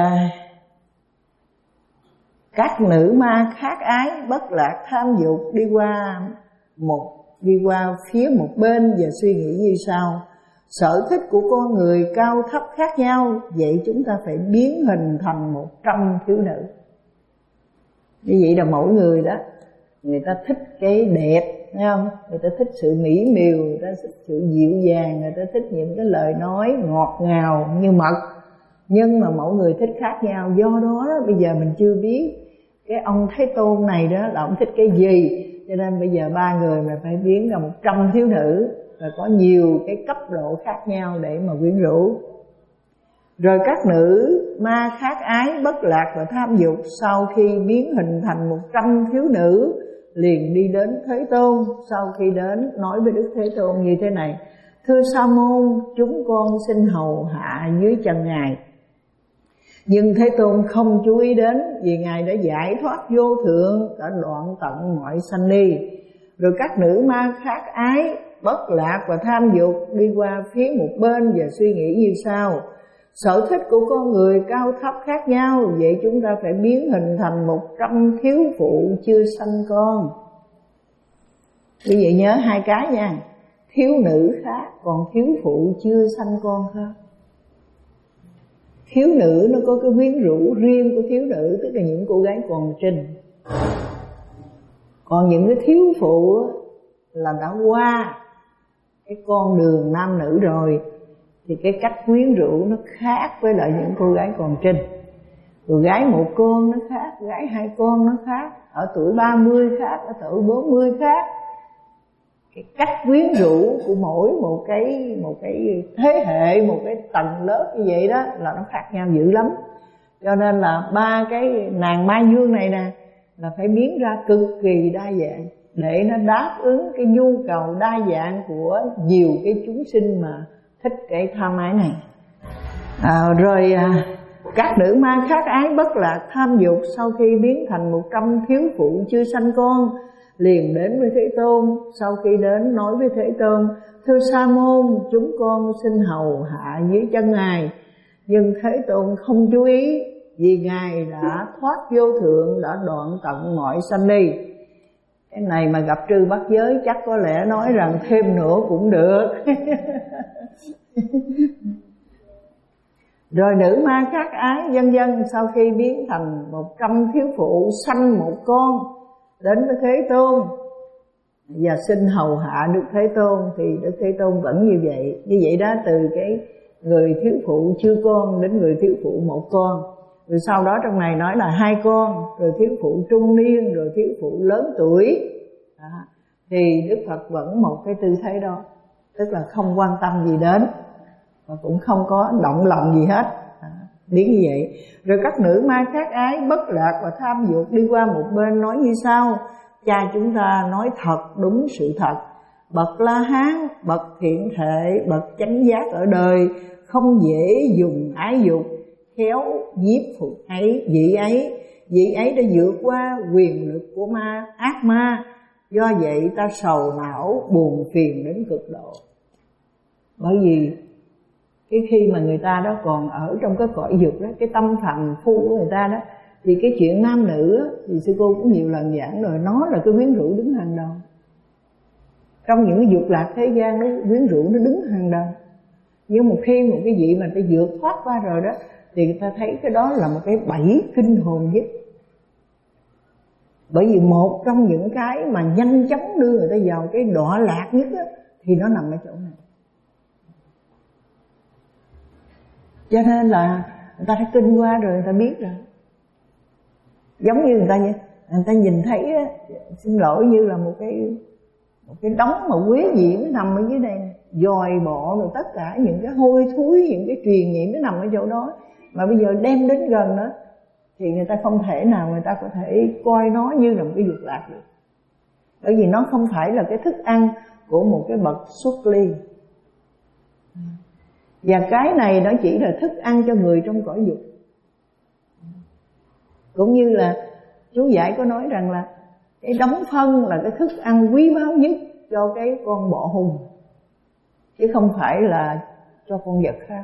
các nữ ma khát ái, bất lạc, tham dục đi qua một đi qua phía một bên và suy nghĩ như sau: sở thích của con người cao thấp khác nhau, vậy chúng ta phải biến hình thành một trăm thiếu nữ. Như vậy là mỗi người đó, người ta thích cái đẹp, thấy không? Người ta thích sự mỹ miều, người ta thích sự dịu dàng, người ta thích những cái lời nói ngọt ngào như mật. Nhưng mà mỗi người thích khác nhau. Do đó, đó bây giờ mình chưa biết cái ông Thế Tôn này đó là ông thích cái gì, cho nên bây giờ ba người mà phải biến ra một trăm thiếu nữ, và có nhiều cái cấp độ khác nhau để mà quyến rũ. Rồi các nữ ma khát ái, bất lạc và tham dục sau khi biến hình thành một trăm thiếu nữ liền đi đến Thế Tôn. Sau khi đến nói với Đức Thế Tôn như thế này: thưa Sa môn, chúng con xin hầu hạ dưới chân Ngài. Nhưng Thế Tôn không chú ý đến, vì Ngài đã giải thoát vô thượng, đã đoạn tận mọi sanh đi. Rồi các nữ ma khát ái, bất lạc và tham dục đi qua phía một bên và suy nghĩ như sau: sở thích của con người cao thấp khác nhau, vậy chúng ta phải biến hình thành một trăm thiếu phụ chưa sanh con. Quý vị nhớ hai cái nha, thiếu nữ khác, còn thiếu phụ chưa sanh con khác. Thiếu nữ nó có cái quyến rũ riêng của thiếu nữ, tức là những cô gái còn trinh. Còn những cái thiếu phụ là đã qua cái con đường nam nữ rồi, thì cái cách quyến rũ nó khác với lại những cô gái còn trinh. Rồi gái một con nó khác, gái hai con nó khác, ở tuổi ba mươi khác, ở tuổi bốn mươi khác. Cái cách quyến rũ của mỗi một cái một cái thế hệ, một cái tầng lớp như vậy đó là nó khác nhau dữ lắm. Cho nên là ba cái nàng Mai Dương này nè là phải biến ra cực kỳ đa dạng để nó đáp ứng cái nhu cầu đa dạng của nhiều cái chúng sinh mà thích cái tham ái này. À, rồi à, các nữ ma khát ái, bất lạc, tham dục sau khi biến thành một trăm thiếu phụ chưa sanh con liền đến với Thế Tôn. Sau khi đến nói với Thế Tôn: thưa Sa môn, chúng con xin hầu hạ dưới chân Ngài. Nhưng Thế Tôn không chú ý, vì Ngài đã thoát vô thượng, đã đoạn tận mọi sanh đi. Cái này mà gặp trư bát giới chắc có lẽ nói rằng thêm nữa cũng được. Rồi nữ ma khát ái vân vân sau khi biến thành một trăm thiếu phụ sanh một con đến với Thế Tôn. và xin hầu hạ Đức Thế Tôn. Thì Đức Thế Tôn vẫn như vậy. Như vậy đó, từ cái người thiếu phụ chưa con đến người thiếu phụ một con, rồi sau đó trong này nói là hai con, rồi thiếu phụ trung niên, rồi thiếu phụ lớn tuổi. Đó. Thì Đức Phật vẫn một cái tư thế đó, tức là không quan tâm gì đến, và cũng không có động lòng gì hết. Đó. Biết như vậy. Rồi các nữ ma khác ái, bất lạc và tham dục đi qua một bên nói như sau: cha chúng ta nói thật đúng sự thật, bậc La Hán, bậc thiện thể, bậc chánh giác ở đời không dễ dùng ái dục, khéo giết phục ấy vị ấy. Vị ấy đã vượt qua quyền lực của ma ác ma, do vậy ta sầu não buồn phiền đến cực độ. Bởi vì cái khi mà người ta đó còn ở trong cái cõi dục đó, cái tâm phàm phu của người ta đó, thì cái chuyện nam nữ đó, thì sư cô cũng nhiều lần giảng rồi, nó là cái quyến rũ đứng hàng đầu. Trong những cái dục lạc thế gian đó, quyến rũ nó đứng hàng đầu. Nhưng một khi một cái vị mà ta vượt thoát qua rồi đó, thì người ta thấy cái đó là một cái bẫy kinh hồn nhất. Bởi vì một trong những cái mà nhanh chóng đưa người ta vào cái đọa lạc nhất đó, thì nó nằm ở chỗ này. Cho nên là người ta đã kinh qua rồi, người ta biết rồi. Giống như người ta vậy, người ta nhìn thấy á, xin lỗi, như là một cái một cái đống mà quế nhiễm nằm ở dưới đây, dòi bọ rồi tất cả những cái hôi thối, những cái truyền nhiễm nó nằm ở chỗ đó. Mà bây giờ đem đến gần đó thì người ta không thể nào người ta có thể coi nó như là một cái dục lạc được. Bởi vì nó không phải là cái thức ăn của một cái bậc xuất ly. Và cái này nó chỉ là thức ăn cho người trong cõi dục. Cũng như là chú giải có nói rằng là cái đống phân là cái thức ăn quý báu nhất cho cái con bọ hùng, chứ không phải là cho con vật khác.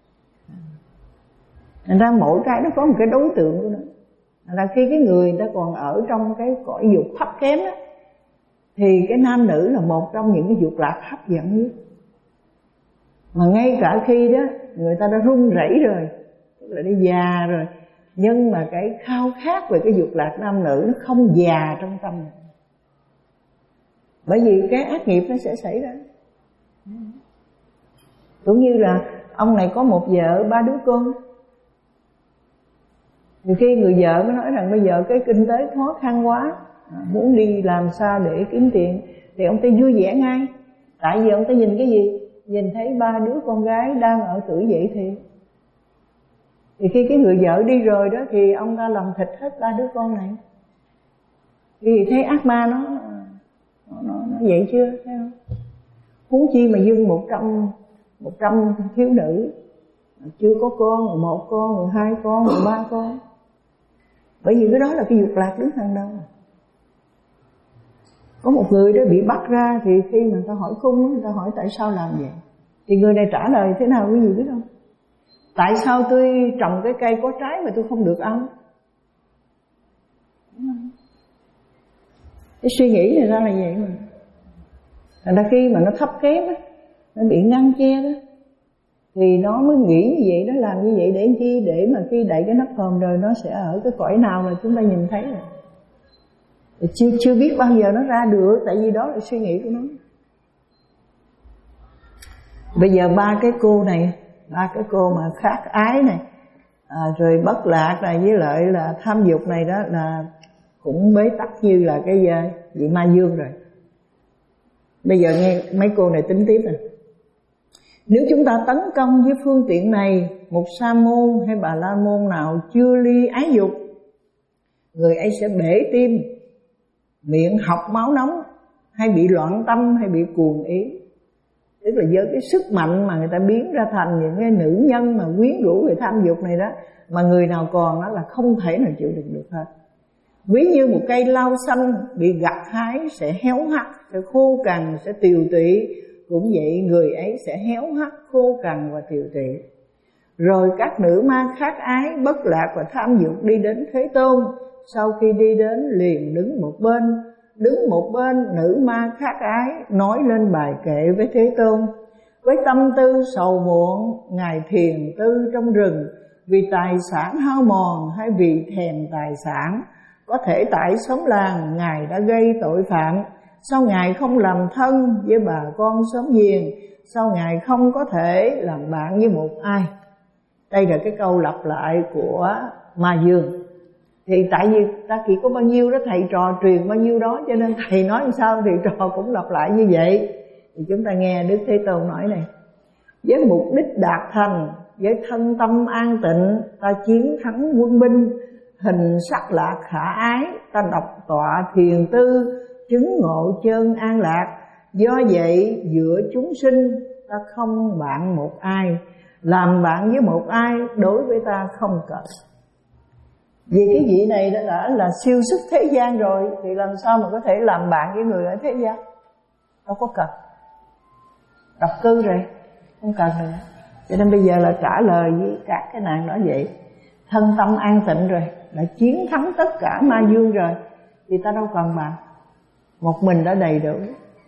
Thành ra mỗi cái nó có một cái đối tượng của nó. Thành ra khi cái người người ta còn ở trong cái cõi dục thấp kém á, thì cái nam nữ là một trong những cái dục lạc hấp dẫn nhất. Mà ngay cả khi đó người ta đã run rẩy rồi, tức là đã già rồi, nhưng mà cái khao khát về cái dục lạc nam nữ nó không già trong tâm này. Bởi vì cái ác nghiệp nó sẽ xảy ra. Cũng như là ông này có một vợ ba đứa con, thì khi người vợ mới nói rằng bây giờ cái kinh tế khó khăn quá, muốn đi làm sao để kiếm tiền, thì ông ta vui vẻ ngay. Tại vì ông ta nhìn cái gì? Nhìn thấy ba đứa con gái đang ở tuổi dậy thì Thì khi cái người vợ đi rồi đó, thì ông ta làm thịt hết ba đứa con này. Vì thấy ác ma nó Nó, nó, nó vậy chưa, thấy không? Huống chi mà dưng một trăm một trăm thiếu nữ chưa có con, rồi một con, rồi hai con, rồi ba con. Bởi vì cái đó là cái dục lạc đứng hàng đầu. Có một người đó bị bắt ra, thì khi mà người ta hỏi khung, người ta hỏi tại sao làm vậy, thì người này trả lời thế nào quý vị biết không? Tại sao tôi trồng cái cây có trái mà tôi không được ăn? Cái suy nghĩ này ra là vậy mà. Thành ra khi mà nó thấp kém á, nó bị ngăn che đó, thì nó mới nghĩ như vậy, nó làm như vậy để chi? Để mà khi đẩy cái nắp hòm rồi nó sẽ ở cái cõi nào là chúng ta nhìn thấy rồi. Thì chưa, chưa biết bao giờ nó ra được, tại vì đó là suy nghĩ của nó. Bây giờ ba cái cô này, ba cái cô mà khát ái này, à, rồi bất lạc này, với lại là tham dục này đó, là cũng bế tắc như là cái vị ma dương rồi. Bây giờ nghe mấy cô này tính tiếp nè. Nếu chúng ta tấn công với phương tiện này một sa môn hay bà la môn nào chưa ly ái dục, người ấy sẽ bể tim, miệng học máu nóng, hay bị loạn tâm, hay bị cuồng ý. Tức là với cái sức mạnh mà người ta biến ra thành những cái nữ nhân mà quyến rũ về tham dục này đó, mà người nào còn đó là không thể nào chịu đựng được hết. Ví như một cây lau xanh bị gặt hái sẽ héo hắt, sẽ khô cằn, sẽ tiều tụy. Cũng vậy, người ấy sẽ héo hắt, khô cằn và tiều tụy. Rồi các nữ ma khát ái, bất lạc và tham dục đi đến Thế Tôn. Sau khi đi đến liền đứng một bên. Đứng một bên, nữ ma khát ái nói lên bài kệ với Thế Tôn. Với tâm tư sầu muộn, Ngài thiền tư trong rừng, vì tài sản hao mòn hay vì thèm tài sản. Có thể tại xóm làng Ngài đã gây tội phạm, Sao Ngài không làm thân với bà con xóm giềng? Sao Ngài không có thể làm bạn với một ai? Đây là cái câu lặp lại của Ma Dương. Thì tại vì ta chỉ có bao nhiêu đó, thầy trò truyền bao nhiêu đó, cho nên thầy nói làm sao thì trò cũng lặp lại như vậy. Thì chúng ta nghe Đức Thế Tôn nói này: với mục đích đạt thành, với thân tâm an tịnh, ta chiến thắng quân binh, hình sắc lạc khả ái, ta độc tọa thiền tư, chứng ngộ chân an lạc. Do vậy giữa chúng sinh ta không bạn một ai, làm bạn với một ai đối với ta không cần. Vì cái vị này đã, đã là siêu sức thế gian rồi, thì làm sao mà có thể làm bạn với người ở thế gian? Đâu có cần. Độc cư rồi, không cần nữa. Cho nên bây giờ là trả lời với các cái nàng đó vậy. Thân tâm an tịnh rồi, đã chiến thắng tất cả ma dương rồi, thì ta đâu cần bạn. Một mình đã đầy đủ.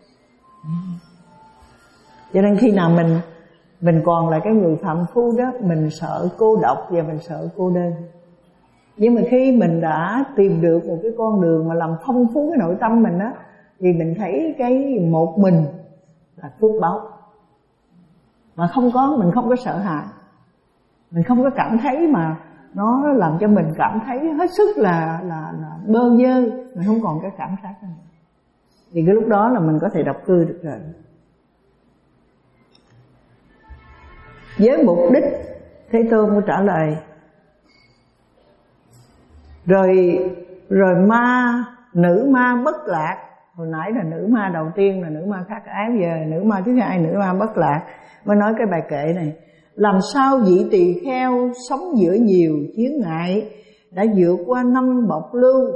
Cho nên khi nào mình Mình còn là cái người phạm phu đó, mình sợ cô độc và mình sợ cô đơn. Nhưng mà khi mình đã tìm được một cái con đường mà làm phong phú cái nội tâm mình á, thì mình thấy cái một mình là phước báo. Mà không có, mình không có sợ hãi, mình không có cảm thấy mà nó làm cho mình cảm thấy hết sức là, là, là bơ vơ. Mình không còn cái cảm giác này. Thì cái lúc đó là mình có thể độc cư được rồi. Với mục đích, Thế Tôn có trả lời. Rồi rồi ma, nữ ma bất lạc. Hồi nãy là nữ ma đầu tiên là nữ ma khắc ái, giờ là nữ ma thứ hai, nữ ma bất lạc. Mới nói cái bài kệ này: làm sao vị tỳ kheo sống giữa nhiều chướng ngại, đã vượt qua năm bộc lưu,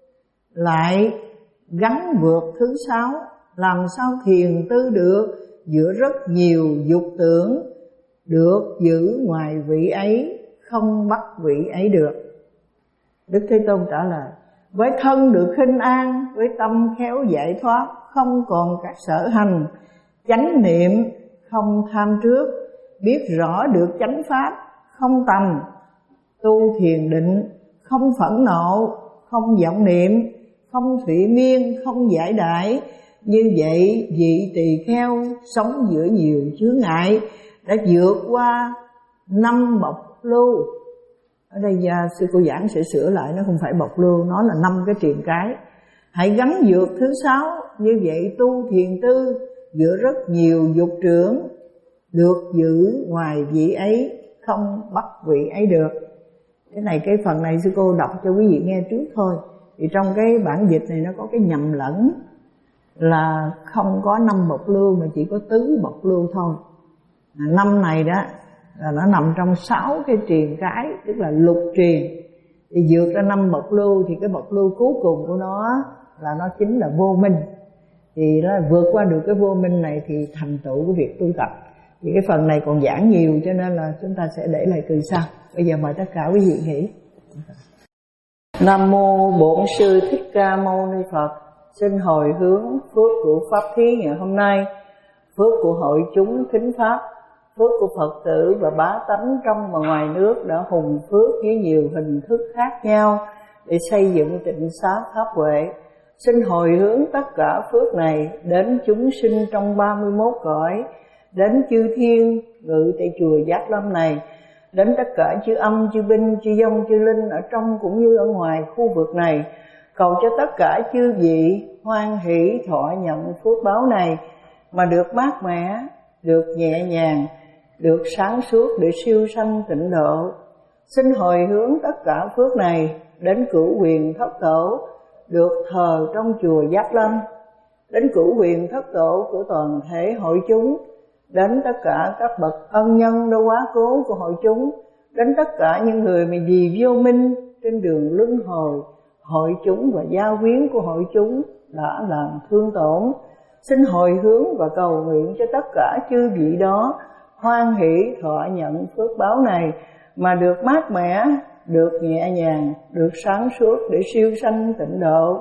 lại gắn vượt thứ sáu. Làm sao thiền tư được giữa rất nhiều dục tưởng, được giữ ngoài vị ấy, không bắt vị ấy được. Đức Thế Tôn trả lời: với thân được khinh an, với tâm khéo giải thoát, không còn các sở hành, chánh niệm không tham trước, biết rõ được chánh pháp, không tầm, tu thiền định, không phẫn nộ, không vọng niệm, không thụy miên, không giải đãi. Như vậy vị tỳ kheo sống giữa nhiều chướng ngại, đã vượt qua năm bộc lưu. Ở đây gia sư cô giảng sẽ sửa lại, nó không phải bộc lưu, nó là năm cái triền cái. Hãy gắn vượt thứ sáu. Như vậy tu thiền tư giữa rất nhiều dục trưởng, được giữ ngoài vị ấy, không bắt vị ấy được. Cái này, cái phần này sư cô đọc cho quý vị nghe trước thôi. Thì trong cái bản dịch này nó có cái nhầm lẫn là không có năm bộc lưu mà chỉ có tứ bộc lưu thôi. Năm này đó là nó nằm trong sáu cái triền cái, tức là lục triền. Thì vượt ra năm bộc lưu thì cái bộc lưu cuối cùng của nó là nó chính là vô minh. Thì nó vượt qua được cái vô minh này thì thành tựu cái việc tu tập. Thì cái phần này còn giảng nhiều cho nên là chúng ta sẽ để lại từ sau. Bây giờ mời tất cả quý vị nghỉ. Nam mô Bổn Sư Thích Ca Mâu Ni Phật. Xin hồi hướng phước của pháp thí ngày hôm nay, phước của hội chúng thính pháp, phước của Phật tử và bá tánh trong và ngoài nước đã hùng phước với nhiều hình thức khác nhau để xây dựng tịnh xá pháp huệ. Xin hồi hướng tất cả phước này đến chúng sinh trong ba mươi mốt cõi, đến chư thiên ngự tại chùa Giác Lâm này, đến tất cả chư âm, chư binh, chư dông, chư linh ở trong cũng như ở ngoài khu vực này. Cầu cho tất cả chư vị hoan hỷ thọ nhận phước báo này mà được mát mẻ, được nhẹ nhàng, được sáng suốt để siêu sanh tịnh độ. Xin hồi hướng tất cả phước này đến cửu quyền thất tổ, được thờ trong chùa Giác Lâm, đến cửu quyền thất tổ của toàn thể hội chúng, đến tất cả các bậc ân nhân đã quá cố của hội chúng, đến tất cả những người mà vì vô minh trên đường luân hồi, hội chúng và gia quyến của hội chúng đã làm thương tổn. Xin hồi hướng và cầu nguyện cho tất cả chư vị đó hoan hỷ thọ nhận phước báo này mà được mát mẻ, được nhẹ nhàng, được sáng suốt để siêu sanh tịnh độ.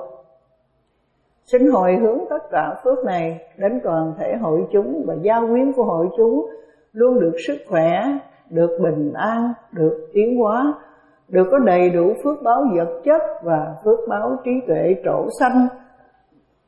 Xin hồi hướng tất cả phước này đến toàn thể hội chúng và gia quyến của hội chúng luôn được sức khỏe, được bình an, được tiến hóa, được có đầy đủ phước báo vật chất và phước báo trí tuệ trổ sanh,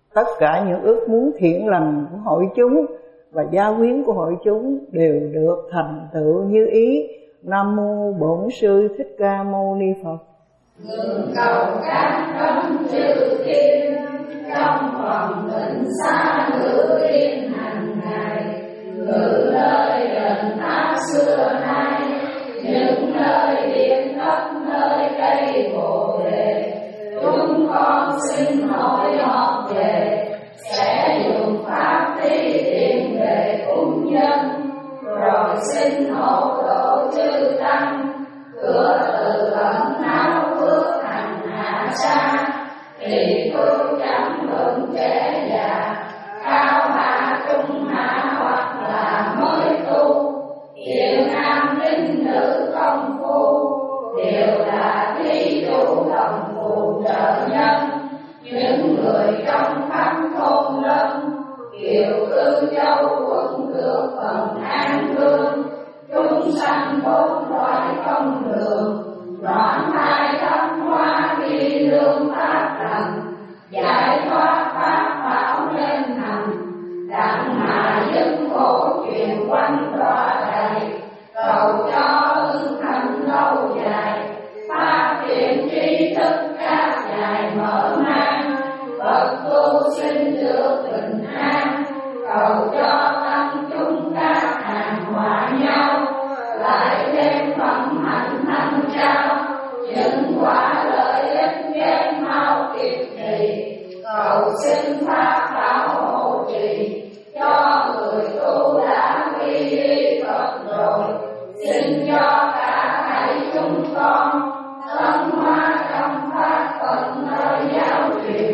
tất cả những ước muốn thiện lành của hội chúng và gia quyến của hội chúng đều được thành tựu như ý. Nam mô Bổn Sư Thích Ca Mâu Ni Phật. Ngưỡng cầu các đấng chư thiên trong phòng tịnh xa ngữ yên hàng ngày, ngự lời đền tháp xưa nay, những nơi biển đất nơi cây bồ đề. Chúng con xin hỏi họ về, sẽ dùng pháp thi tiền về cúng dân, rồi xin hộ độ chư tăng, cửa tự ẩn áo phước hành hạ sa. Thì tôi chẳng luận trẻ già, cao hạ trung hạ hoặc là mới tu, hiền nam linh nữ công phu, đều là thí chủ lòng phù trợ nhân. Những người trong khắp thôn lâm, kiều cư châu quận được phần an cương. Chúng sanh bốn loại công đường, đoạn thai thâm hoa đi lương pháp lành, giải thoát pháp bảo nên hành, đặng mà dân khổ truyền quanh tỏa đầy. Cầu cho ưng thành lâu dài, phát triển trí thức các dài mở mang, Phật tu sinh được bình an. Cầu cho tăng chúng các hàng hòa nhau, lại thêm phẩm hạnh thanh trao, những quả lợi ích ghét mau kịp trì. Cầu xin pháp bảo hộ trì cho người tu đã quy y Phật rồi. Xin cho cả thảy chúng con thân hóa trong pháp Phật nơi giáo truyền.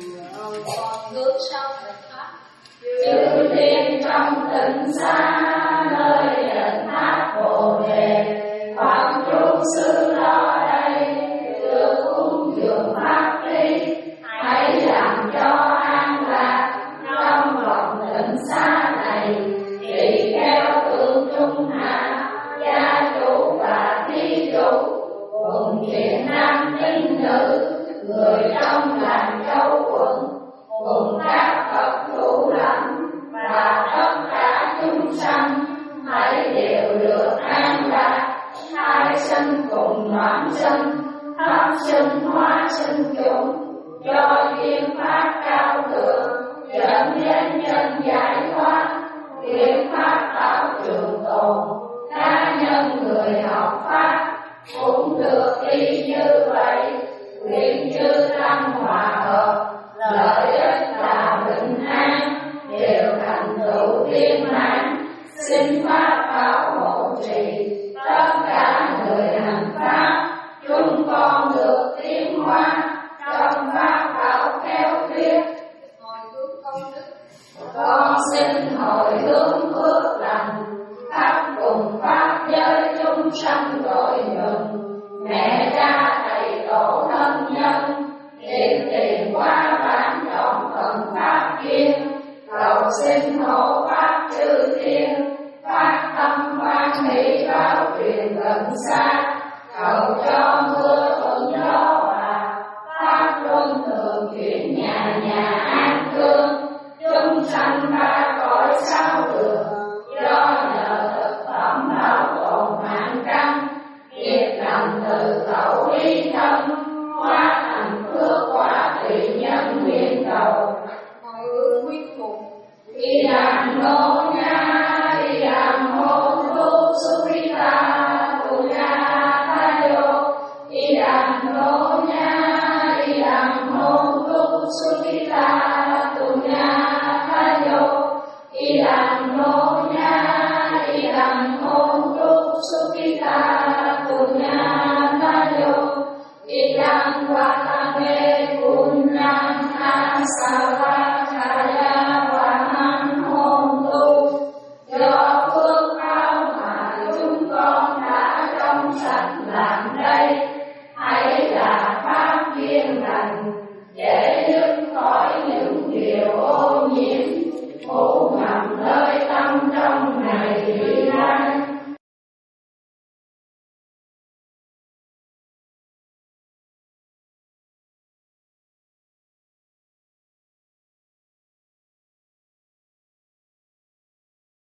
Bước sau pháp chư thiên trong tịnh xa nơi đền tháp bồ đề. Phật chú sư đó đây được cúng dường pháp lý, hãy làm cho an lạc trong lòng tịnh xa này. Tỳ kheo tượng trung hạ, gia chủ và thí chủ, cùng thiện nam tín nữ, người trong làng châu quận, cùng các Phật thủ lãnh và tất cả chúng sanh, hãy đều được an lạc. Hai sinh cùng noãn sinh, thấp sinh hóa sinh chúng, cho duyên pháp cao thượng, dẫn đến nhân giải thoát. Duyên pháp tạo trường tồn, cá nhân người học pháp cũng được y như vậy. Nguyện chư tăng hòa hợp, lợi ích là bình an, đều thành tựu viên mãn. Xin pháp bảo hộ trì tất cả người hành pháp, chúng con được tiến hóa trong pháp bảo khéo thuyết. Con xin hồi hướng phước lành, khắp cùng pháp giới chúng sanh gọi mừng. Mẹ cha thầy tổ thân nhân, hiện tiền qua bản chọn phần pháp duyên. Cầu xin hộ pháp chư thiên, phát tâm quan hỷ báo truyền gần xa. Cầu cho mưa thuận gió hòa, pháp luân thường chuyển nhà nhà an cương. Chúng sanh ba cõi sao được, do nhờ thực phẩm bảo tồn mạng căn. Nghiệp lành từ khẩu ý thân, hóa thành phước quả tùy nhân nguyện cầu. Mọi ước quyết phục y đàn nô nha, y đàn hô tu suvita tu nha thayo. Y đàn nô nha, y đàn hô tu suvita tu nha thayo. Y đàn nô nha, y đàn hô tu suvita tu nha thayo. Y đàn wa ta me punyang asava.